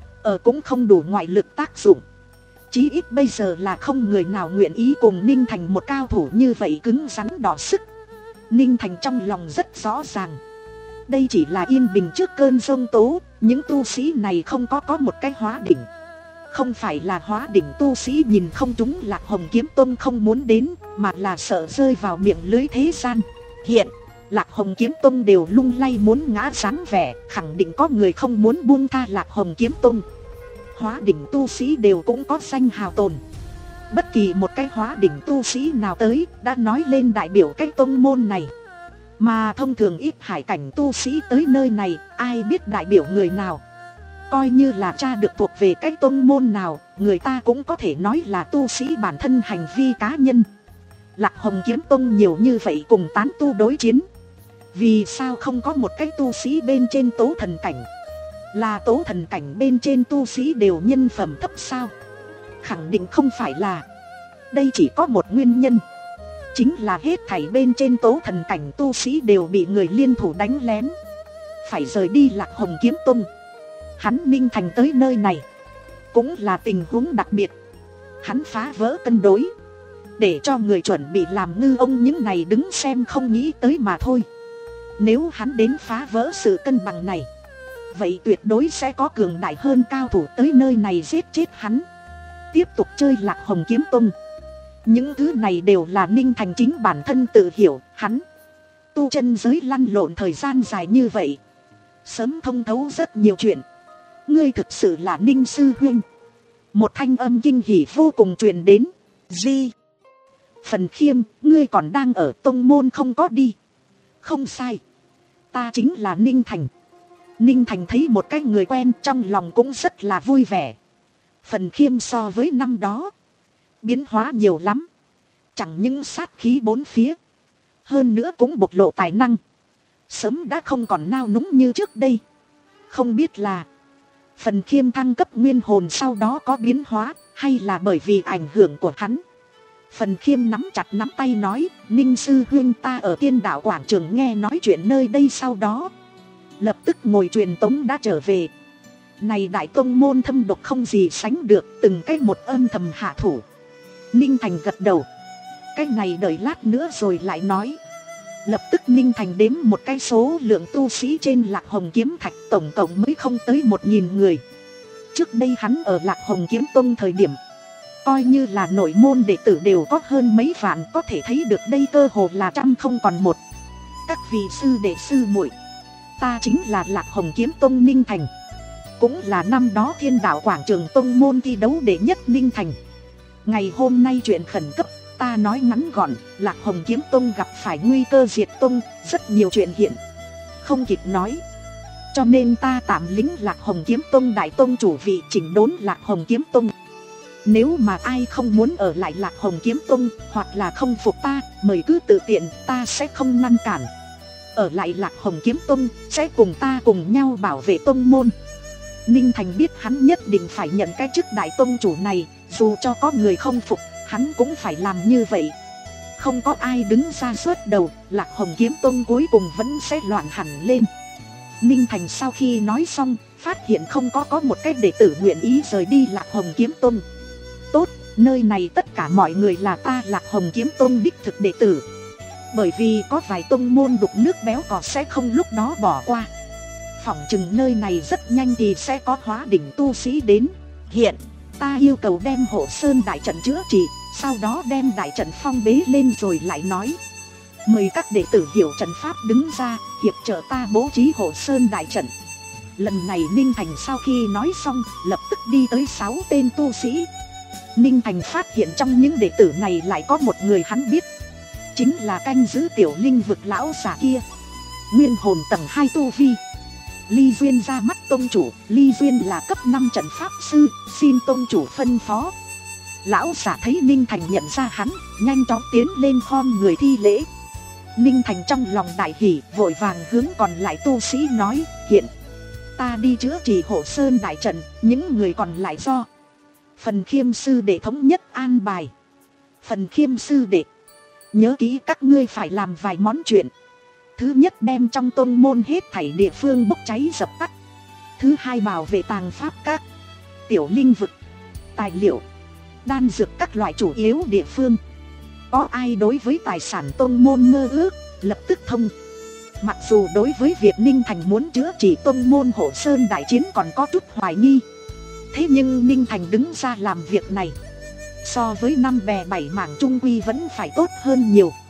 Ở cũng không đủ ngoại lực tác dụng, chí ít bây giờ là không người nào nguyện ý cùng Ninh Thành một cao thủ như vậy cứng rắn đỏ sức. Ninh Thành trong lòng rất rõ ràng, đây chỉ là yên bình trước cơn giông tố. Những tu sĩ này không có có một cái hóa đỉnh, không phải là hóa đỉnh tu sĩ nhìn không trúng Lạc Hồng Kiếm Tông không muốn đến, mà là sợ rơi vào miệng lưới thế gian. Hiện Lạc Hồng Kiếm Tông đều lung lay muốn ngã dáng vẻ, khẳng định có người không muốn buông tha Lạc Hồng Kiếm Tông. Hóa đỉnh tu sĩ đều cũng có danh hào tồn. Bất kỳ một cái hóa đỉnh tu sĩ nào tới đã nói lên đại biểu cái tông môn này. Mà thông thường ít hải cảnh tu sĩ tới nơi này, ai biết đại biểu người nào. Coi như là cha được thuộc về cái tông môn nào, người ta cũng có thể nói là tu sĩ bản thân hành vi cá nhân. Lạc Hồng Kiếm Tông nhiều như vậy cùng tán tu đối chiến, vì sao không có một cái tu sĩ bên trên tố thần cảnh? Là tố thần cảnh bên trên tu sĩ đều nhân phẩm thấp sao? Khẳng định không phải là. Đây chỉ có một nguyên nhân, chính là hết thảy bên trên tố thần cảnh tu sĩ đều bị người liên thủ đánh lén, phải rời đi Lạc Hồng Kiếm Tông. Hắn Ninh Thành tới nơi này cũng là tình huống đặc biệt. Hắn phá vỡ cân đối, để cho người chuẩn bị làm ngư ông những này đứng xem không nghĩ tới mà thôi. Nếu hắn đến phá vỡ sự cân bằng này, vậy tuyệt đối sẽ có cường đại hơn cao thủ tới nơi này giết chết hắn, tiếp tục chơi Lạc Hồng Kiếm Tông. Những thứ này đều là Ninh Thành chính bản thân tự hiểu. Hắn tu chân giới lăn lộn thời gian dài như vậy, sớm thông thấu rất nhiều chuyện. Ngươi thực sự là Ninh sư huynh. Một thanh âm kinh hỉ vô cùng truyền đến. Di Phần Khiêm, ngươi còn đang ở tông môn không có đi? Không sai, ta chính là Ninh Thành. Ninh Thành thấy một cái người quen, trong lòng cũng rất là vui vẻ. Phần Khiêm so với năm đó biến hóa nhiều lắm, chẳng những sát khí bốn phía, hơn nữa cũng bộc lộ tài năng, sớm đã không còn nao núng như trước đây. Không biết là Phần Khiêm thăng cấp nguyên hồn sau đó có biến hóa, hay là bởi vì ảnh hưởng của hắn. Phần Khiêm nắm chặt nắm tay nói, Ninh sư huynh, ta ở Tiên Đạo quảng trường nghe nói chuyện nơi đây, sau đó lập tức ngồi truyền tống đã trở về. Này đại tông môn thâm độc không gì sánh được, từng cái một âm thầm hạ thủ. Ninh Thành gật đầu, cái này đợi lát nữa rồi lại nói. Lập tức Ninh Thành đếm một cái số lượng tu sĩ trên Lạc Hồng Kiếm Thạch, tổng cộng mới không tới một nghìn người. Trước đây hắn ở Lạc Hồng Kiếm Tông thời điểm, coi như là nội môn đệ tử đều có hơn mấy vạn, có thể thấy được đây cơ hồ là trăm không còn một. Các vị sư đệ sư muội, ta chính là Lạc Hồng Kiếm Tông Ninh Thành, cũng là năm đó Thiên Đạo quảng trường tông môn thi đấu đệ nhất Ninh Thành. Ngày hôm nay chuyện khẩn cấp, ta nói ngắn gọn, Lạc Hồng Kiếm Tông gặp phải nguy cơ diệt tông, rất nhiều chuyện hiện không kịp nói, cho nên ta tạm lĩnh Lạc Hồng Kiếm Tông đại tông chủ vị, chỉnh đốn Lạc Hồng Kiếm Tông. Nếu mà ai không muốn ở lại Lạc Hồng Kiếm Tông, hoặc là không phục ta, mời cứ tự tiện, ta sẽ không ngăn cản. Ở lại Lạc Hồng Kiếm Tông, sẽ cùng ta cùng nhau bảo vệ tông môn. Ninh Thành biết hắn nhất định phải nhận cái chức đại tông chủ này, dù cho có người không phục, hắn cũng phải làm như vậy. Không có ai đứng ra suốt đầu, Lạc Hồng Kiếm Tông cuối cùng vẫn sẽ loạn hẳn lên. Ninh Thành sau khi nói xong, phát hiện không có có một cái đệ tử nguyện ý rời đi Lạc Hồng Kiếm Tông. Tốt, nơi này tất cả mọi người là ta Lạc Hồng Kiếm Tông đích thực đệ tử. Bởi vì có vài tông môn đục nước béo cò sẽ không lúc đó bỏ qua. Phỏng chừng nơi này rất nhanh thì sẽ có hóa đỉnh tu sĩ đến. Hiện, ta yêu cầu đem Hộ Sơn đại trận chữa trị, sau đó đem đại trận phong bế lên rồi lại nói. Mời các đệ tử hiểu trận pháp đứng ra, hiệp trợ ta bố trí Hộ Sơn đại trận. Lần này Ninh Thành sau khi nói xong, lập tức đi tới sáu tên tu sĩ. Ninh Thành phát hiện trong những đệ tử này lại có một người hắn biết, chính là canh giữ tiểu linh vực lão giả kia. Nguyên hồn tầng hai tu vi. Ly Duyên ra mắt tông chủ, Ly Duyên là cấp năm trận pháp sư, xin tông chủ phân phó. Lão giả thấy Ninh Thành nhận ra hắn, nhanh chóng tiến lên khom người thi lễ. Ninh Thành trong lòng đại hỉ, vội vàng hướng còn lại tu sĩ nói, hiện ta đi chữa trị Hộ Sơn đại trận, những người còn lại do Phần Khiêm sư đệ thống nhất an bài. Phần Khiêm sư đệ, nhớ kỹ các ngươi phải làm vài món chuyện. Thứ nhất, đem trong tôn môn hết thảy địa phương bốc cháy dập tắt. Thứ hai, bảo vệ tàng pháp các, tiểu linh vực, tài liệu, đan dược các loại chủ yếu địa phương. Có ai đối với tài sản tôn môn mơ ước, lập tức thông. Mặc dù đối với việc Ninh Thành muốn chữa trị tôn môn Hộ Sơn đại chiến còn có chút hoài nghi, thế nhưng Ninh Thành đứng ra làm việc này, so với năm bè bảy mảng trung quy vẫn phải tốt hơn nhiều.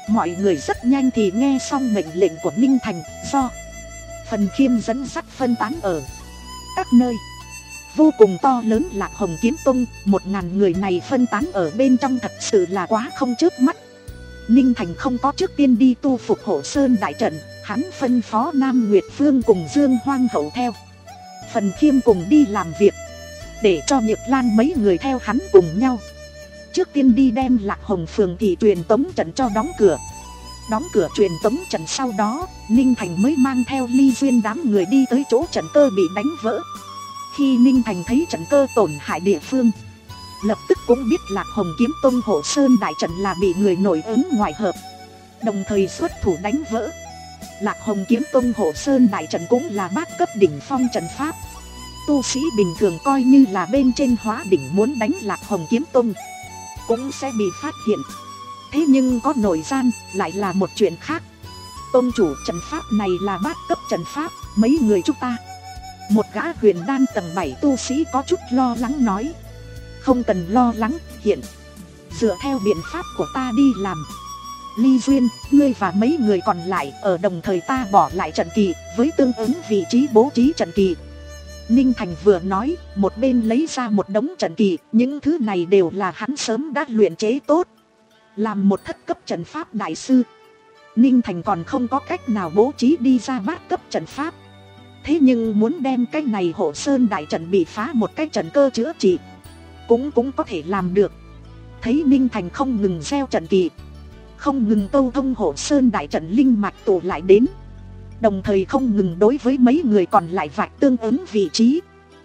Mọi người rất nhanh thì nghe xong mệnh lệnh của Ninh Thành, do Phần Khiêm dẫn dắt phân tán ở các nơi vô cùng to lớn Lạc Hồng Kiếm Tông. Một ngàn người này phân tán ở bên trong thật sự là quá không chớp mắt. Ninh Thành không có trước tiên đi tu phục Hộ Sơn đại trận, hắn phân phó Nam Nguyệt Phương cùng Dương Hoang Hậu theo Phần Khiêm cùng đi làm việc, để cho Nhược Lan mấy người theo hắn cùng nhau. Trước tiên đi đem Lạc Hồng Phường thì truyền tống trận cho đóng cửa. Đóng cửa truyền tống trận sau đó, Ninh Thành mới mang theo Ly Duyên đám người đi tới chỗ trận cơ bị đánh vỡ. Khi Ninh Thành thấy trận cơ tổn hại địa phương, lập tức cũng biết Lạc Hồng Kiếm Tông Hộ Sơn đại trận là bị người nổi ứng ngoại hợp, đồng thời xuất thủ đánh vỡ. Lạc Hồng Kiếm Tông Hộ Sơn đại trận cũng là bát cấp đỉnh phong trận pháp. Tu sĩ bình thường coi như là bên trên hóa đỉnh muốn đánh Lạc Hồng Kiếm Tông cũng sẽ bị phát hiện. Thế nhưng có nội gian lại là một chuyện khác. Tông chủ trận pháp này là bát cấp trận pháp, mấy người chúng ta. Một gã huyền đan tầng bảy tu sĩ có chút lo lắng nói. Không cần lo lắng, hiện dựa theo biện pháp của ta đi làm. Ly Duyên, ngươi và mấy người còn lại ở đồng thời ta bỏ lại trận kỳ với tương ứng vị trí bố trí trận kỳ. Ninh Thành vừa nói, một bên lấy ra một đống trận kỳ. Những thứ này đều là hắn sớm đã luyện chế tốt. Làm một thất cấp trận pháp đại sư, Ninh Thành còn không có cách nào bố trí đi ra bát cấp trận pháp. Thế nhưng muốn đem cái này Hộ Sơn đại trận bị phá một cái trận cơ chữa trị, cũng cũng có thể làm được. Thấy Ninh Thành không ngừng gieo trận kỳ, không ngừng câu thông Hộ Sơn đại trận linh mạch tụ lại đến, đồng thời không ngừng đối với mấy người còn lại vạch tương ứng vị trí,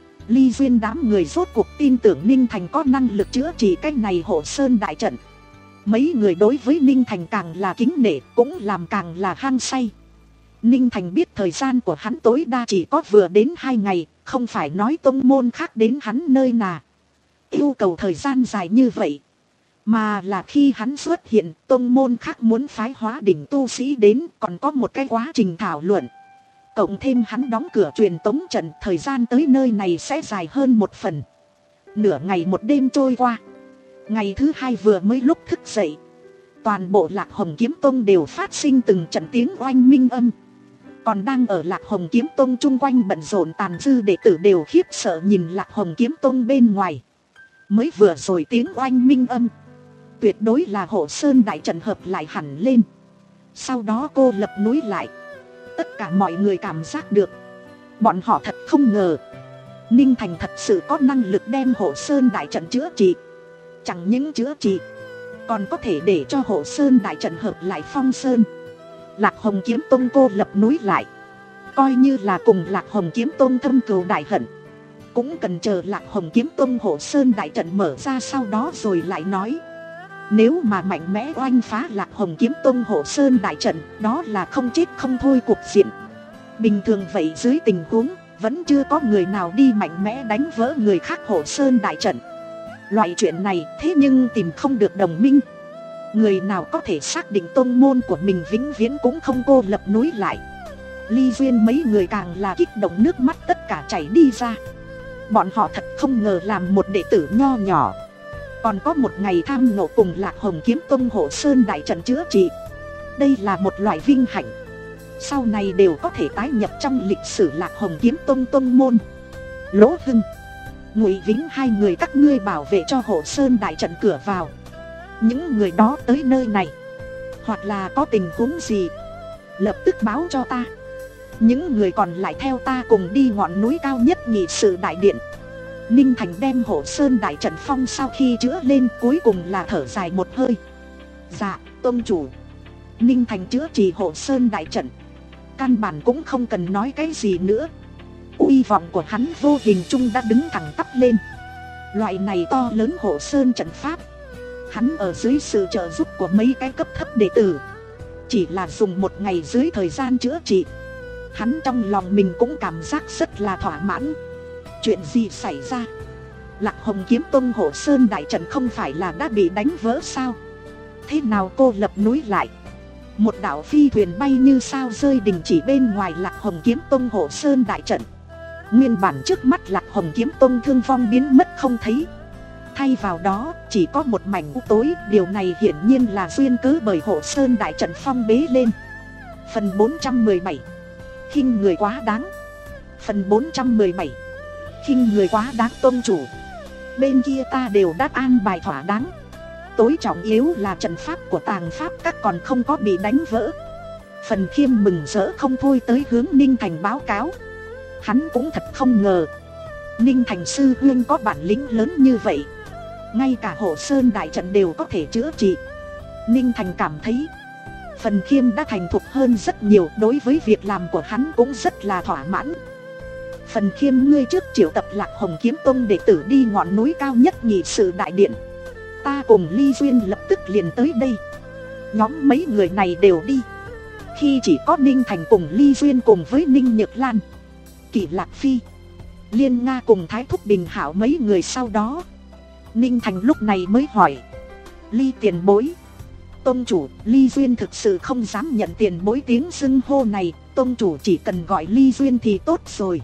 Ly Duyên đám người rốt cuộc tin tưởng Ninh Thành có năng lực chữa trị cái này Hộ Sơn đại trận. Mấy người đối với Ninh Thành càng là kính nể, cũng làm càng là hăng say. Ninh Thành biết thời gian của hắn tối đa chỉ có vừa đến hai ngày, không phải nói tông môn khác đến hắn nơi nào yêu cầu thời gian dài như vậy, mà là khi hắn xuất hiện, tông môn khác muốn phái hóa đỉnh tu sĩ đến, còn có một cái quá trình thảo luận. Cộng thêm hắn đóng cửa truyền tống trận, thời gian tới nơi này sẽ dài hơn một phần. Nửa ngày một đêm trôi qua, ngày thứ hai vừa mới lúc thức dậy, toàn bộ Lạc Hồng Kiếm Tông đều phát sinh từng trận tiếng oanh minh âm. Còn đang ở Lạc Hồng Kiếm Tông chung quanh bận rộn tàn dư đệ tử đều khiếp sợ nhìn Lạc Hồng Kiếm Tông bên ngoài. Mới vừa rồi tiếng oanh minh âm, tuyệt đối là Hộ Sơn đại trận hợp lại hẳn lên, sau đó cô lập núi lại. Tất cả mọi người cảm giác được, bọn họ thật không ngờ Ninh Thành thật sự có năng lực đem Hộ Sơn đại trận chữa trị. Chẳng những chữa trị, còn có thể để cho Hộ Sơn đại trận hợp lại Phong Sơn. Lạc Hồng Kiếm Tông cô lập núi lại, coi như là cùng Lạc Hồng Kiếm Tông thâm cừu đại hận, cũng cần chờ Lạc Hồng Kiếm Tông Hộ Sơn đại trận mở ra sau đó rồi lại nói. Nếu mà mạnh mẽ oanh phá Lạc Hồng Kiếm Tông Hộ Sơn đại trận, đó là không chết không thôi cục diện. Bình thường vậy dưới tình huống vẫn chưa có người nào đi mạnh mẽ đánh vỡ người khác Hộ Sơn đại trận. Loại chuyện này thế nhưng tìm không được đồng minh. Người nào có thể xác định tông môn của mình vĩnh viễn cũng không cô lập núi lại. Ly Duyên mấy người càng là kích động, nước mắt tất cả chảy đi ra. Bọn họ thật không ngờ làm một đệ tử nho nhỏ, còn có một ngày tham ngộ cùng Lạc Hồng Kiếm Tông Hộ Sơn đại trận chữa trị. Đây là một loại vinh hạnh, sau này đều có thể tái nhập trong lịch sử Lạc Hồng Kiếm Tông tông môn. Lỗ Hưng, Ngụy Vĩnh hai người các ngươi bảo vệ cho Hộ Sơn đại trận cửa vào. Những người đó tới nơi này, hoặc là có tình huống gì, lập tức báo cho ta. Những người còn lại theo ta cùng đi ngọn núi cao nhất nghị sự đại điện. Ninh Thành đem Hộ Sơn đại trận phong sau khi chữa lên, cuối cùng là thở dài một hơi. Dạ, tông chủ. Ninh Thành chữa trị Hộ Sơn đại trận, căn bản cũng không cần nói cái gì nữa. Uy vọng của hắn vô hình chung đã đứng thẳng tắp lên. Loại này to lớn Hộ Sơn trận pháp, hắn ở dưới sự trợ giúp của mấy cái cấp thấp đệ tử, chỉ là dùng một ngày dưới thời gian chữa trị, hắn trong lòng mình cũng cảm giác rất là thỏa mãn. Chuyện gì xảy ra? Lạc Hồng Kiếm Tông Hộ Sơn đại trận không phải là đã bị đánh vỡ sao? Thế nào cô lập núi lại? Một đạo phi thuyền bay như sao rơi đình chỉ bên ngoài Lạc Hồng Kiếm Tông Hộ Sơn đại trận. Nguyên bản trước mắt Lạc Hồng Kiếm Tông thương vong biến mất không thấy, thay vào đó chỉ có một mảnh u tối. Điều này hiển nhiên là duyên cớ bởi Hộ Sơn đại trận phong bế lên. Phần bốn trăm mười bảy, khinh người quá đáng. Phần bốn trăm mười bảy, khinh người quá đáng. Tôn chủ, bên kia ta đều đã an bài thỏa đáng. Tối trọng yếu là trận pháp của Tàng Pháp các còn không có bị đánh vỡ. Phần Khiêm mừng rỡ không thôi tới hướng Ninh Thành báo cáo. Hắn cũng thật không ngờ Ninh Thành sư huynh có bản lĩnh lớn như vậy, ngay cả Hộ Sơn đại trận đều có thể chữa trị. Ninh Thành cảm thấy Phần Khiêm đã thành thục hơn rất nhiều, đối với việc làm của hắn cũng rất là thỏa mãn. Phần Khiêm, ngươi trước triệu tập Lạc Hồng Kiếm Tông đệ tử đi ngọn núi cao nhất nghị sự đại điện. Ta cùng Ly Duyên lập tức liền tới đây. Nhóm mấy người này đều đi. Khi chỉ có Ninh Thành cùng Ly Duyên cùng với Ninh Nhược Lan, Kỷ Lạc Phi, Liên Nga cùng Thái Thúc Bình Hảo mấy người sau đó. Ninh Thành lúc này mới hỏi: Ly tiền bối, tông chủ, Ly Duyên thực sự không dám nhận tiền bối tiếng xưng hô này, tông chủ chỉ cần gọi Ly Duyên thì tốt rồi.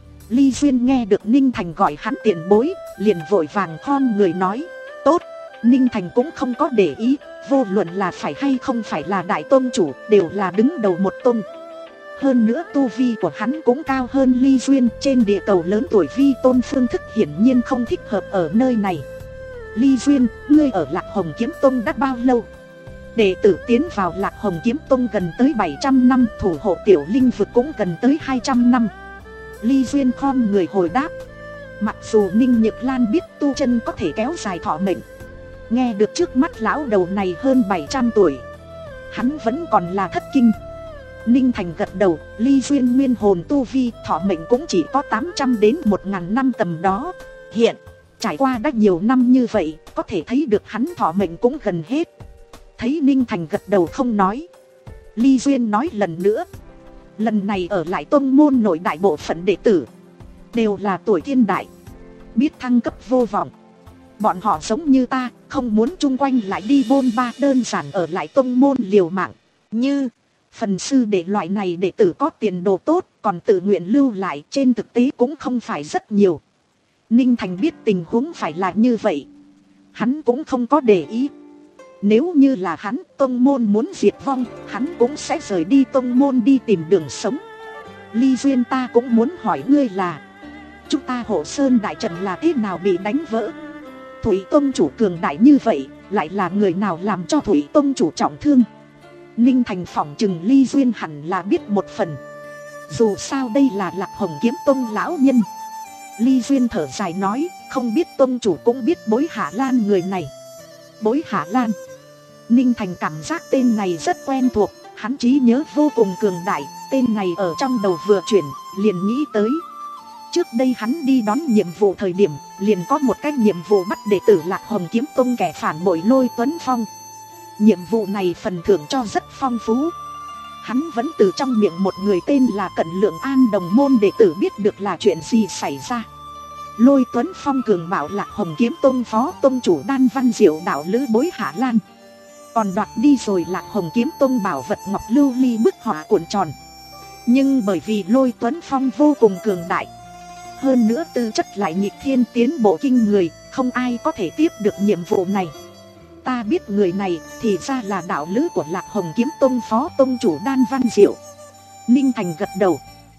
Ly Duyên nghe được Ninh Thành gọi hắn tiền bối, liền vội vàng khom người nói: Tốt. Ninh Thành cũng không có để ý, vô luận là phải hay không phải là đại tôn chủ, đều là đứng đầu một tôn. Hơn nữa tu vi của hắn cũng cao hơn Ly Duyên. Trên địa cầu lớn tuổi vi tôn phương thức hiển nhiên không thích hợp ở nơi này. Ly Duyên, ngươi ở Lạc Hồng Kiếm Tông đã bao lâu? Đệ tử tiến vào Lạc Hồng Kiếm Tông gần tới bảy trăm năm, thủ hộ tiểu linh vực cũng gần tới hai trăm năm. Ly Duyên khom người hồi đáp. Mặc dù Ninh Nhược Lan biết tu chân có thể kéo dài thọ mệnh, nghe được trước mắt lão đầu này hơn bảy trăm tuổi, hắn vẫn còn là thất kinh. Ninh Thành gật đầu. Ly Duyên nguyên hồn tu vi thọ mệnh cũng chỉ có tám trăm đến một nghìn năm tầm đó. Hiện trải qua đã nhiều năm như vậy, có thể thấy được hắn thọ mệnh cũng gần hết. Thấy Ninh Thành gật đầu không nói, Ly Duyên nói lần nữa: Lần này ở lại tông môn nội đại bộ phận đệ tử đều là tuổi thiên đại, biết thăng cấp vô vọng. Bọn họ giống như ta, không muốn chung quanh lại đi bôn ba, đơn giản ở lại tông môn liều mạng. Như phần sư đệ loại này đệ tử có tiền đồ tốt, còn tự nguyện lưu lại, trên thực tế cũng không phải rất nhiều. Ninh Thành biết tình huống phải là như vậy, hắn cũng không có để ý. Nếu như là hắn, tông môn muốn diệt vong, hắn cũng sẽ rời đi tông môn đi tìm đường sống. Ly Duyên, ta cũng muốn hỏi ngươi là chúng ta Hộ Sơn đại trận là thế nào bị đánh vỡ? Thủy tông chủ cường đại như vậy, lại là người nào làm cho Thủy tông chủ trọng thương? Ninh Thành phỏng chừng Ly Duyên hẳn là biết một phần, dù sao đây là Lạc Hồng Kiếm Tông lão nhân. Ly Duyên thở dài nói: Không biết tông chủ cũng biết Bối Hạ Lan người này. Bối Hạ Lan. Ninh Thành cảm giác tên này rất quen thuộc, hắn trí nhớ vô cùng cường đại. Tên này ở trong đầu vừa chuyển, liền nghĩ tới trước đây hắn đi đón nhiệm vụ thời điểm, liền có một cái nhiệm vụ bắt đệ tử Lạc Hồng Kiếm Tông kẻ phản bội Lôi Tuấn Phong. Nhiệm vụ này phần thưởng cho rất phong phú. Hắn vẫn từ trong miệng một người tên là Cận Lượng An đồng môn đệ tử biết được là chuyện gì xảy ra. Lôi Tuấn Phong cường bảo Lạc Hồng Kiếm Tông phó tông chủ Đan Văn Diệu đạo lữ Bối Hạ Lan, còn đoạt đi rồi Lạc Hồng Kiếm Tông bảo vật ngọc lưu ly bức họa cuộn tròn. Nhưng bởi vì Lôi Tuấn Phong vô cùng cường đại, hơn nữa tư chất lại nghịch thiên tiến bộ kinh người, không ai có thể tiếp được nhiệm vụ này. Ta biết người này thì ra là đạo lữ của Lạc Hồng Kiếm Tông phó tông chủ Đan Văn Diệu. Ninh Thành gật đầu.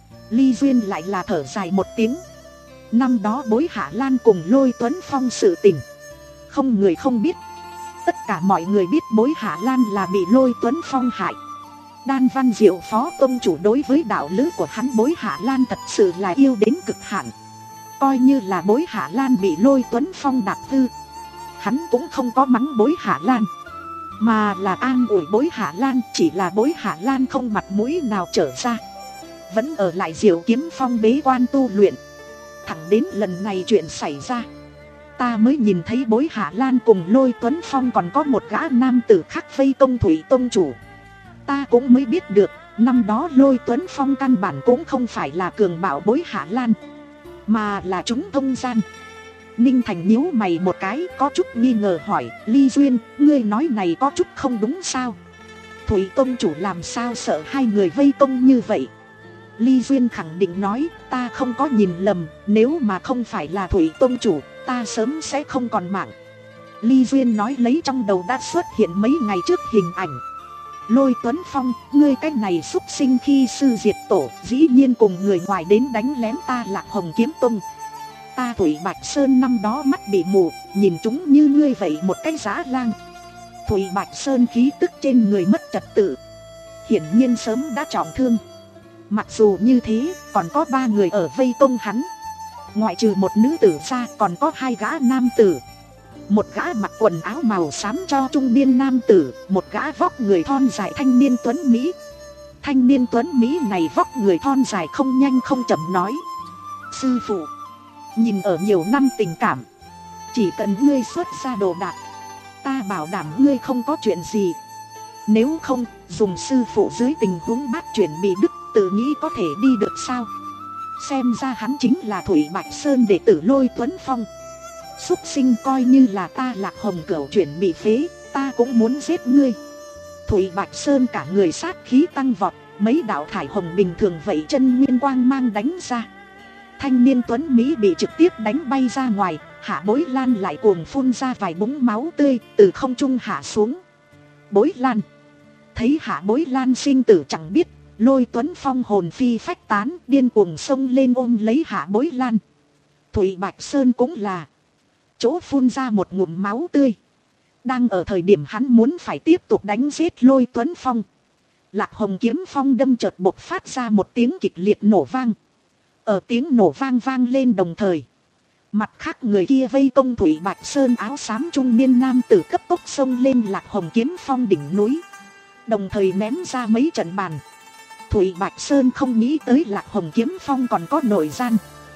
Ly Duyên lại là thở dài một tiếng. Năm đó Bối Hạ Lan cùng Lôi Tuấn Phong sự tình, không người không biết. Tất cả mọi người biết Bối Hạ Lan là bị Lôi Tuấn Phong hại. Đan Văn Diệu phó tông chủ đối với đạo lữ của hắn Bối Hạ Lan thật sự là yêu đến cực hạn. Coi như là Bối Hạ Lan bị Lôi Tuấn Phong đạp hư, hắn cũng không có mắng Bối Hạ Lan, mà là an ủi Bối Hạ Lan. Chỉ là Bối Hạ Lan không mặt mũi nào trở ra, vẫn ở lại Diệu Kiếm Phong bế quan tu luyện. Thẳng đến lần này chuyện xảy ra, ta mới nhìn thấy Bối Hạ Lan cùng Lôi Tuấn Phong còn có một gã nam tử khác vây công Thủy tông chủ. Ta cũng mới biết được, năm đó Lôi Tuấn Phong căn bản cũng không phải là cường bạo Bối Hạ Lan, mà là chúng thông gian. Ninh Thành nhíu mày một cái, có chút nghi ngờ hỏi: Ly Duyên, ngươi nói này có chút không đúng sao? Thủy tông chủ làm sao sợ hai người vây công như vậy? Ly Duyên khẳng định nói: Ta không có nhìn lầm, nếu mà không phải là Thủy tông chủ, ta sớm sẽ không còn mạng. Ly Duyên nói lấy trong đầu đã xuất hiện mấy ngày trước hình ảnh. Lôi Tuấn Phong, ngươi cái này xúc sinh khi sư diệt tổ, dĩ nhiên cùng người ngoài đến đánh lén ta Lạc Hồng Kiếm Tông. Ta Thủy Bạch Sơn năm đó mắt bị mù, nhìn chúng như ngươi vậy một cái dã lang. Thủy Bạch Sơn khí tức trên người mất trật tự, hiển nhiên sớm đã trọng thương. Mặc dù như thế, còn có ba người ở vây công hắn. Ngoại trừ một nữ tử ra, còn có hai gã nam tử. Một gã mặc quần áo màu xám cho trung niên nam tử, một gã vóc người thon dài thanh niên tuấn Mỹ. Thanh niên tuấn Mỹ này vóc người thon dài không nhanh không chậm nói: sư phụ, nhìn ở nhiều năm tình cảm, chỉ cần ngươi xuất ra đồ đạc, ta bảo đảm ngươi không có chuyện gì. Nếu không, dùng sư phụ dưới tình huống bát chuyển bị đứt, tự nghĩ có thể đi được sao? Xem ra hắn chính là Thủy Bạch Sơn đệ tử Lôi Tuấn Phong. Xúc sinh, coi như là ta Lạc Hồng Cửu chuyển bị phế, ta cũng muốn giết ngươi. Thủy Bạch Sơn cả người sát khí tăng vọt, mấy đạo thải hồng bình thường vậy chân nguyên quang mang đánh ra. Thanh niên tuấn Mỹ bị trực tiếp đánh bay ra ngoài, Hạ Bối Lan lại cuồng phun ra vài búng máu tươi từ không trung hạ xuống. Bối Lan thấy Hạ Bối Lan sinh tử chẳng biết, Lôi Tuấn Phong hồn phi phách tán, điên cuồng xông lên ôm lấy Hạ Bối Lan. Thủy Bạch Sơn cũng là chỗ phun ra một ngụm máu tươi. Đang ở thời điểm hắn muốn phải tiếp tục đánh giết Lôi Tuấn Phong, Lạc Hồng Kiếm Phong đâm chợt bộc phát ra một tiếng kịch liệt nổ vang. Ở tiếng nổ vang vang lên đồng thời, mặt khác người kia vây công Thủy Bạch Sơn áo xám trung niên nam tử cấp tốc xông lên Lạc Hồng Kiếm Phong đỉnh núi, đồng thời ném ra mấy trận bàn. Thủy Bạch Sơn không nghĩ tới Lạc Hồng Kiếm Phong còn có nội gian.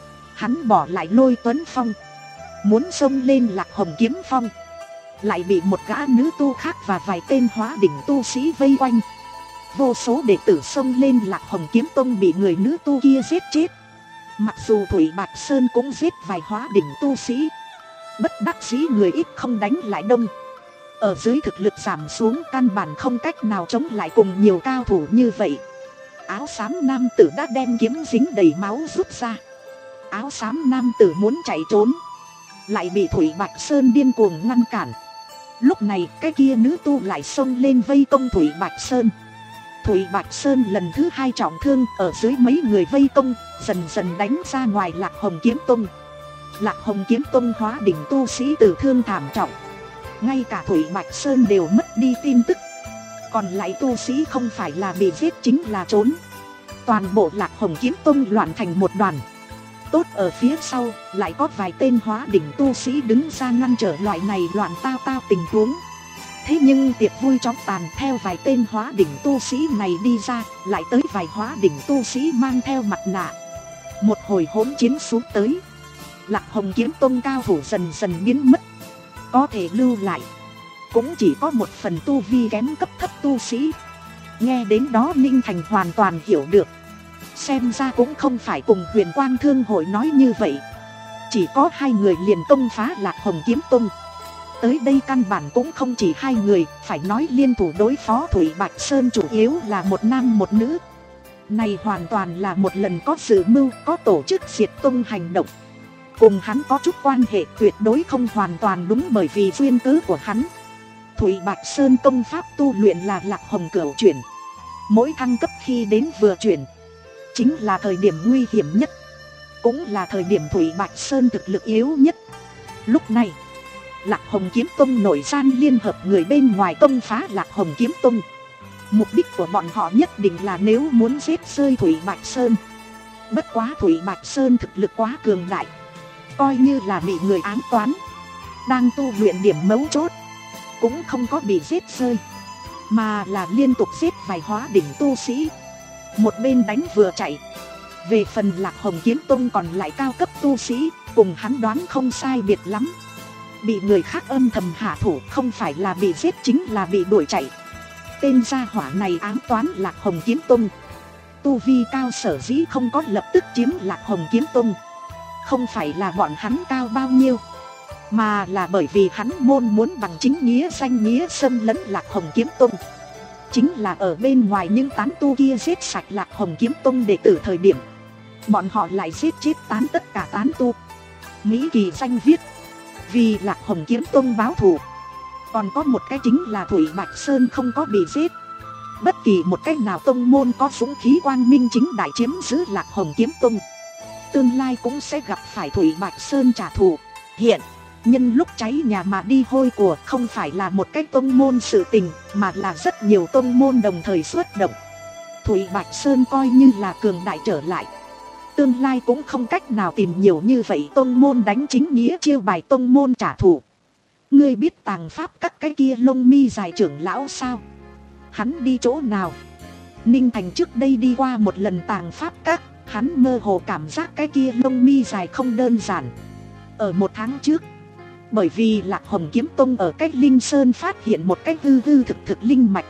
Hắn bỏ lại Lôi Tuấn Phong, muốn xông lên Lạc Hồng Kiếm Phong, lại bị một gã nữ tu khác và vài tên hóa đỉnh tu sĩ vây quanh. Vô số đệ tử xông lên Lạc Hồng Kiếm Tông bị người nữ tu kia giết chết. Mặc dù Thủy Bạch Sơn cũng giết vài hóa đỉnh tu sĩ, bất đắc dĩ người ít không đánh lại đông. Ở dưới thực lực giảm xuống, căn bản không cách nào chống lại cùng nhiều cao thủ như vậy. Áo xám nam tử đã đem kiếm dính đầy máu rút ra. Áo xám nam tử muốn chạy trốn, lại bị Thủy Bạch Sơn điên cuồng ngăn cản. Lúc này cái kia nữ tu lại xông lên vây công Thủy Bạch Sơn. Thủy Bạch Sơn lần thứ hai trọng thương, ở dưới mấy người vây công, dần dần đánh ra ngoài Lạc Hồng Kiếm Tông. Lạc Hồng Kiếm Tông hóa đỉnh tu sĩ tử thương thảm trọng, ngay cả Thủy Bạch Sơn đều mất đi tin tức. Còn lại tu sĩ không phải là bị giết chính là trốn. Toàn bộ Lạc Hồng Kiếm Tông loạn thành một đoàn. Tốt ở phía sau lại có vài tên hóa đỉnh tu sĩ đứng ra ngăn trở loại này loạn tao tao tình huống. Thế nhưng tiệc vui chóng tàn, theo vài tên hóa đỉnh tu sĩ này đi ra, lại tới vài hóa đỉnh tu sĩ mang theo mặt nạ. Một hồi hỗn chiến xuống tới, Lạc Hồng Kiếm Tông cao thủ dần dần biến mất. Có thể lưu lại cũng chỉ có một phần tu vi kém cấp thấp tu sĩ. Nghe đến đó Ninh Thành hoàn toàn hiểu được. Xem ra cũng không phải cùng Huyền Quang Thương hội nói như vậy. Chỉ có hai người liền công phá Lạc Hồng Kiếm Tông. Tới đây căn bản cũng không chỉ hai người, phải nói liên thủ đối phó Thủy Bạch Sơn chủ yếu là một nam một nữ. Này hoàn toàn là một lần có dự mưu, có tổ chức diệt tông hành động. Cùng hắn có chút quan hệ tuyệt đối không hoàn toàn đúng, bởi vì duyên cớ của hắn. Thủy Bạch Sơn công pháp tu luyện là Lạc Hồng Cửu chuyển. Mỗi thăng cấp khi đến vừa chuyển, chính là thời điểm nguy hiểm nhất, cũng là thời điểm Thủy Bạch Sơn thực lực yếu nhất. Lúc này Lạc Hồng Kiếm Tông nội gian liên hợp người bên ngoài công phá Lạc Hồng Kiếm Tông. Mục đích của bọn họ nhất định là nếu muốn giết rơi Thủy Bạch Sơn. Bất quá Thủy Bạch Sơn thực lực quá cường đại, coi như là bị người ám toán, đang tu luyện điểm mấu chốt, cũng không có bị giết rơi, mà là liên tục giết vài hóa đỉnh tu sĩ. Một bên đánh vừa chạy. Về phần Lạc Hồng Kiếm Tông còn lại cao cấp tu sĩ, cùng hắn đoán không sai biệt lắm. Bị người khác âm thầm hạ thủ, không phải là bị giết chính là bị đuổi chạy. Tên gia hỏa này ám toán Lạc Hồng Kiếm Tông. Tu vi cao sở dĩ không có lập tức chiếm Lạc Hồng Kiếm Tông, không phải là bọn hắn cao bao nhiêu, mà là bởi vì hắn môn muốn bằng chính nghĩa danh nghĩa xâm lấn Lạc Hồng Kiếm Tông. Chính là ở bên ngoài những tán tu kia giết sạch Lạc Hồng Kiếm Tông đệ tử thời điểm, bọn họ lại giết chết tán tất cả tán tu. Mỹ kỳ danh viết: vì Lạc Hồng Kiếm Tông báo thù. Còn có một cái chính là Thủy Bạch Sơn không có bị giết. Bất kỳ một cái nào tông môn có dũng khí quang minh chính đại chiếm giữ Lạc Hồng Kiếm Tông, tương lai cũng sẽ gặp phải Thủy Bạch Sơn trả thù. Hiện nhân lúc cháy nhà mà đi hôi của không phải là một cái tông môn sự tình, mà là rất nhiều tông môn đồng thời xuất động. Thủy Bạch Sơn coi như là cường đại trở lại, tương lai cũng không cách nào tìm nhiều như vậy tông môn đánh chính nghĩa chiêu bài tông môn trả thù. Ngươi biết tàng pháp các cái kia lông mi dài trưởng lão sao? Hắn đi chỗ nào? Ninh Thành trước đây đi qua một lần tàng pháp các, hắn mơ hồ cảm giác cái kia lông mi dài không đơn giản. Ở một tháng trước, bởi vì Lạc Hồng Kiếm Tông ở cách Linh Sơn phát hiện một cách hư hư thực thực linh mạch,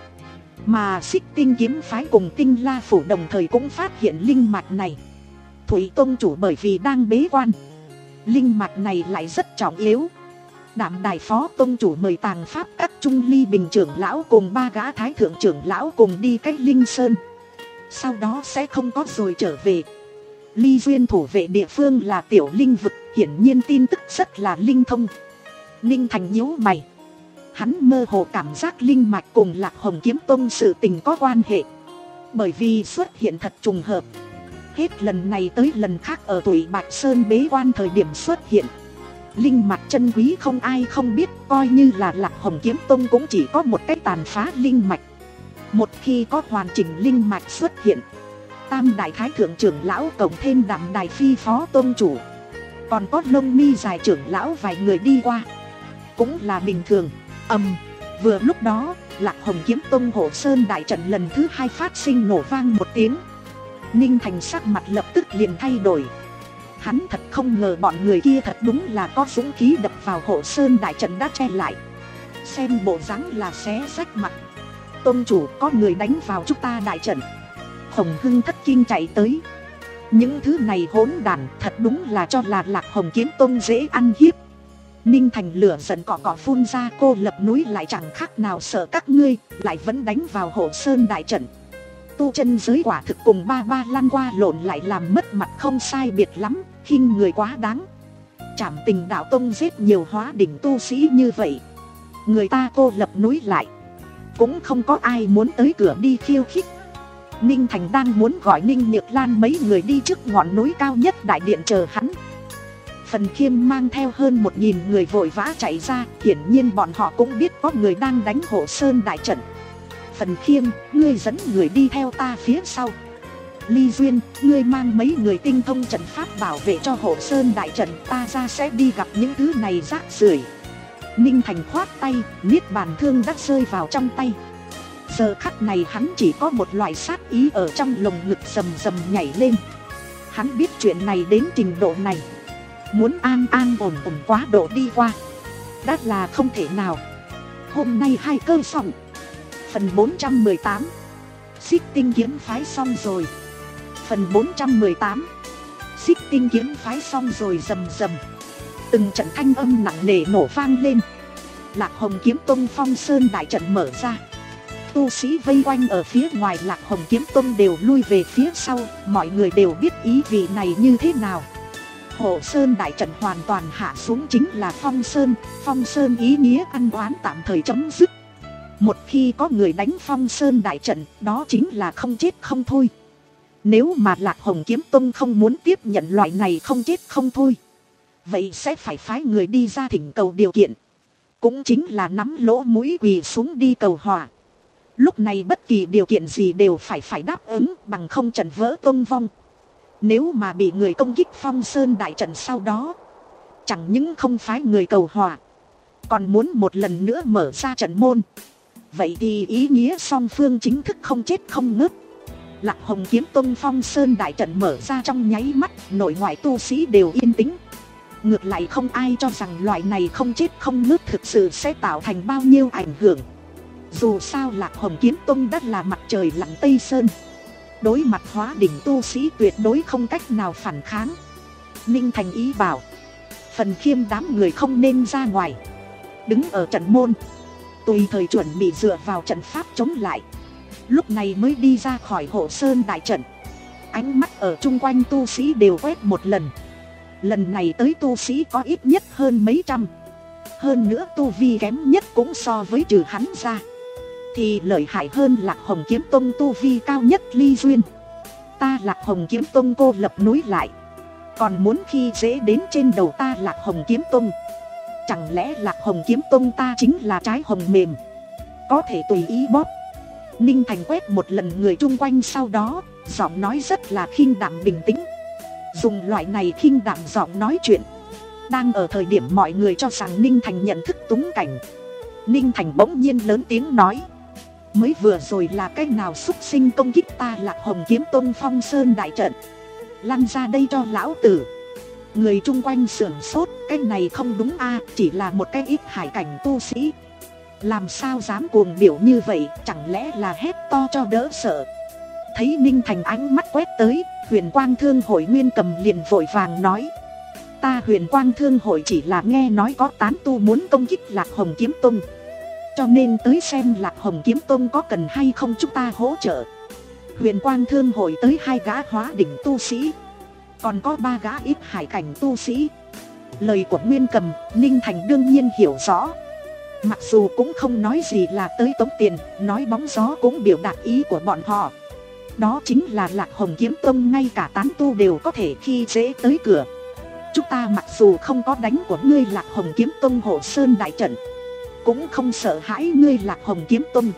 mà Xích Tinh Kiếm Phái cùng Tinh La Phủ đồng thời cũng phát hiện linh mạch này. Thủy Tông chủ bởi vì đang bế quan, linh mạch này lại rất trọng yếu. Đảm Đài Phó Tông chủ mời tàng pháp các Trung Ly Bình trưởng lão cùng ba gã thái thượng trưởng lão cùng đi cách Linh Sơn, sau đó sẽ không có rồi trở về. Ly Duyên thủ vệ địa phương là tiểu linh vực, hiển nhiên tin tức rất là linh thông. Ninh Thành nhíu mày, hắn mơ hồ cảm giác linh mạch cùng Lạc Hồng Kiếm Tông sự tình có quan hệ, bởi vì xuất hiện thật trùng hợp. Hết lần này tới lần khác ở Thủy Bạch Sơn bế quan thời điểm xuất hiện linh mạch chân quý không ai không biết, coi như là Lạc Hồng Kiếm Tông cũng chỉ có một cái tàn phá linh mạch. Một khi có hoàn chỉnh linh mạch xuất hiện, tam đại thái thượng trưởng lão cộng thêm Đạm Đài Phi Phó Tông chủ, còn có lông mi dài trưởng lão vài người đi qua, cũng là bình thường. Ầm, vừa lúc đó Lạc Hồng Kiếm Tông Hộ Sơn đại trận lần thứ hai phát sinh nổ vang một tiếng. Ninh Thành sắc mặt lập tức liền thay đổi. Hắn thật không ngờ bọn người kia thật đúng là có dũng khí đập vào Hộ Sơn đại trận đã che lại. Xem bộ dáng là xé rách mặt. Tôn chủ, có người đánh vào chúng ta đại trận. Hồng Hưng thất kinh chạy tới. Những thứ này hỗn đản thật đúng là cho là Lạc Hồng Kiếm Tông dễ ăn hiếp. Ninh Thành lửa giận cọ cọ phun ra, cô lập núi lại chẳng khác nào sợ các ngươi, lại vẫn đánh vào Hộ Sơn đại trận. Tu chân giới quả thực cùng ba ba lăn qua lộn lại làm mất mặt không sai biệt lắm, khinh người quá đáng. Trảm Tình Đạo Tông giết nhiều hóa đỉnh tu sĩ như vậy, người ta cô lập núi lại, cũng không có ai muốn tới cửa đi khiêu khích. Ninh Thành đang muốn gọi Ninh Nhược Lan mấy người đi trước ngọn núi cao nhất đại điện chờ hắn. Phần Khiêm mang theo hơn một nghìn người vội vã chạy ra, hiển nhiên bọn họ cũng biết có người đang đánh Hộ Sơn đại trận. Phần Khiêm, ngươi dẫn người đi theo ta phía sau. Ly Duyên, ngươi mang mấy người tinh thông trận pháp bảo vệ cho Hộ Sơn đại trận, ta ra sẽ đi gặp những thứ này rác rưởi. Ninh Thành khoát tay, niết bàn thương đã rơi vào trong tay. Giờ khắc này hắn chỉ có một loại sát ý ở trong lồng ngực rầm rầm nhảy lên. Hắn biết chuyện này đến trình độ này, muốn an an ổn ổn quá độ đi qua đã là không thể nào. Hôm nay hai cơ xong. Phần bốn trăm mười tám, Xích Tinh Kiếm Phái xong rồi. Phần bốn trăm mười tám, Xích Tinh Kiếm Phái xong rồi. Rầm rầm, từng trận thanh âm nặng nề nổ vang lên. Lạc Hồng Kiếm Tông Phong Sơn đại trận mở ra, tu sĩ vây quanh ở phía ngoài Lạc Hồng Kiếm Tông đều lui về phía sau. Mọi người đều biết ý vị này như thế nào. Hộ Sơn đại trận hoàn toàn hạ xuống chính là Phong Sơn. Phong Sơn ý nghĩa ăn oán tạm thời chấm dứt. Một khi có người đánh Phong Sơn đại trận, đó chính là không chết không thôi. Nếu mà Lạc Hồng Kiếm Tông không muốn tiếp nhận loại này không chết không thôi, vậy sẽ phải phái người đi ra thỉnh cầu điều kiện, cũng chính là nắm lỗ mũi quỳ xuống đi cầu hòa. Lúc này bất kỳ điều kiện gì đều phải phải đáp ứng, bằng không trận vỡ tông vong. Nếu mà bị người công kích Phong Sơn đại trận sau đó, chẳng những không phái người cầu hòa, còn muốn một lần nữa mở ra trận môn, vậy thì ý nghĩa song phương chính thức không chết không ngớt. Lạc Hồng Kiếm Tông Phong Sơn đại trận mở ra trong nháy mắt, nội ngoại tu sĩ đều yên tĩnh. Ngược lại không ai cho rằng loại này không chết không ngớt thực sự sẽ tạo thành bao nhiêu ảnh hưởng. Dù sao Lạc Hồng Kiếm Tông đã là mặt trời lặn Tây Sơn, đối mặt hóa đỉnh tu sĩ tuyệt đối không cách nào phản kháng. Ninh Thành ý bảo Phần Khiêm đám người không nên ra ngoài, đứng ở trận môn, tùy thời chuẩn bị dựa vào trận pháp chống lại. Lúc này mới đi ra khỏi Hộ Sơn đại trận. Ánh mắt ở chung quanh tu sĩ đều quét một lần. Lần này tới tu sĩ có ít nhất hơn mấy trăm. Hơn nữa tu vi kém nhất cũng so với trừ hắn ra thì lợi hại hơn Lạc Hồng Kiếm Tông tu vi cao nhất Ly Duyên. Ta Lạc Hồng Kiếm Tông cô lập núi lại, còn muốn khi dễ đến trên đầu ta Lạc Hồng Kiếm Tông. Chẳng lẽ Lạc Hồng Kiếm Tông ta chính là trái hồng mềm, có thể tùy ý bóp? Ninh Thành quét một lần người chung quanh, sau đó giọng nói rất là khinh đạm bình tĩnh. Dùng loại này khinh đạm giọng nói chuyện, đang ở thời điểm mọi người cho rằng Ninh Thành nhận thức túng cảnh, Ninh Thành bỗng nhiên lớn tiếng nói: mới vừa rồi là cái nào xúc sinh công kích ta Lạc Hồng Kiếm Tông Phong Sơn đại trận, lăn ra đây cho lão tử. Người chung quanh sưởng sốt, cái này không đúng a, chỉ là một cái ít hải cảnh tu sĩ, làm sao dám cuồng biểu như vậy, chẳng lẽ là hét to cho đỡ sợ. Thấy Ninh Thành ánh mắt quét tới, Huyền Quang Thương Hội Nguyên Cầm liền vội vàng nói: ta Huyền Quang Thương Hội chỉ là nghe nói có tán tu muốn công kích Lạc Hồng Kiếm Tông, cho nên tới xem Lạc Hồng Kiếm Tông có cần hay không chúng ta hỗ trợ. Huyền Quang Thương Hội tới hai gã hóa đỉnh tu sĩ, còn có ba gã ít hải cảnh tu sĩ. Lời của Nguyên Cầm, Ninh Thành đương nhiên hiểu rõ. Mặc dù cũng không nói gì là tới tống tiền, nói bóng gió cũng biểu đạt ý của bọn họ. Đó chính là Lạc Hồng Kiếm Tông ngay cả tán tu đều có thể khi dễ tới cửa. Chúng ta mặc dù không có đánh của ngươi Lạc Hồng Kiếm Tông Hộ Sơn đại trận, cũng không sợ hãi ngươi Lạc Hồng Kiếm Tông.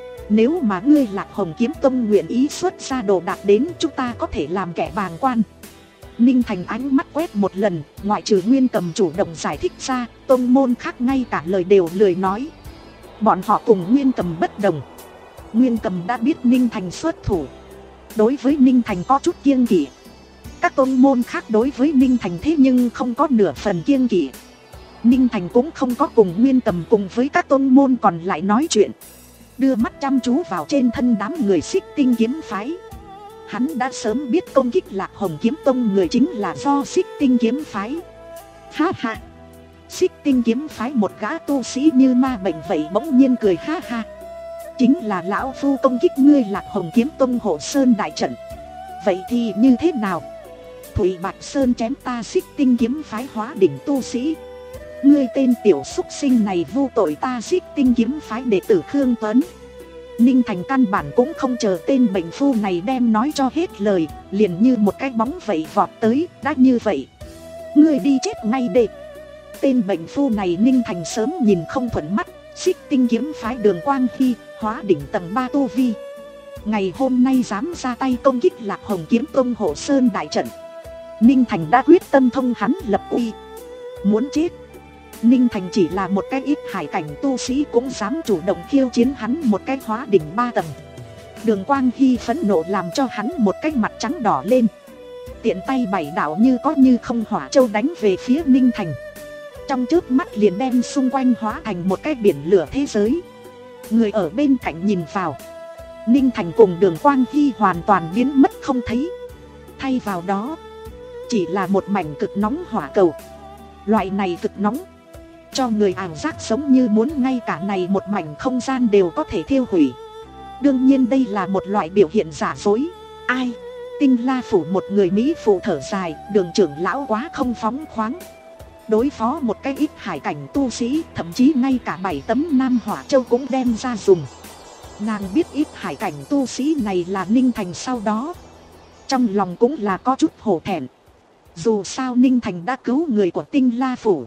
Nếu mà ngươi Lạc Hồng Kiếm Tông nguyện ý xuất ra đồ đạc đến, chúng ta có thể làm kẻ bàng quan. Ninh Thành ánh mắt quét một lần, ngoại trừ Nguyên Cầm chủ động giải thích ra, tông môn khác ngay cả lời đều lười nói. Bọn họ cùng Nguyên Cầm bất đồng. Nguyên Cầm đã biết Ninh Thành xuất thủ, đối với Ninh Thành có chút kiêng kỵ. Các tông môn khác đối với Ninh Thành thế nhưng không có nửa phần kiêng kỵ. Ninh Thành cũng không có cùng Nguyên Cầm cùng với các tông môn còn lại nói chuyện, đưa mắt chăm chú vào trên thân đám người Xích Tinh Kiếm Phái. Hắn đã sớm biết công kích Lạc Hồng Kiếm Tông người chính là do Xích Tinh Kiếm Phái. Ha ha! Xích Tinh Kiếm Phái một gã tu sĩ như ma bệnh vậy bỗng nhiên cười ha ha. Chính là lão phu công kích ngươi Lạc Hồng Kiếm Tông Hộ Sơn đại trận. Vậy thì như thế nào? Thủy Bạch Sơn chém ta Xích Tinh Kiếm Phái hóa đỉnh tu sĩ. Ngươi tên tiểu xúc sinh này vu tội ta Xích Tinh Kiếm Phái đệ tử Khương Tuấn. Ninh Thành căn bản cũng không chờ tên bệnh phu này đem nói cho hết lời, liền như một cái bóng vậy vọt tới. Đã như vậy, ngươi đi chết ngay đệ. Tên bệnh phu này Ninh Thành sớm nhìn không thuận mắt. Xích Tinh Kiếm Phái Đường Quang Hy, hóa đỉnh tầng ba tu vi, ngày hôm nay dám ra tay công kích Lạc Hồng Kiếm Tông Hộ Sơn đại trận. Ninh Thành đã quyết tâm thông hắn lập uy. Muốn chết. Ninh Thành chỉ là một cái ít hải cảnh tu sĩ cũng dám chủ động khiêu chiến hắn một cái hóa đỉnh ba tầng. Đường Quang Hy phẫn nộ làm cho hắn một cái mặt trắng đỏ lên. Tiện tay bảy đạo như có như không hỏa châu đánh về phía Ninh Thành. Trong chớp mắt liền đem xung quanh hóa thành một cái biển lửa thế giới. Người ở bên cạnh nhìn vào, Ninh Thành cùng Đường Quang Hy hoàn toàn biến mất không thấy. Thay vào đó chỉ là một mảnh cực nóng hỏa cầu. Loại này cực nóng cho người ảo giác giống như muốn ngay cả này một mảnh không gian đều có thể thiêu hủy. Đương nhiên đây là một loại biểu hiện giả dối. Ai? Tinh La Phủ một người Mỹ phụ thở dài, Đường trưởng lão quá không phóng khoáng. Đối phó một cái ít hải cảnh tu sĩ, thậm chí ngay cả bảy tấm Nam Hỏa Châu cũng đem ra dùng. Nàng biết ít hải cảnh tu sĩ này là Ninh Thành, sau đó trong lòng cũng là có chút hổ thẹn. Dù sao Ninh Thành đã cứu người của Tinh La Phủ,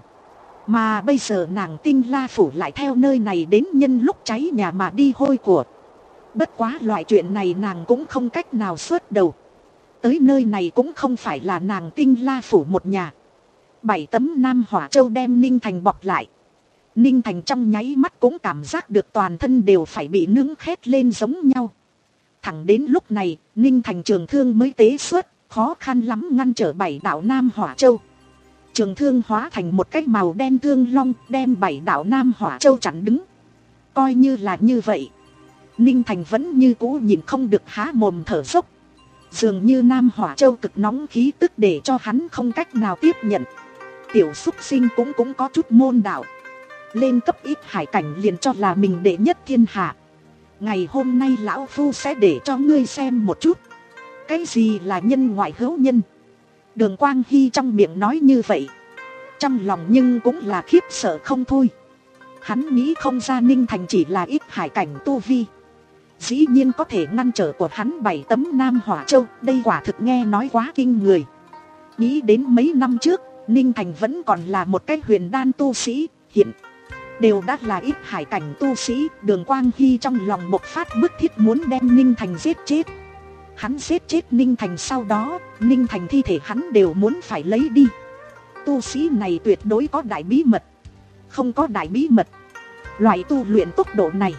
mà bây giờ nàng Tinh La Phủ lại theo nơi này đến nhân lúc cháy nhà mà đi hôi của. Bất quá loại chuyện này nàng cũng không cách nào xuất đầu. Tới nơi này cũng không phải là nàng Tinh La Phủ một nhà. Bảy tấm Nam Hỏa Châu đem Ninh Thành bọc lại. Ninh Thành trong nháy mắt cũng cảm giác được toàn thân đều phải bị nướng khét lên giống nhau. Thẳng đến lúc này, Ninh Thành trường thương mới tế xuất, khó khăn lắm ngăn trở bảy đạo Nam Hỏa Châu. Trường thương hóa thành một cái màu đen thương long, đem bảy đạo Nam Hỏa Châu chặn đứng. Coi như là như vậy, Ninh Thành vẫn như cũ nhìn không được há mồm thở dốc. Dường như Nam Hỏa Châu cực nóng khí tức để cho hắn không cách nào tiếp nhận. Tiểu xúc sinh cũng cũng có chút môn đạo. Lên cấp ít hải cảnh liền cho là mình đệ nhất thiên hạ. Ngày hôm nay lão phu sẽ để cho ngươi xem một chút cái gì là nhân ngoại hữu nhân. Đường Quang Hy trong miệng nói như vậy, trong lòng nhưng cũng là khiếp sợ không thôi. Hắn nghĩ không ra Ninh Thành chỉ là ít hải cảnh tu vi, dĩ nhiên có thể ngăn trở của hắn bảy tấm Nam Hỏa Châu. Đây quả thực nghe nói quá kinh người. Nghĩ đến mấy năm trước Ninh Thành vẫn còn là một cái huyền đan tu sĩ, hiện đều đã là ít hải cảnh tu sĩ. Đường Quang Hy trong lòng bộc phát bức thiết muốn đem Ninh Thành giết chết. Hắn giết chết Ninh Thành, sau đó Ninh Thành thi thể hắn đều muốn phải lấy đi. Tu sĩ này tuyệt đối có đại bí mật. Không có đại bí mật, loại tu luyện tốc độ này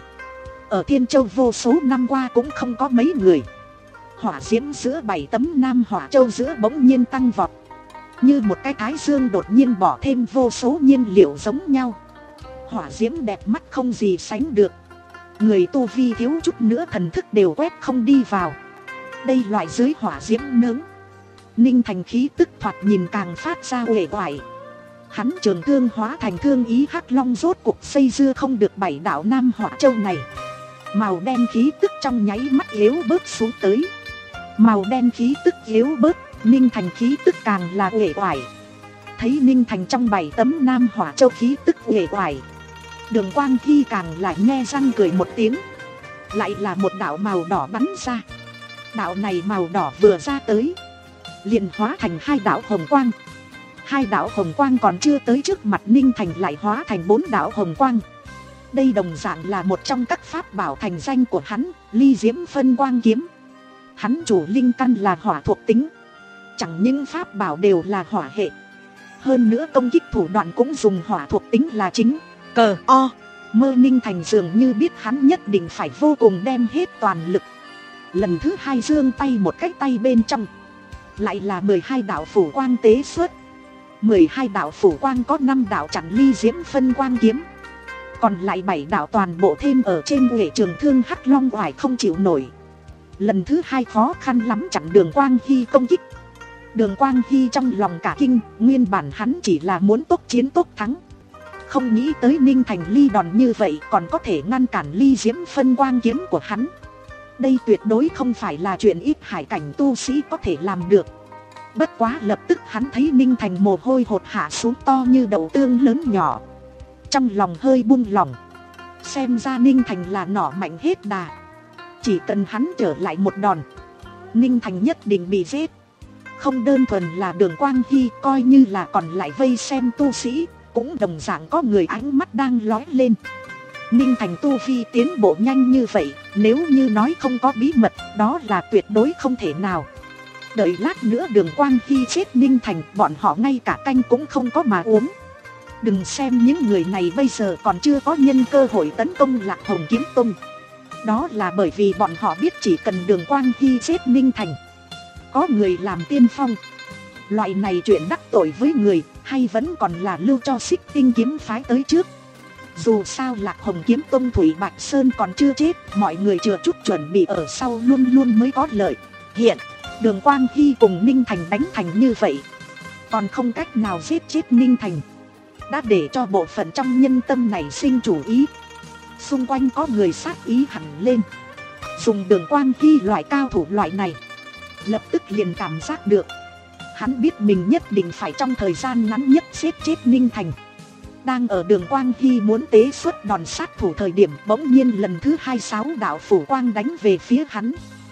ở Thiên Châu vô số năm qua cũng không có mấy người. Hỏa diễm giữa bảy tấm Nam Hỏa Châu giữa bỗng nhiên tăng vọt, như một cái thái dương đột nhiên bỏ thêm vô số nhiên liệu giống nhau. Hỏa diễm đẹp mắt không gì sánh được, người tu vi thiếu chút nữa thần thức đều quét không đi vào. Đây loại dưới hỏa diễm nướng, Ninh Thành khí tức thoạt nhìn càng phát ra uể oải. Hắn trường thương hóa thành thương ý hắc long, rốt cuộc xây dưa không được bảy đạo Nam Hỏa Châu này. Màu đen khí tức trong nháy mắt yếu bớt xuống tới. Màu đen khí tức yếu bớt, Ninh Thành khí tức càng là uể oải. Thấy Ninh Thành trong bảy tấm Nam Hỏa Châu khí tức uể oải, Đường Quang Hy càng lại nghe răng cười một tiếng. Lại là một đạo màu đỏ bắn ra. Đạo này màu đỏ vừa ra tới liền hóa thành hai đạo hồng quang. Hai đạo hồng quang còn chưa tới trước mặt Ninh Thành lại hóa thành bốn đạo hồng quang. Đây đồng dạng là một trong các pháp bảo thành danh của hắn, Ly Diễm Phân Quang Kiếm. Hắn chủ linh căn là hỏa thuộc tính, chẳng những pháp bảo đều là hỏa hệ, hơn nữa công kích thủ đoạn cũng dùng hỏa thuộc tính là chính. Cờ o mơ, Ninh Thành dường như biết hắn nhất định phải vô cùng đem hết toàn lực. Lần thứ hai giương tay một cái tay bên trong lại là mười hai đạo phủ quang tế xuất. Mười hai đạo phủ quang có năm đạo chặn Ly Diễm Phân Quang Kiếm, còn lại bảy đạo toàn bộ thêm ở trên uể trường thương hắc long oải không chịu nổi. Lần thứ hai khó khăn lắm chặn Đường Quang Hy công kích. Đường Quang Hy trong lòng cả kinh, nguyên bản hắn chỉ là muốn tốc chiến tốc thắng, không nghĩ tới Ninh Thành ly đòn như vậy còn có thể ngăn cản Ly Diễm Phân Quang Kiếm của hắn. Đây tuyệt đối không phải là chuyện ít hải cảnh tu sĩ có thể làm được. Bất quá lập tức hắn thấy Ninh Thành mồ hôi hột hạ xuống to như đậu tương lớn nhỏ, trong lòng hơi buông lỏng. Xem ra Ninh Thành là nỏ mạnh hết đà, chỉ cần hắn trở lại một đòn, Ninh Thành nhất định bị giết. Không đơn thuần là Đường Quang Hy, coi như là còn lại vây xem tu sĩ cũng đồng dạng có người ánh mắt đang lóe lên. Ninh Thành tu vi tiến bộ nhanh như vậy, nếu như nói không có bí mật, đó là tuyệt đối không thể nào. Đợi lát nữa Đường Quang Hy chết Ninh Thành, bọn họ ngay cả canh cũng không có mà uống. Đừng xem những người này bây giờ còn chưa có nhân cơ hội tấn công Lạc Hồng Kiếm Tông, đó là bởi vì bọn họ biết chỉ cần Đường Quang Hy chết Ninh Thành, có người làm tiên phong. Loại này chuyện đắc tội với người, hay vẫn còn là lưu cho Xích Tinh kiếm phái tới trước. Dù sao Lạc Hồng Kiếm Tông Thủy Bạch Sơn còn chưa chết, mọi người chưa chút chuẩn bị ở sau luôn luôn mới có lợi. Hiện Đường Quang Hy cùng Ninh Thành đánh thành như vậy, còn không cách nào giết chết Ninh Thành, đã để cho bộ phận trong nhân tâm này sinh chủ ý. Xung quanh có người sát ý hẳn lên. Dùng Đường Quang Hy loại cao thủ loại này, lập tức liền cảm giác được, hắn biết mình nhất định phải trong thời gian ngắn nhất giết chết Ninh Thành. Đang ở Đường Quang Hy muốn tế xuất đòn sát thủ thời điểm, bỗng nhiên lần thứ hai sáu đạo phủ quang đánh về phía hắn.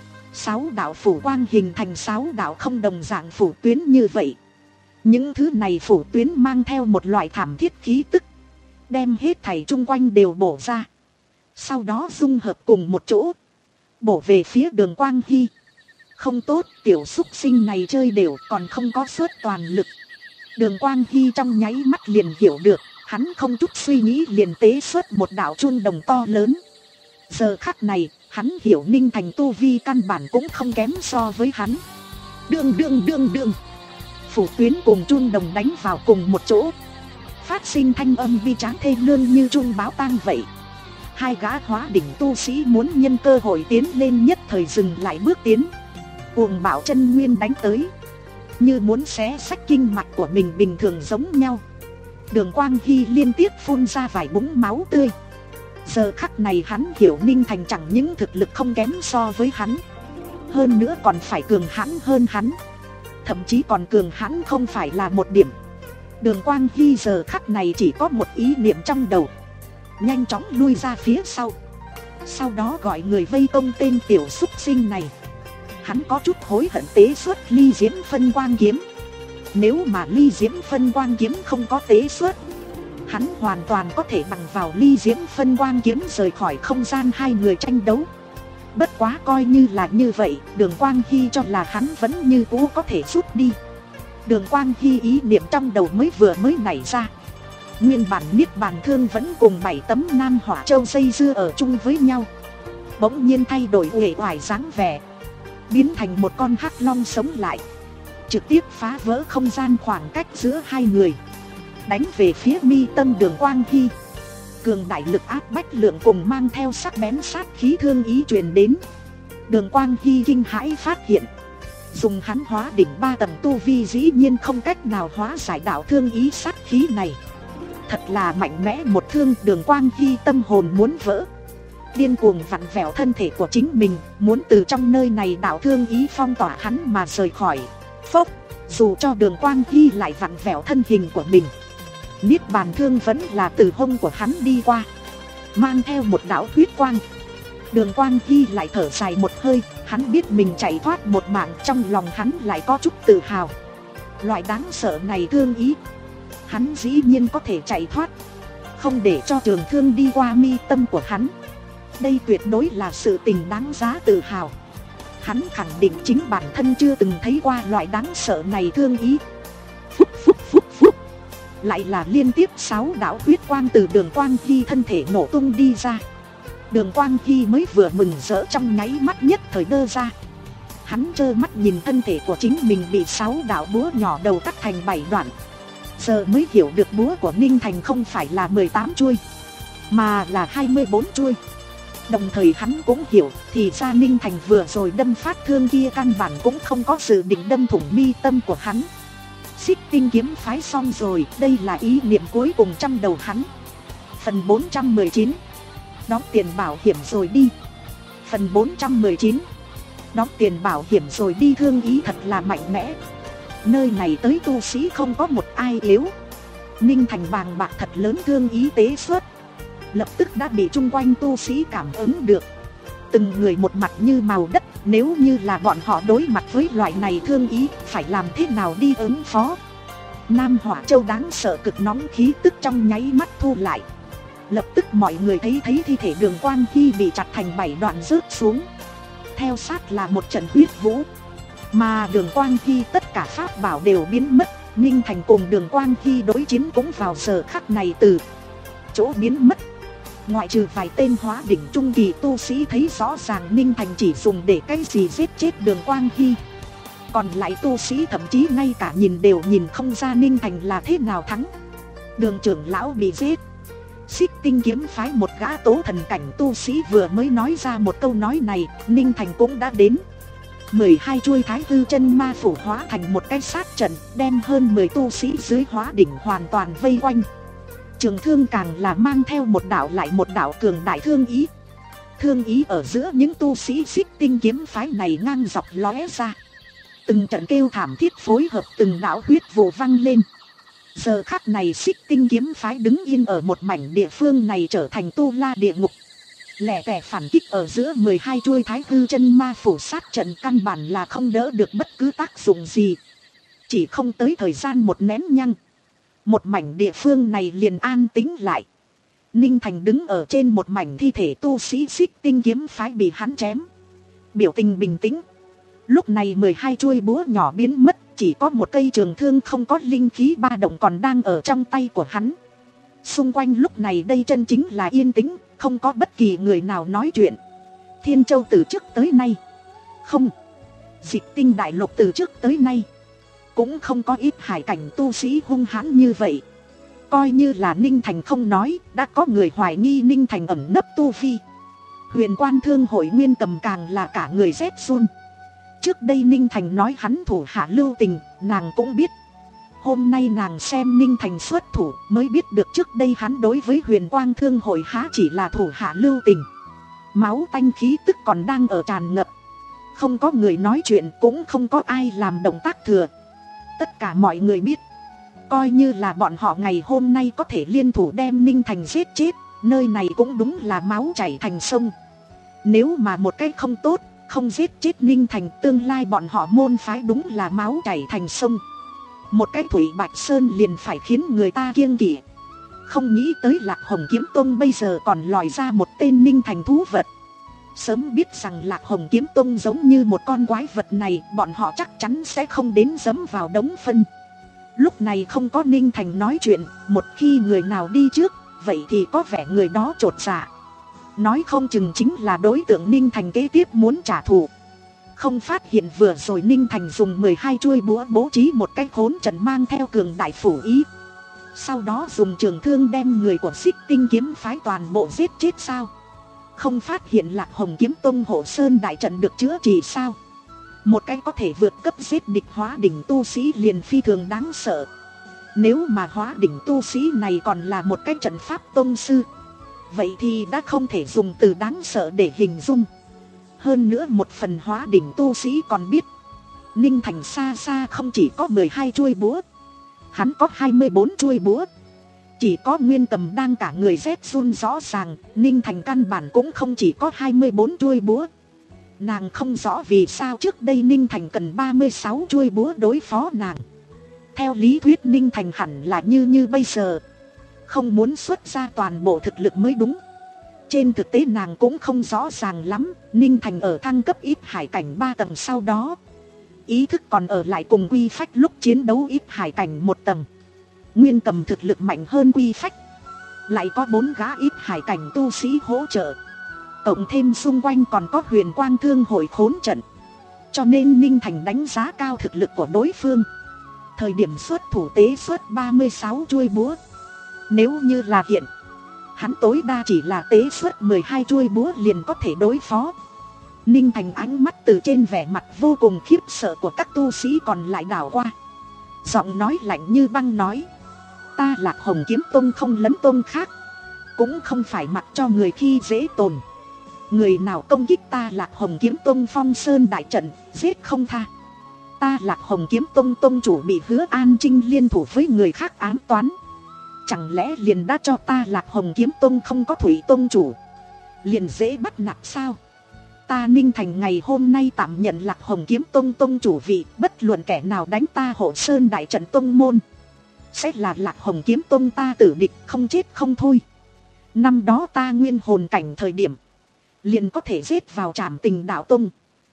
Sáu đạo phủ quang hình thành sáu đạo không đồng dạng phủ tuyến như vậy. Những thứ này phủ tuyến mang theo một loại thảm thiết khí tức, đem hết thảy chung quanh đều bổ ra, sau đó dung hợp cùng một chỗ, bổ về phía Đường Quang Hy. Không tốt, tiểu xúc sinh này chơi đều còn không có suất toàn lực. Đường Quang Hy trong nháy mắt liền hiểu được, hắn không chút suy nghĩ liền tế xuất một đạo chuông đồng to lớn. Giờ khắc này, hắn hiểu Ninh Thành tu vi căn bản cũng không kém so với hắn. Đương đương đương đương, phủ tuyến cùng chuông đồng đánh vào cùng một chỗ, phát sinh thanh âm bi tráng thê lương như chuông báo tang vậy. Hai gã hóa đỉnh tu sĩ muốn nhân cơ hội tiến lên nhất thời dừng lại bước tiến. Cuồng bạo chân nguyên đánh tới, như muốn xé sách kinh mạch của mình bình thường giống nhau. Đường Quang Hy liên tiếp phun ra vài búng máu tươi. Giờ khắc này hắn hiểu Ninh Thành chẳng những thực lực không kém so với hắn, hơn nữa còn phải cường hãn hơn hắn, thậm chí còn cường hãn không phải là một điểm. Đường Quang Hy giờ khắc này chỉ có một ý niệm trong đầu, nhanh chóng lui ra phía sau. Sau đó gọi người vây công tên tiểu súc sinh này. Hắn có chút hối hận tế xuất ly diễm phân quang kiếm. Nếu mà ly diễm phân quang kiếm không có tế xuất, hắn hoàn toàn có thể bằng vào ly diễm phân quang kiếm rời khỏi không gian hai người tranh đấu. Bất quá coi như là như vậy, Đường Quang Hy cho là hắn vẫn như cũ có thể rút đi. Đường Quang Hy ý niệm trong đầu mới vừa mới nảy ra. Nguyên bản niết bàn thương vẫn cùng bảy tấm nam hỏa châu dây dưa ở chung với nhau, bỗng nhiên thay đổi uể oải dáng vẻ, biến thành một con hắc long sống lại, trực tiếp phá vỡ không gian khoảng cách giữa hai người, đánh về phía mi tâm Đường Quang Hy. Cường đại lực áp bách lượng cùng mang theo sắc bén sát khí thương ý truyền đến. Đường Quang Hy kinh hãi phát hiện, dùng hắn hóa đỉnh ba tầng tu vi dĩ nhiên không cách nào hóa giải đạo thương ý sát khí này. Thật là mạnh mẽ một thương. Đường Quang Hy tâm hồn muốn vỡ, điên cuồng vặn vẹo thân thể của chính mình, muốn từ trong nơi này đạo thương ý phong tỏa hắn mà rời khỏi. Phốc, dù cho Đường Quang Hy lại vặn vẹo thân hình của mình, niết bàn thương vẫn là từ hông của hắn đi qua, mang theo một đạo huyết quang. Đường Quang Hy lại thở dài một hơi, hắn biết mình chạy thoát một mạng, trong lòng hắn lại có chút tự hào. Loại đáng sợ này thương ý, hắn dĩ nhiên có thể chạy thoát, không để cho trường thương đi qua mi tâm của hắn. Đây tuyệt đối là sự tình đáng giá tự hào. Hắn khẳng định chính bản thân chưa từng thấy qua loại đáng sợ này thương ý. Phúc phúc phúc phúc, lại là liên tiếp sáu đạo huyết quang từ Đường Quang Hy thân thể nổ tung đi ra. Đường Quang Hy mới vừa mừng rỡ trong nháy mắt nhất thời đơ ra. Hắn trơ mắt nhìn thân thể của chính mình bị sáu đạo búa nhỏ đầu cắt thành bảy đoạn, giờ mới hiểu được búa của Ninh Thành không phải là mười tám chuôi, mà là hai mươi bốn chuôi. Đồng thời hắn cũng hiểu, thì ra Ninh Thành vừa rồi đâm phát thương kia căn bản cũng không có dự định đâm thủng mi tâm của hắn. Xích Tinh kiếm phái xong rồi, đây là ý niệm cuối cùng trong đầu hắn. Phần bốn trăm mười chín, đóng tiền bảo hiểm rồi đi. Phần bốn trăm mười chín, đóng tiền bảo hiểm rồi đi. Thương ý thật là mạnh mẽ, nơi này tới tu sĩ không có một ai yếu. Ninh Thành bàng bạc thật lớn thương ý tế xuất, lập tức đã bị chung quanh tu sĩ cảm ứng được. Từng người một mặt như màu đất, nếu như là bọn họ đối mặt với loại này thương ý, phải làm thế nào đi ứng phó. Nam Hỏa Châu đáng sợ cực nóng khí tức trong nháy mắt thu lại. Lập tức mọi người thấy thấy thi thể Đường Quang Hy bị chặt thành bảy đoạn rớt xuống, theo sát là một trận huyết vũ. Mà Đường Quang Hy tất cả pháp bảo đều biến mất. Ninh Thành cùng Đường Quang Hy đối chiến cũng vào giờ khắc này từ chỗ biến mất. Ngoại trừ vài tên hóa đỉnh trung kỳ tu sĩ thấy rõ ràng Ninh Thành chỉ dùng để cái gì giết chết Đường Quang Hy, còn lại tu sĩ thậm chí ngay cả nhìn đều nhìn không ra Ninh Thành là thế nào thắng. Đường trưởng lão bị giết. Xích Tinh kiếm phái một gã tố thần cảnh tu sĩ vừa mới nói ra một câu nói này, Ninh Thành cũng đã đến. Mười hai chuôi thái hư chân ma phủ hóa thành một cái sát trận, đem hơn mười tu sĩ dưới hóa đỉnh hoàn toàn vây quanh. Trường thương càng là mang theo một đạo lại một đạo cường đại thương ý. Thương ý ở giữa những tu sĩ Xích Tinh kiếm phái này ngang dọc lóe ra. Từng trận kêu thảm thiết phối hợp từng đạo huyết vụ văng lên. Giờ khắc này Xích Tinh kiếm phái đứng yên ở một mảnh địa phương này trở thành tu la địa ngục. Lẻ tẻ phản kích ở giữa mười hai chuôi thái hư chân ma phủ sát trận căn bản là không đỡ được bất cứ tác dụng gì. Chỉ không tới thời gian một nén nhăng, một mảnh địa phương này liền an tĩnh lại. Ninh Thành đứng ở trên một mảnh thi thể tu sĩ Xích Tinh kiếm phái bị hắn chém, biểu tình bình tĩnh. Lúc này mười hai chuôi búa nhỏ biến mất, chỉ có một cây trường thương không có linh khí ba động còn đang ở trong tay của hắn. Xung quanh lúc này đây chân chính là yên tĩnh, không có bất kỳ người nào nói chuyện. Thiên Châu từ trước tới nay, không, Dịch Tinh đại lục từ trước tới nay, cũng không có ít hải cảnh tu sĩ hung hãn như vậy. Coi như là Ninh Thành không nói, đã có người hoài nghi Ninh Thành ẩn nấp tu vi. Huyền Quan Thương hội Nguyên Cầm càng là cả người rét run. Trước đây Ninh Thành nói hắn thủ hạ lưu tình, nàng cũng biết. Hôm nay nàng xem Ninh Thành xuất thủ mới biết được trước đây hắn đối với Huyền Quang Thương hội há chỉ là thủ hạ lưu tình. Máu tanh khí tức còn đang ở tràn ngập. Không có người nói chuyện, cũng không có ai làm động tác thừa. Tất cả mọi người biết, Coi như là bọn họ ngày hôm nay có thể liên thủ đem Ninh Thành giết chết, nơi này cũng đúng là máu chảy thành sông. Nếu mà một cách không tốt, không giết chết Ninh Thành, tương lai bọn họ môn phái đúng là máu chảy thành sông. Một cái Thủy Bạch Sơn liền phải khiến người ta kiêng kỵ. Không nghĩ tới Lạc Hồng Kiếm Tông bây giờ còn lòi ra một tên Ninh Thành thú vật. Sớm biết rằng Lạc Hồng Kiếm Tông giống như một con quái vật này, bọn họ chắc chắn sẽ không đến dẫm vào đống phân. Lúc này không có Ninh Thành nói chuyện, một khi người nào đi trước, vậy thì có vẻ người đó chột dạ. Nói không chừng chính là đối tượng Ninh Thành kế tiếp muốn trả thù. Không phát hiện vừa rồi Ninh Thành dùng mười hai chuôi búa bố trí một cái khốn trận mang theo cường đại phủ ý. Sau đó dùng trường thương đem người của Xích Tinh kiếm phái toàn bộ giết chết sao? Không phát hiện Lạc Hồng Kiếm Tông hộ sơn đại trận được chữa trị sao? Một cái có thể vượt cấp giết địch hóa đỉnh tu sĩ liền phi thường đáng sợ. Nếu mà hóa đỉnh tu sĩ này còn là một cái trận pháp tông sư, vậy thì đã không thể dùng từ đáng sợ để hình dung. Hơn nữa một phần hóa đỉnh tu sĩ còn biết Ninh Thành xa xa không chỉ có mười hai chuôi búa, hắn có hai mươi bốn chuôi búa. Chỉ có Nguyên Cầm đang cả người rét run rõ ràng, Ninh Thành căn bản cũng không chỉ có hai mươi bốn chuôi búa. Nàng không rõ vì sao trước đây Ninh Thành cần ba mươi sáu chuôi búa đối phó nàng. Theo lý thuyết Ninh Thành hẳn là như như bây giờ, không muốn xuất ra toàn bộ thực lực mới đúng. Trên thực tế nàng cũng không rõ ràng lắm. Ninh Thành ở thăng cấp ít hải cảnh ba tầng sau đó, ý thức còn ở lại cùng Quy Phách lúc chiến đấu ít hải cảnh một tầng. Nguyên Cầm thực lực mạnh hơn Quy Phách, lại có bốn gã ít hải cảnh tu sĩ hỗ trợ, cộng thêm xung quanh còn có Huyền Quang Thương hội khốn trận. Cho nên Ninh Thành đánh giá cao thực lực của đối phương. Thời điểm xuất thủ tế xuất ba mươi sáu chuôi búa. Nếu như là hiện, hắn tối đa chỉ là tế xuất mười hai chuôi búa liền có thể đối phó. Ninh Thành ánh mắt từ trên vẻ mặt vô cùng khiếp sợ của các tu sĩ còn lại đảo qua, giọng nói lạnh như băng nói: ta Lạc Hồng Kiếm Tông không lấn tông khác, cũng không phải mặc cho người khi dễ tồn. Người nào công kích ta Lạc Hồng Kiếm Tông Phong Sơn đại trận, giết không tha. Ta Lạc Hồng Kiếm Tông tông chủ bị Hứa An Trinh liên thủ với người khác ám toán, chẳng lẽ liền đã cho ta Lạc Hồng Kiếm Tông không có Thủy tông chủ, liền dễ bắt nạt sao? Ta Ninh Thành ngày hôm nay tạm nhận Lạc Hồng Kiếm Tông tông chủ vị, bất luận kẻ nào đánh ta Hộ Sơn đại trận tông môn, sẽ là Lạc Hồng Kiếm Tông ta tử địch, không chết không thôi. Năm đó ta nguyên hồn cảnh thời điểm, liền có thể giết vào Trảm Tình Đạo Tông.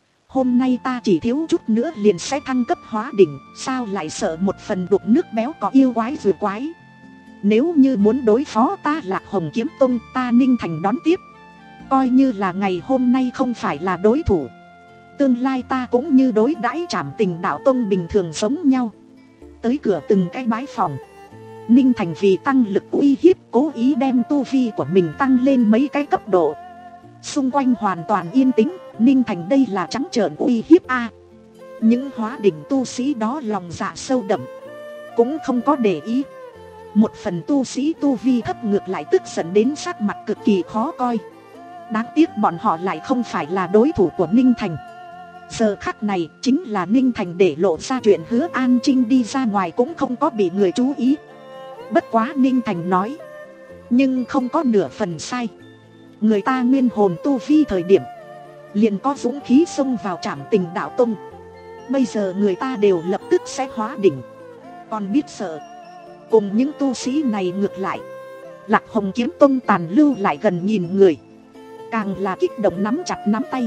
Hôm nay ta chỉ thiếu chút nữa liền sẽ thăng cấp hóa đỉnh, sao lại sợ một phần đục nước béo có yêu quái vừa quái. Nếu như muốn đối phó ta Lạc Hồng Kiếm Tông, ta Ninh Thành đón tiếp. Coi như là ngày hôm nay không phải là đối thủ, tương lai ta cũng như đối đãi Trảm Tình Đạo Tông bình thường giống nhau. Tới cửa từng cái bái phòng, Ninh Thành vì tăng lực uy hiếp cố ý đem tu vi của mình tăng lên mấy cái cấp độ. Xung quanh hoàn toàn yên tĩnh, Ninh Thành đây là trắng trợn uy hiếp a. Những hóa đỉnh tu sĩ đó lòng dạ sâu đậm, cũng không có để ý. Một phần tu sĩ tu vi thấp ngược lại tức giận đến sắc mặt cực kỳ khó coi. Đáng tiếc bọn họ lại không phải là đối thủ của Ninh Thành. Giờ khắc này chính là Ninh Thành để lộ ra chuyện Hứa An Trinh đi ra ngoài cũng không có bị người chú ý. Bất quá Ninh Thành nói, nhưng không có nửa phần sai. Người ta nguyên hồn tu vi thời điểm, liền có dũng khí xông vào Trảm Tình Đạo Tông. Bây giờ người ta đều lập tức sẽ hóa đỉnh, còn biết sợ. Cùng những tu sĩ này ngược lại, Lạc Hồng Kiếm Tông tàn lưu lại gần nghìn người, càng là kích động nắm chặt nắm tay.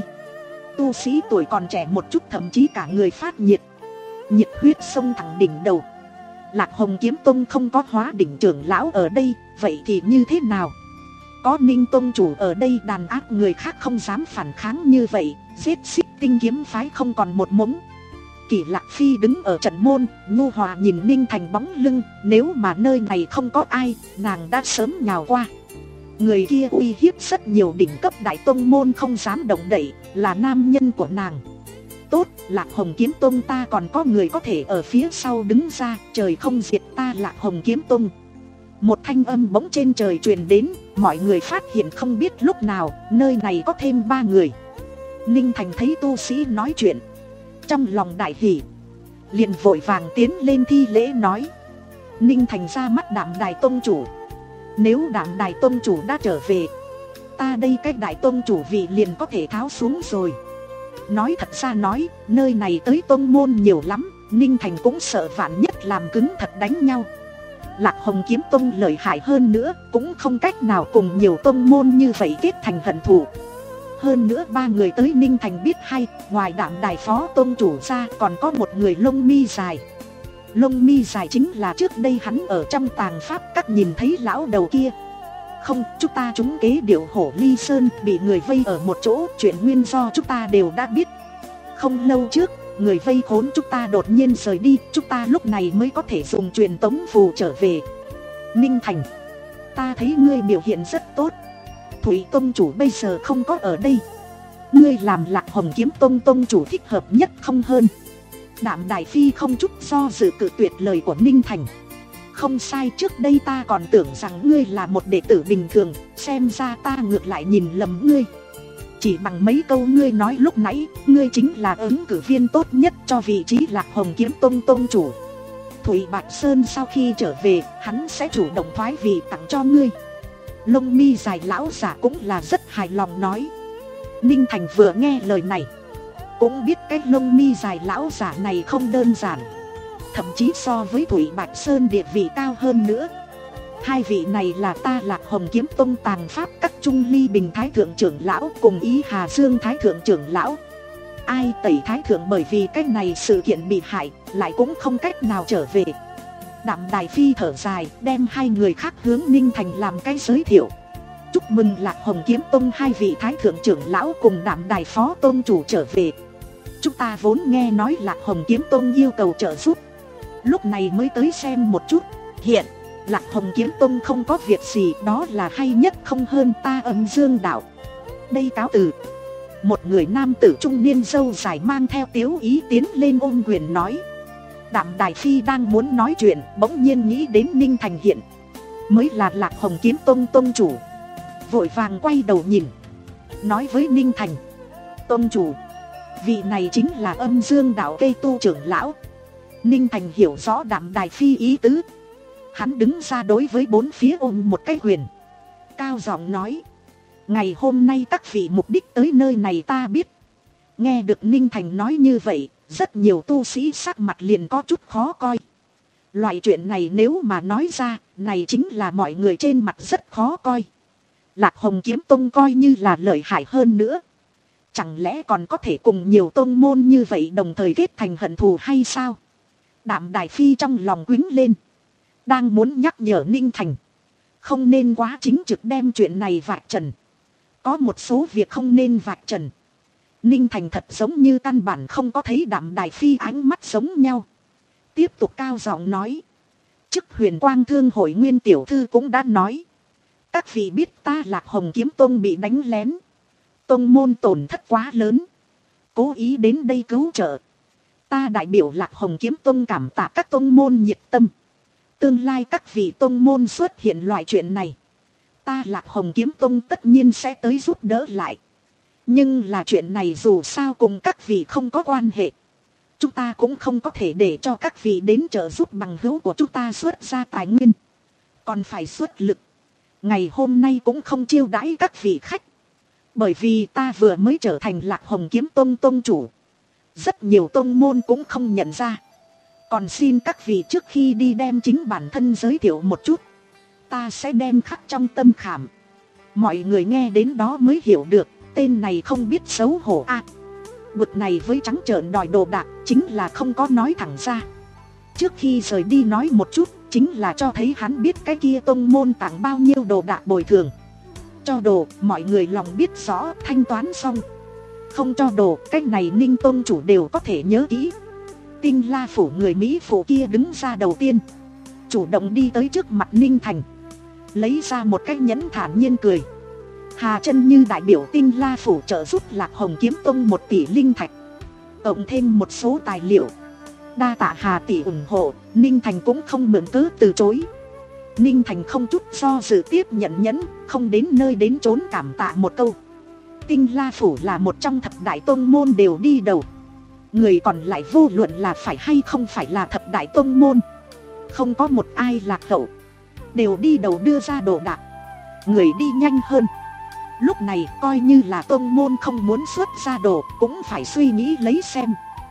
Tu sĩ tuổi còn trẻ một chút thậm chí cả người phát nhiệt, nhiệt huyết xông thẳng đỉnh đầu. Lạc Hồng Kiếm Tông không có hóa đỉnh trưởng lão ở đây, vậy thì như thế nào? Có Ninh Tông chủ ở đây đàn áp người khác không dám phản kháng như vậy, giết Xích Tinh kiếm phái không còn một mống. Kỷ Lạc Phi đứng ở trận môn, nhu hòa nhìn Ninh Thành bóng lưng, nếu mà nơi này không có ai, nàng đã sớm nhào qua. Người kia uy hiếp rất nhiều đỉnh cấp đại tông môn không dám động đậy, là nam nhân của nàng. Tốt, Lạc Hồng Kiếm Tông ta còn có người có thể ở phía sau đứng ra, trời không diệt ta Lạc Hồng Kiếm Tông. Một thanh âm bỗng trên trời truyền đến, mọi người phát hiện không biết lúc nào, nơi này có thêm ba người. Ninh Thành thấy tu sĩ nói chuyện, trong lòng đại hỉ, liền vội vàng tiến lên thi lễ nói: Ninh Thành ra mắt Đạm Đài tông chủ. Nếu Đạm Đài tông chủ đã trở về, ta đây cái đại tông chủ vị liền có thể tháo xuống rồi. Nói thật ra nói, nơi này tới tông môn nhiều lắm, Ninh Thành cũng sợ vạn nhất làm cứng thật đánh nhau. Lạc Hồng kiếm tông lợi hại hơn nữa, cũng không cách nào cùng nhiều tông môn như vậy kết thành hận thù. Hơn nữa ba người tới Ninh Thành biết hay, ngoài Đạm Đài phó tông chủ ra còn có một người lông mi dài. Lông mi dài chính là trước đây hắn ở trong tàng pháp các nhìn thấy lão đầu kia. Không, chúng ta trúng kế điệu hổ ly sơn, bị người vây ở một chỗ, chuyện nguyên do chúng ta đều đã biết. Không lâu trước, người vây khốn chúng ta đột nhiên rời đi, chúng ta lúc này mới có thể dùng truyền tống phù trở về. Ninh Thành, ta thấy ngươi biểu hiện rất tốt. Thủy tông chủ bây giờ không có ở đây, ngươi làm Lạc Hồng kiếm tông tông chủ thích hợp nhất không hơn? Đạm Đài Phi không chút do dự cự tuyệt lời của Ninh Thành. Không sai, trước đây ta còn tưởng rằng ngươi là một đệ tử bình thường, xem ra ta ngược lại nhìn lầm ngươi. Chỉ bằng mấy câu ngươi nói lúc nãy, ngươi chính là ứng cử viên tốt nhất cho vị trí Lạc Hồng kiếm tông tông chủ. Thủy Bạch Sơn sau khi trở về, hắn sẽ chủ động thoái vị tặng cho ngươi. Lông mi dài lão giả cũng là rất hài lòng nói. Ninh Thành vừa nghe lời này, cũng biết cái lông mi dài lão giả này không đơn giản, thậm chí so với Thủy Bạch Sơn địa vị cao hơn nữa. Hai vị này là ta Lạc Hồng kiếm tông tàng pháp các Trung Ly Bình Thái thượng trưởng lão cùng Ý Hà Dương Thái thượng trưởng lão. Ai Tẩy Thái thượng bởi vì cái này sự kiện bị hại, lại cũng không cách nào trở về. Đạm Đài Phi thở dài, đem hai người khác hướng Ninh Thành làm cái giới thiệu. Chúc mừng Lạc Hồng kiếm tông hai vị Thái thượng trưởng lão cùng Đạm Đài phó tông chủ trở về. Chúng ta vốn nghe nói Lạc Hồng kiếm tông yêu cầu trợ giúp, lúc này mới tới xem một chút. Hiện Lạc Hồng kiếm tông không có việc gì, đó là hay nhất không hơn. Ta Âm Dương đạo đây cáo từ. Một người nam tử trung niên râu dài mang theo tiếu ý tiến lên ôm quyền nói. Đạm Đài Phi đang muốn nói chuyện, bỗng nhiên nghĩ đến Ninh Thành hiện mới là Lạc Hồng kiếm tông tông chủ, vội vàng quay đầu nhìn, nói với Ninh Thành: tông chủ, vị này chính là Âm Dương đạo cây tu trưởng lão. Ninh Thành hiểu rõ Đạm Đài Phi ý tứ, hắn đứng ra đối với bốn phía ôm một cái quyền, cao giọng nói: ngày hôm nay các vị mục đích tới nơi này ta biết. Nghe được Ninh Thành nói như vậy, rất nhiều tu sĩ sắc mặt liền có chút khó coi. Loại chuyện này nếu mà nói ra, này chính là mọi người trên mặt rất khó coi. Lạc Hồng kiếm tông coi như là lợi hại hơn nữa, chẳng lẽ còn có thể cùng nhiều tông môn như vậy đồng thời kết thành hận thù hay sao? Đạm Đài Phi trong lòng quýnh lên, đang muốn nhắc nhở Ninh Thành không nên quá chính trực đem chuyện này vạch trần. Có một số việc không nên vạch trần. Ninh Thành thật giống như căn bản không có thấy Đạm Đài Phi ánh mắt giống nhau, tiếp tục cao giọng nói: chức Huyền Quang Thương hội Nguyên tiểu thư cũng đã nói, các vị biết ta Lạc Hồng kiếm tông bị đánh lén, tông môn tổn thất quá lớn, cố ý đến đây cứu trợ. Ta đại biểu Lạc Hồng kiếm tông cảm tạ các tông môn nhiệt tâm. Tương lai các vị tông môn xuất hiện loại chuyện này, ta Lạc Hồng kiếm tông tất nhiên sẽ tới giúp đỡ lại. Nhưng là chuyện này dù sao cùng các vị không có quan hệ, chúng ta cũng không có thể để cho các vị đến trợ giúp bằng hữu của chúng ta xuất ra tài nguyên, còn phải xuất lực. Ngày hôm nay cũng không chiêu đãi các vị khách, bởi vì ta vừa mới trở thành Lạc Hồng kiếm tông tông chủ, rất nhiều tông môn cũng không nhận ra. Còn xin các vị trước khi đi đem chính bản thân giới thiệu một chút, ta sẽ đem khắc trong tâm khảm. Mọi người nghe đến đó mới hiểu được, tên này không biết xấu hổ a. À, bực này với trắng trợn đòi đồ đạc, chính là không có nói thẳng ra. Trước khi rời đi nói một chút, chính là cho thấy hắn biết cái kia tông môn tặng bao nhiêu đồ đạc bồi thường. Cho đồ, mọi người lòng biết rõ, thanh toán xong. Không cho đồ, cái này Ninh tông chủ đều có thể nhớ kỹ. Tinh La phủ người Mỹ phủ kia đứng ra đầu tiên, chủ động đi tới trước mặt Ninh Thành, lấy ra một cái nhẫn thản nhiên cười. Hà Chân Như đại biểu Tinh La phủ trợ giúp Lạc Hồng kiếm tông một tỷ linh thạch, cộng thêm một số tài liệu. Đa tạ Hà tỷ ủng hộ. Ninh Thành cũng không mượn cớ từ chối. Ninh Thành không chút do dự tiếp nhận nhẫn, không đến nơi đến chốn cảm tạ một câu. Tinh La phủ là một trong thập đại tông môn đều đi đầu, người còn lại vô luận là phải hay không phải là thập đại tông môn, không có một ai lạc hậu, đều đi đầu đưa ra đồ đạc, người đi nhanh hơn. Lúc này coi như là tông môn không muốn xuất ra đồ cũng phải suy nghĩ lấy xem.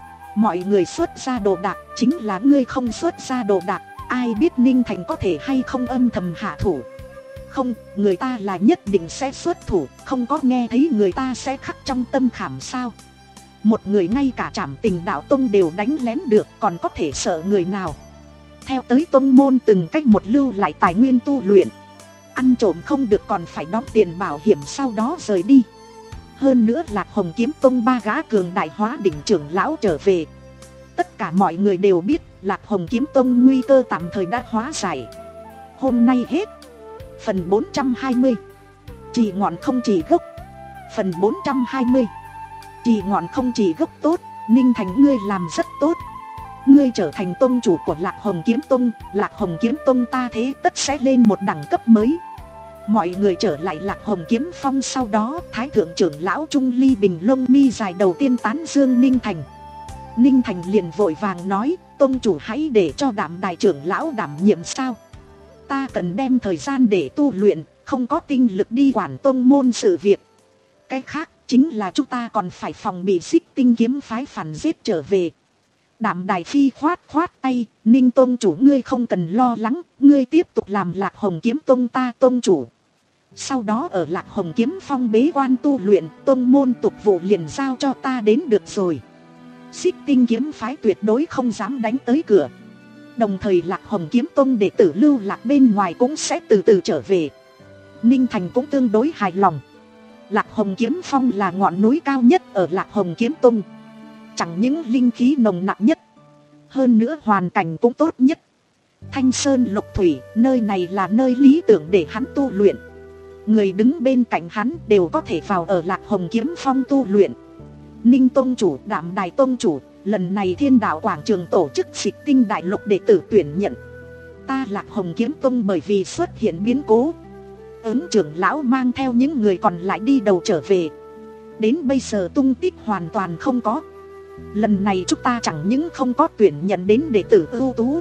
Mọi người xuất ra đồ đạc, chính là ngươi không xuất ra đồ đạc, ai biết Ninh Thành có thể hay không âm thầm hạ thủ. Không, người ta là nhất định sẽ xuất thủ, không có nghe thấy người ta sẽ khắc trong tâm khảm sao. Một người ngay cả Trảm Tình Đạo Tông đều đánh lén được, còn có thể sợ người nào. Theo tới tông môn từng cách một lưu lại tài nguyên tu luyện, ăn trộm không được còn phải đóng tiền bảo hiểm sau đó rời đi. Hơn nữa Lạc Hồng Kiếm Tông ba gã cường đại hóa đỉnh trưởng lão trở về. Tất cả mọi người đều biết Lạc Hồng Kiếm Tông nguy cơ tạm thời đã hóa giải. Hôm nay hết. Phần bốn trăm hai mươi. Chỉ ngọn không chỉ gốc. Phần bốn trăm hai mươi. Chỉ ngọn không chỉ gốc tốt, Ninh Thành ngươi làm rất tốt. Ngươi trở thành tông chủ của Lạc Hồng Kiếm Tông, Lạc Hồng Kiếm Tông ta thế tất sẽ lên một đẳng cấp mới. Mọi người trở lại Lạc Hồng Kiếm Phong sau đó, Thái thượng trưởng lão Trung Ly Bình lông mi dài đầu tiên tán dương Ninh Thành. Ninh Thành liền vội vàng nói, tông chủ hãy để cho Đảm Đại trưởng lão đảm nhiệm sao. Ta cần đem thời gian để tu luyện, không có tinh lực đi quản tông môn sự việc. Cái khác chính là chúng ta còn phải phòng bị Xích Tinh kiếm phái phản giết trở về. Đảm Đại Phi khoát khoát tay, Ninh tông chủ ngươi không cần lo lắng, ngươi tiếp tục làm Lạc Hồng Kiếm Tông ta tông chủ. Sau đó ở Lạc Hồng Kiếm Phong bế quan tu luyện, tông môn tục vụ liền giao cho ta đến được rồi. Xích Tinh kiếm phái tuyệt đối không dám đánh tới cửa. Đồng thời Lạc Hồng Kiếm Tông đệ tử lưu lạc bên ngoài cũng sẽ từ từ trở về. Ninh Thành cũng tương đối hài lòng. Lạc Hồng Kiếm Phong là ngọn núi cao nhất ở Lạc Hồng Kiếm Tông. Chẳng những linh khí nồng nặng nhất, hơn nữa hoàn cảnh cũng tốt nhất. Thanh Sơn Lục Thủy, nơi này là nơi lý tưởng để hắn tu luyện. Người đứng bên cạnh hắn đều có thể vào ở Lạc Hồng Kiếm Phong tu luyện. Ninh tông chủ, Đảm Đại tông chủ, lần này Thiên Đạo Quảng Trường tổ chức Xích Tinh Đại Lục đệ tử tuyển nhận. Ta Lạc Hồng Kiếm Tông bởi vì xuất hiện biến cố, ứng trưởng lão mang theo những người còn lại đi đầu trở về. Đến bây giờ tung tích hoàn toàn không có. Lần này chúng ta chẳng những không có tuyển nhận đến đệ tử ưu tú,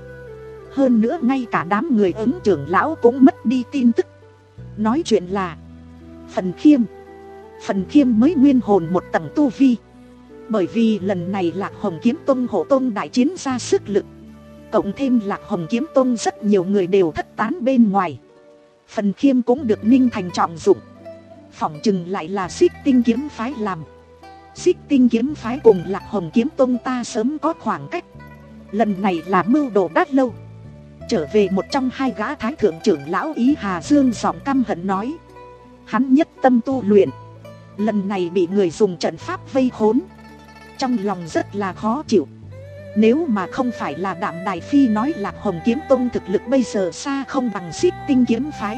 hơn nữa ngay cả đám người ứng trưởng lão cũng mất đi tin tức. Nói chuyện là Phần Khiêm. Phần Khiêm mới nguyên hồn một tầng tu vi. Bởi vì lần này Lạc Hồng Kiếm Tông hộ tông đại chiến ra sức lực, cộng thêm Lạc Hồng Kiếm Tông rất nhiều người đều thất tán bên ngoài, Phần Khiêm cũng được Ninh Thành trọng dụng. Phỏng chừng lại là Xích Tinh kiếm phái làm. Xích Tinh kiếm phái cùng Lạc Hồng Kiếm Tông ta sớm có khoảng cách, lần này là mưu đồ đắt lâu. Trở về một trong hai gã thái thượng trưởng lão Ý Hà Dương giọng căm hận nói, hắn nhất tâm tu luyện, lần này bị người dùng trận pháp vây khốn, trong lòng rất là khó chịu. Nếu mà không phải là Đảm Đại Phi nói Lạc Hồng Kiếm Tông thực lực bây giờ xa không bằng Xích Tinh kiếm phái,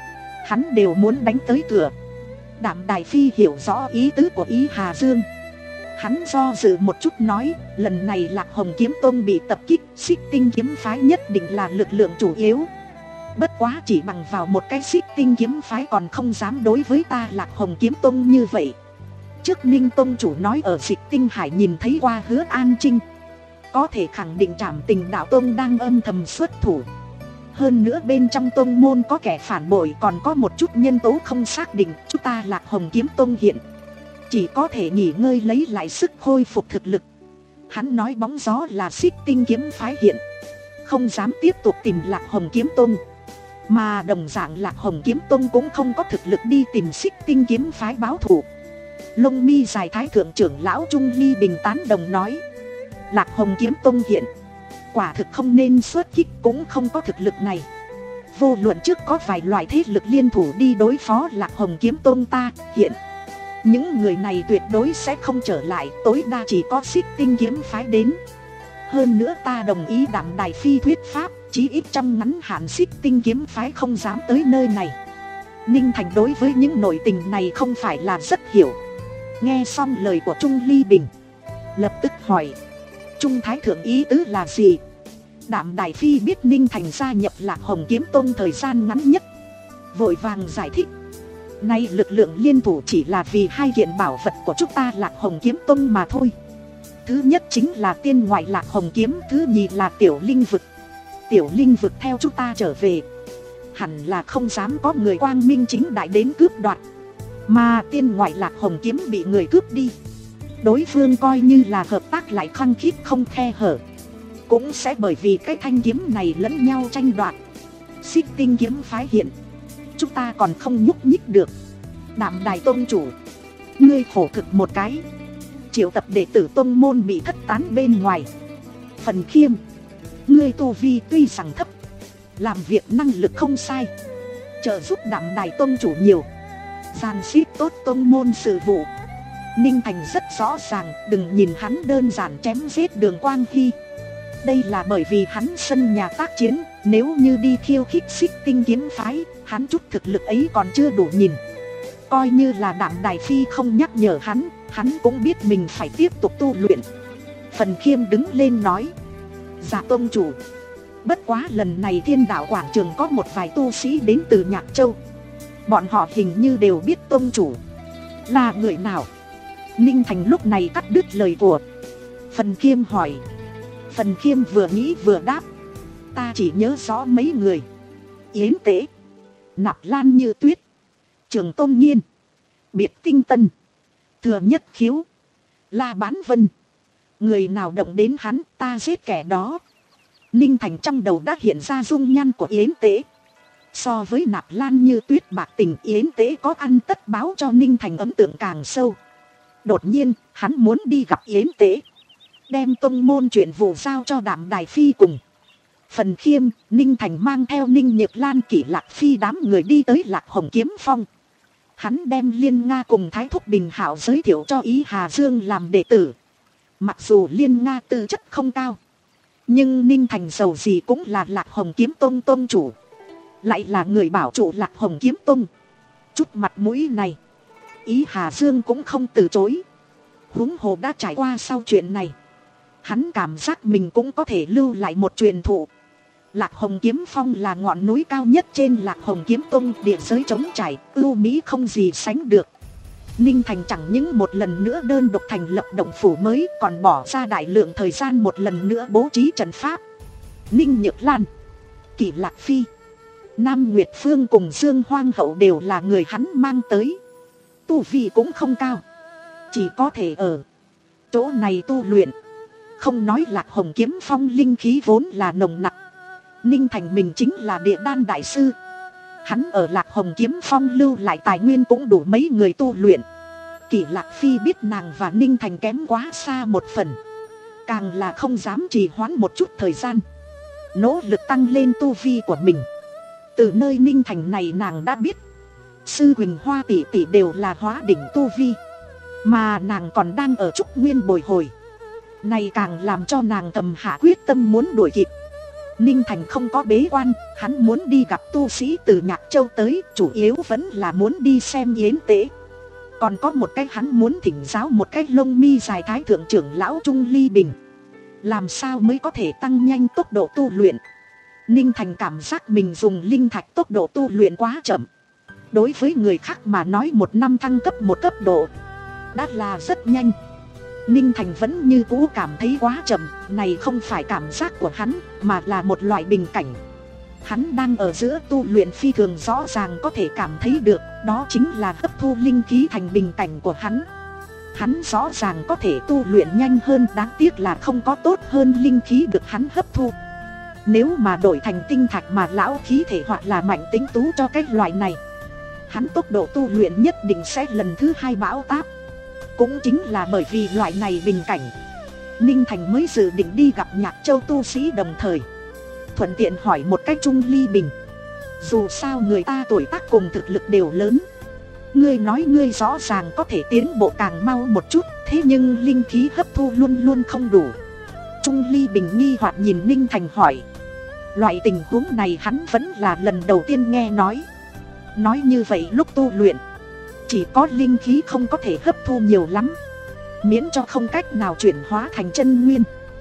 hắn đều muốn đánh tới cửa. Đảm Đại Phi hiểu rõ ý tứ của Ý Hà Dương. Hắn do dự một chút nói, lần này Lạc Hồng Kiếm Tông bị tập kích, Xích Tinh kiếm phái nhất định là lực lượng chủ yếu. Bất quá chỉ bằng vào một cái Xích Tinh kiếm phái còn không dám đối với ta Lạc Hồng Kiếm Tông như vậy. Trước Ninh Tông chủ nói ở Dịch Tinh Hải nhìn thấy qua Hứa An Trinh, có thể khẳng định Trảm Tình Đạo Tông đang âm thầm xuất thủ. Hơn nữa bên trong tông môn có kẻ phản bội, còn có một chút nhân tố không xác định. Chúng ta Lạc Hồng Kiếm Tông hiện chỉ có thể nghỉ ngơi lấy lại sức khôi phục thực lực. Hắn nói bóng gió là Xích Tinh kiếm phái hiện không dám tiếp tục tìm Lạc Hồng Kiếm Tông, mà đồng dạng Lạc Hồng Kiếm Tông cũng không có thực lực đi tìm Xích Tinh kiếm phái báo thù. Lông mi dài thái thượng trưởng lão Trung Ly Bình tán đồng nói, Lạc Hồng Kiếm Tông hiện quả thực không nên xuất kích, cũng không có thực lực này. Vô luận trước có vài loại thế lực liên thủ đi đối phó Lạc Hồng Kiếm Tông ta, hiện những người này tuyệt đối sẽ không trở lại, tối đa chỉ có Xích Tinh kiếm phái đến. Hơn nữa ta đồng ý Đảm Đại Phi thuyết pháp, chí ít trong ngắn hạn Xích Tinh kiếm phái không dám tới nơi này. Ninh Thành đối với những nội tình này không phải là rất hiểu. Nghe xong lời của Trung Ly Bình, lập tức hỏi, Trung Thái Thượng ý tứ là gì? Đảm Đại Phi biết Ninh Thành gia nhập Lạc Hồng Kiếm Tông thời gian ngắn nhất, vội vàng giải thích, nay lực lượng liên thủ chỉ là vì hai kiện bảo vật của chúng ta Lạc Hồng Kiếm Tông mà thôi. Thứ nhất chính là tiên ngoại Lạc Hồng Kiếm, thứ nhì là tiểu linh vực. tiểu linh vực theo chúng ta trở về, hẳn là không dám có người quang minh chính đại đến cướp đoạt. Mà tiên ngoại Lạc Hồng kiếm bị người cướp đi, đối phương coi như là hợp tác lại khăng khít không khe hở, cũng sẽ bởi vì cái thanh kiếm này lẫn nhau tranh đoạt. Xích Tinh kiếm phái hiện, chúng ta còn không nhúc nhích được. Đạm Đài tôn chủ, ngươi khổ cực một cái, triệu tập đệ tử tôn môn bị thất tán bên ngoài. Phần Khiêm, ngươi tu vi tuy rằng thấp, làm việc năng lực không sai, trợ giúp Đạm Đài tôn chủ nhiều, gian xếp tốt tôn môn sự vụ. Ninh Thành rất rõ ràng, đừng nhìn hắn đơn giản chém giết Đường Quang Hy, đây là bởi vì hắn sân nhà tác chiến. Nếu như đi khiêu khích Xích Tinh kiếm phái, hắn chút thực lực ấy còn chưa đủ nhìn. Coi như là Đạm Đài Phi không nhắc nhở hắn, hắn cũng biết mình phải tiếp tục tu luyện. Phần Khiêm đứng lên nói, dạ tôn chủ, bất quá lần này Thiên Đạo quảng trường có một vài tu sĩ đến từ Nhạc Châu, bọn họ hình như đều biết tôn chủ. Là người nào? Ninh Thành lúc này cắt đứt lời của Phần Khiêm hỏi. Phần Khiêm vừa nghĩ vừa đáp, ta chỉ nhớ rõ mấy người: Yến Tế, Nạp Lan Như Tuyết, Trường Tôn Nhiên, Biệt Tinh Tân, Thừa Nhất Khiếu, La Bán Vân. Người nào động đến hắn, ta giết kẻ đó. Ninh Thành trong đầu đã hiện ra dung nhan của Yến Tế. So với Nạp Lan Như Tuyết bạc tình, Yến Tế có ăn tất báo cho Ninh Thành ấn tượng càng sâu. Đột nhiên, hắn muốn đi gặp Yến Tế, đem tông môn chuyện vụ giao cho Đạm Đài Phi cùng Phần Khiêm. Ninh Thành mang theo Ninh Nhược Lan, Kỷ Lạc Phi đám người đi tới Lạc Hồng Kiếm Phong. Hắn đem Liên Nga cùng Thái Thúc Bình Hạo giới thiệu cho Ý Hà Dương làm đệ tử. Mặc dù Liên Nga tư chất không cao, nhưng Ninh Thành giàu gì cũng là Lạc Hồng Kiếm Tông tông chủ, lại là người bảo trụ Lạc Hồng Kiếm Tông. Chút mặt mũi này, Ý Hà Dương cũng không từ chối. Huống hồ đã trải qua sau chuyện này, hắn cảm giác mình cũng có thể lưu lại một truyền thụ. Lạc Hồng Kiếm Phong là ngọn núi cao nhất trên Lạc Hồng Kiếm Tông, địa giới trống trải, ưu mỹ không gì sánh được. Ninh Thành chẳng những một lần nữa đơn độc thành lập động phủ mới, còn bỏ ra đại lượng thời gian một lần nữa bố trí trận pháp. Ninh Nhược Lan, Kỷ Lạc Phi, Nam Nguyệt Phương cùng Dương Hoang Hậu đều là người hắn mang tới. Tu vi cũng không cao, chỉ có thể ở chỗ này tu luyện. Không nói Lạc Hồng Kiếm Phong linh khí vốn là nồng nặc, Ninh Thành mình chính là địa đan đại sư. Hắn ở Lạc Hồng Kiếm Phong lưu lại tài nguyên cũng đủ mấy người tu luyện. Kỷ Lạc Phi biết nàng và Ninh Thành kém quá xa một phần, càng là không dám trì hoãn một chút thời gian, nỗ lực tăng lên tu vi của mình. Từ nơi Ninh Thành này nàng đã biết, Sư Huỳnh Hoa tỷ tỷ đều là hóa đỉnh tu vi, mà nàng còn đang ở trúc nguyên bồi hồi. Này càng làm cho nàng thầm hạ quyết tâm muốn đuổi kịp. Ninh Thành không có bế quan, hắn muốn đi gặp tu sĩ từ Nhạc Châu tới, chủ yếu vẫn là muốn đi xem Yến Tế. Còn có một cái hắn muốn thỉnh giáo một cái lông mi dài Thái thượng trưởng lão Trung Ly Bình, làm sao mới có thể tăng nhanh tốc độ tu luyện. Ninh Thành cảm giác mình dùng linh thạch tốc độ tu luyện quá chậm. Đối với người khác mà nói một năm thăng cấp một cấp độ đã là rất nhanh, Ninh Thành vẫn như cũ cảm thấy quá chậm. Này không phải cảm giác của hắn, mà là một loại bình cảnh. Hắn đang ở giữa tu luyện phi thường rõ ràng có thể cảm thấy được, đó chính là hấp thu linh khí thành bình cảnh của hắn. Hắn rõ ràng có thể tu luyện nhanh hơn, đáng tiếc là không có tốt hơn linh khí được hắn hấp thu. Nếu mà đổi thành tinh thạch mà lão khí thể hoặc là mạnh tính tú cho cái loại này, hắn tốc độ tu luyện nhất định sẽ lần thứ hai bão táp. Cũng chính là bởi vì loại này bình cảnh, Ninh Thành mới dự định đi gặp Nhạc Châu tu sĩ, đồng thời thuận tiện hỏi một cách Trung Ly Bình. Dù sao người ta tuổi tác cùng thực lực đều lớn, ngươi nói ngươi rõ ràng có thể tiến bộ càng mau một chút, thế nhưng linh khí hấp thu luôn luôn không đủ. Trung Ly Bình nghi hoặc nhìn Ninh Thành hỏi. Loại tình huống này hắn vẫn là lần đầu tiên nghe nói. Nói như vậy lúc tu luyện, chỉ có linh khí không có thể hấp thu nhiều lắm, miễn cho không cách nào chuyển hóa thành chân nguyên.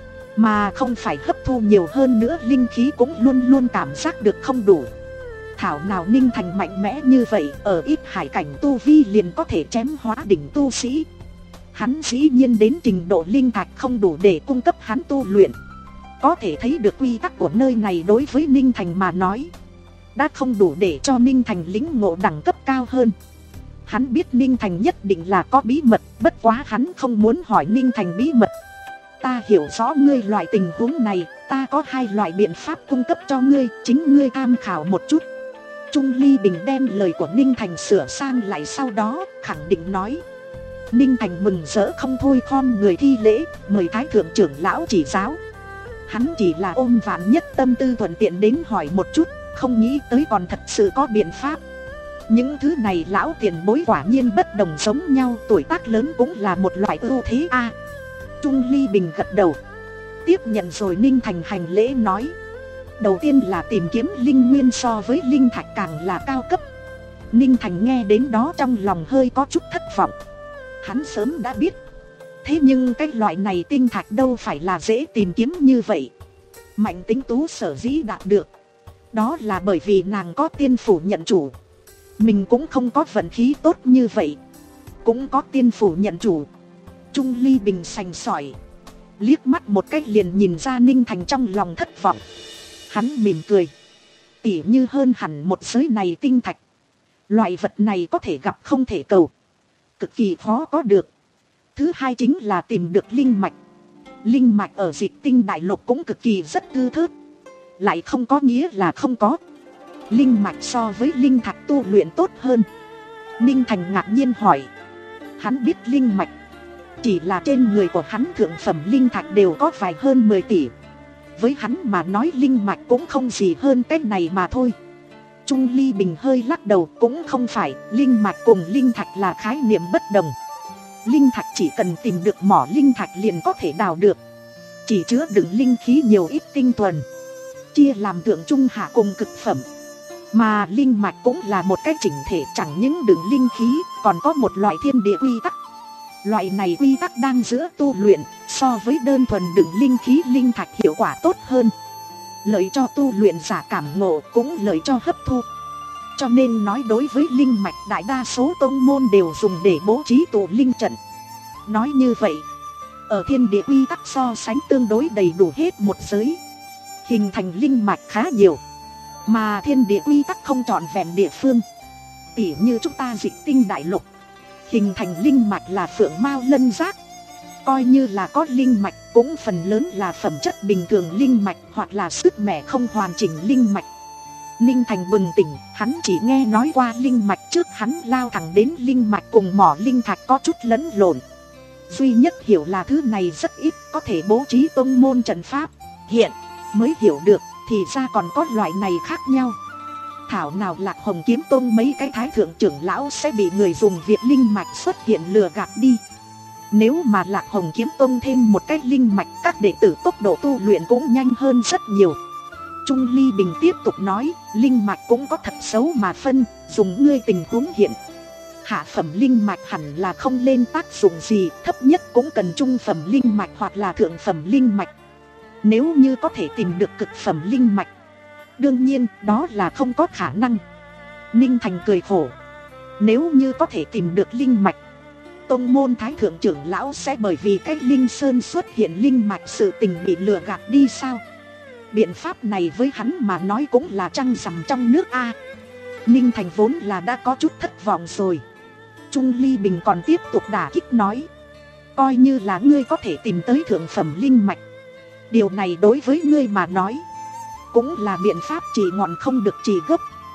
Mà không phải hấp thu nhiều hơn nữa, linh khí cũng luôn luôn cảm giác được không đủ. Thảo nào Ninh Thành mạnh mẽ như vậy, ở ít hải cảnh tu vi liền có thể chém hóa đỉnh tu sĩ. Hắn dĩ nhiên đến trình độ linh thạch không đủ để cung cấp hắn tu luyện. Có thể thấy được quy tắc của nơi này đối với Ninh Thành mà nói đã không đủ để cho Ninh Thành lĩnh ngộ đẳng cấp cao hơn. Hắn biết Ninh Thành nhất định là có bí mật, bất quá hắn không muốn hỏi Ninh Thành bí mật. Ta hiểu rõ ngươi loại tình huống này, ta có hai loại biện pháp cung cấp cho ngươi, chính ngươi tham khảo một chút. Trung Ly Bình đem lời của Ninh Thành sửa sang lại, sau đó khẳng định nói. Ninh Thành mừng rỡ không thôi, khom người thi lễ, mời Thái thượng trưởng lão chỉ giáo. Hắn chỉ là ôm vạn nhất tâm tư thuận tiện đến hỏi một chút, không nghĩ tới còn thật sự có biện pháp. Những thứ này lão tiền bối quả nhiên bất đồng giống nhau, tuổi tác lớn cũng là một loại ưu thế a. À, Trung Ly Bình gật đầu, tiếp nhận rồi Ninh Thành hành lễ nói. Đầu tiên là tìm kiếm linh nguyên, so với linh thạch càng là cao cấp. Ninh Thành nghe đến đó trong lòng hơi có chút thất vọng. Hắn sớm đã biết, thế nhưng cái loại này tinh thạch đâu phải là dễ tìm kiếm như vậy. Mạnh Tính Tú sở dĩ đạt được, đó là bởi vì nàng có tiên phủ nhận chủ. Mình cũng không có vận khí tốt như vậy, cũng có tiên phủ nhận chủ. Trung Ly Bình sành sỏi, liếc mắt một cách liền nhìn ra Ninh Thành trong lòng thất vọng. Hắn mỉm cười, tỉ như hơn hẳn một giới này tinh thạch, loại vật này có thể gặp không thể cầu, cực kỳ khó có được. Thứ hai chính là tìm được linh mạch. Linh mạch ở Dịch Tinh Đại Lục cũng cực kỳ rất thưa thớt, lại không có nghĩa là không có. Linh mạch so với linh thạch tu luyện tốt hơn. Ninh Thành ngạc nhiên hỏi. Hắn biết linh mạch, chỉ là trên người của hắn thượng phẩm linh thạch đều có vài hơn mười tỷ. Với hắn mà nói linh mạch cũng không gì hơn cái này mà thôi. Trung Ly Bình hơi lắc đầu, cũng không phải, linh mạch cùng linh thạch là khái niệm bất đồng. Linh thạch chỉ cần tìm được mỏ linh thạch liền có thể đào được, chỉ chứa đựng linh khí nhiều ít tinh thuần, chia làm thượng trung hạ cùng cực phẩm. Mà linh mạch cũng là một cái chỉnh thể, chẳng những đựng linh khí, còn có một loại thiên địa quy tắc. Loại này quy tắc đang giữa tu luyện, so với đơn thuần đựng linh khí linh thạch hiệu quả tốt hơn, lợi cho tu luyện giả cảm ngộ, cũng lợi cho hấp thu. Cho nên nói đối với linh mạch, đại đa số tông môn đều dùng để bố trí tụ linh trận. Nói như vậy, ở thiên địa quy tắc so sánh tương đối đầy đủ hết một giới, hình thành linh mạch khá nhiều. Mà thiên địa quy tắc không trọn vẹn địa phương, tỉ như chúng ta Dịch Tinh Đại Lục, hình thành linh mạch là Phượng Mao Lân Giác. Coi như là có linh mạch, cũng phần lớn là phẩm chất bình thường linh mạch, hoặc là sức mẻ không hoàn chỉnh linh mạch. Ninh Thành bừng tỉnh, hắn chỉ nghe nói qua linh mạch, trước hắn lao thẳng đến linh mạch cùng mỏ linh thạch có chút lẫn lộn. Duy nhất hiểu là thứ này rất ít có thể bố trí tông môn trận pháp. Hiện mới hiểu được, thì ra còn có loại này khác nhau. Thảo nào Lạc Hồng Kiếm Tông mấy cái thái thượng trưởng lão sẽ bị người dùng việc linh mạch xuất hiện lừa gạt đi. Nếu mà Lạc Hồng Kiếm Tông thêm một cái linh mạch, các đệ tử tốc độ tu luyện cũng nhanh hơn rất nhiều. Trung Ly Bình tiếp tục nói, linh mạch cũng có thật xấu mà phân, dùng ngươi tình huống hiện. Hạ phẩm linh mạch hẳn là không lên tác dụng gì, thấp nhất cũng cần trung phẩm linh mạch hoặc là thượng phẩm linh mạch. Nếu như có thể tìm được cực phẩm linh mạch, đương nhiên đó là không có khả năng. Ninh Thành cười khổ, nếu như có thể tìm được linh mạch, tông môn thái thượng trưởng lão sẽ bởi vì cách linh sơn xuất hiện linh mạch sự tình bị lừa gạt đi sao? Biện pháp này với hắn mà nói cũng là trăng rằm trong nước a. Ninh Thành vốn là đã có chút thất vọng rồi. Trung Ly Bình còn tiếp tục đả kích nói, coi như là ngươi có thể tìm tới thượng phẩm linh mạch, điều này đối với ngươi mà nói cũng là biện pháp chỉ ngọn không được chỉ gốc.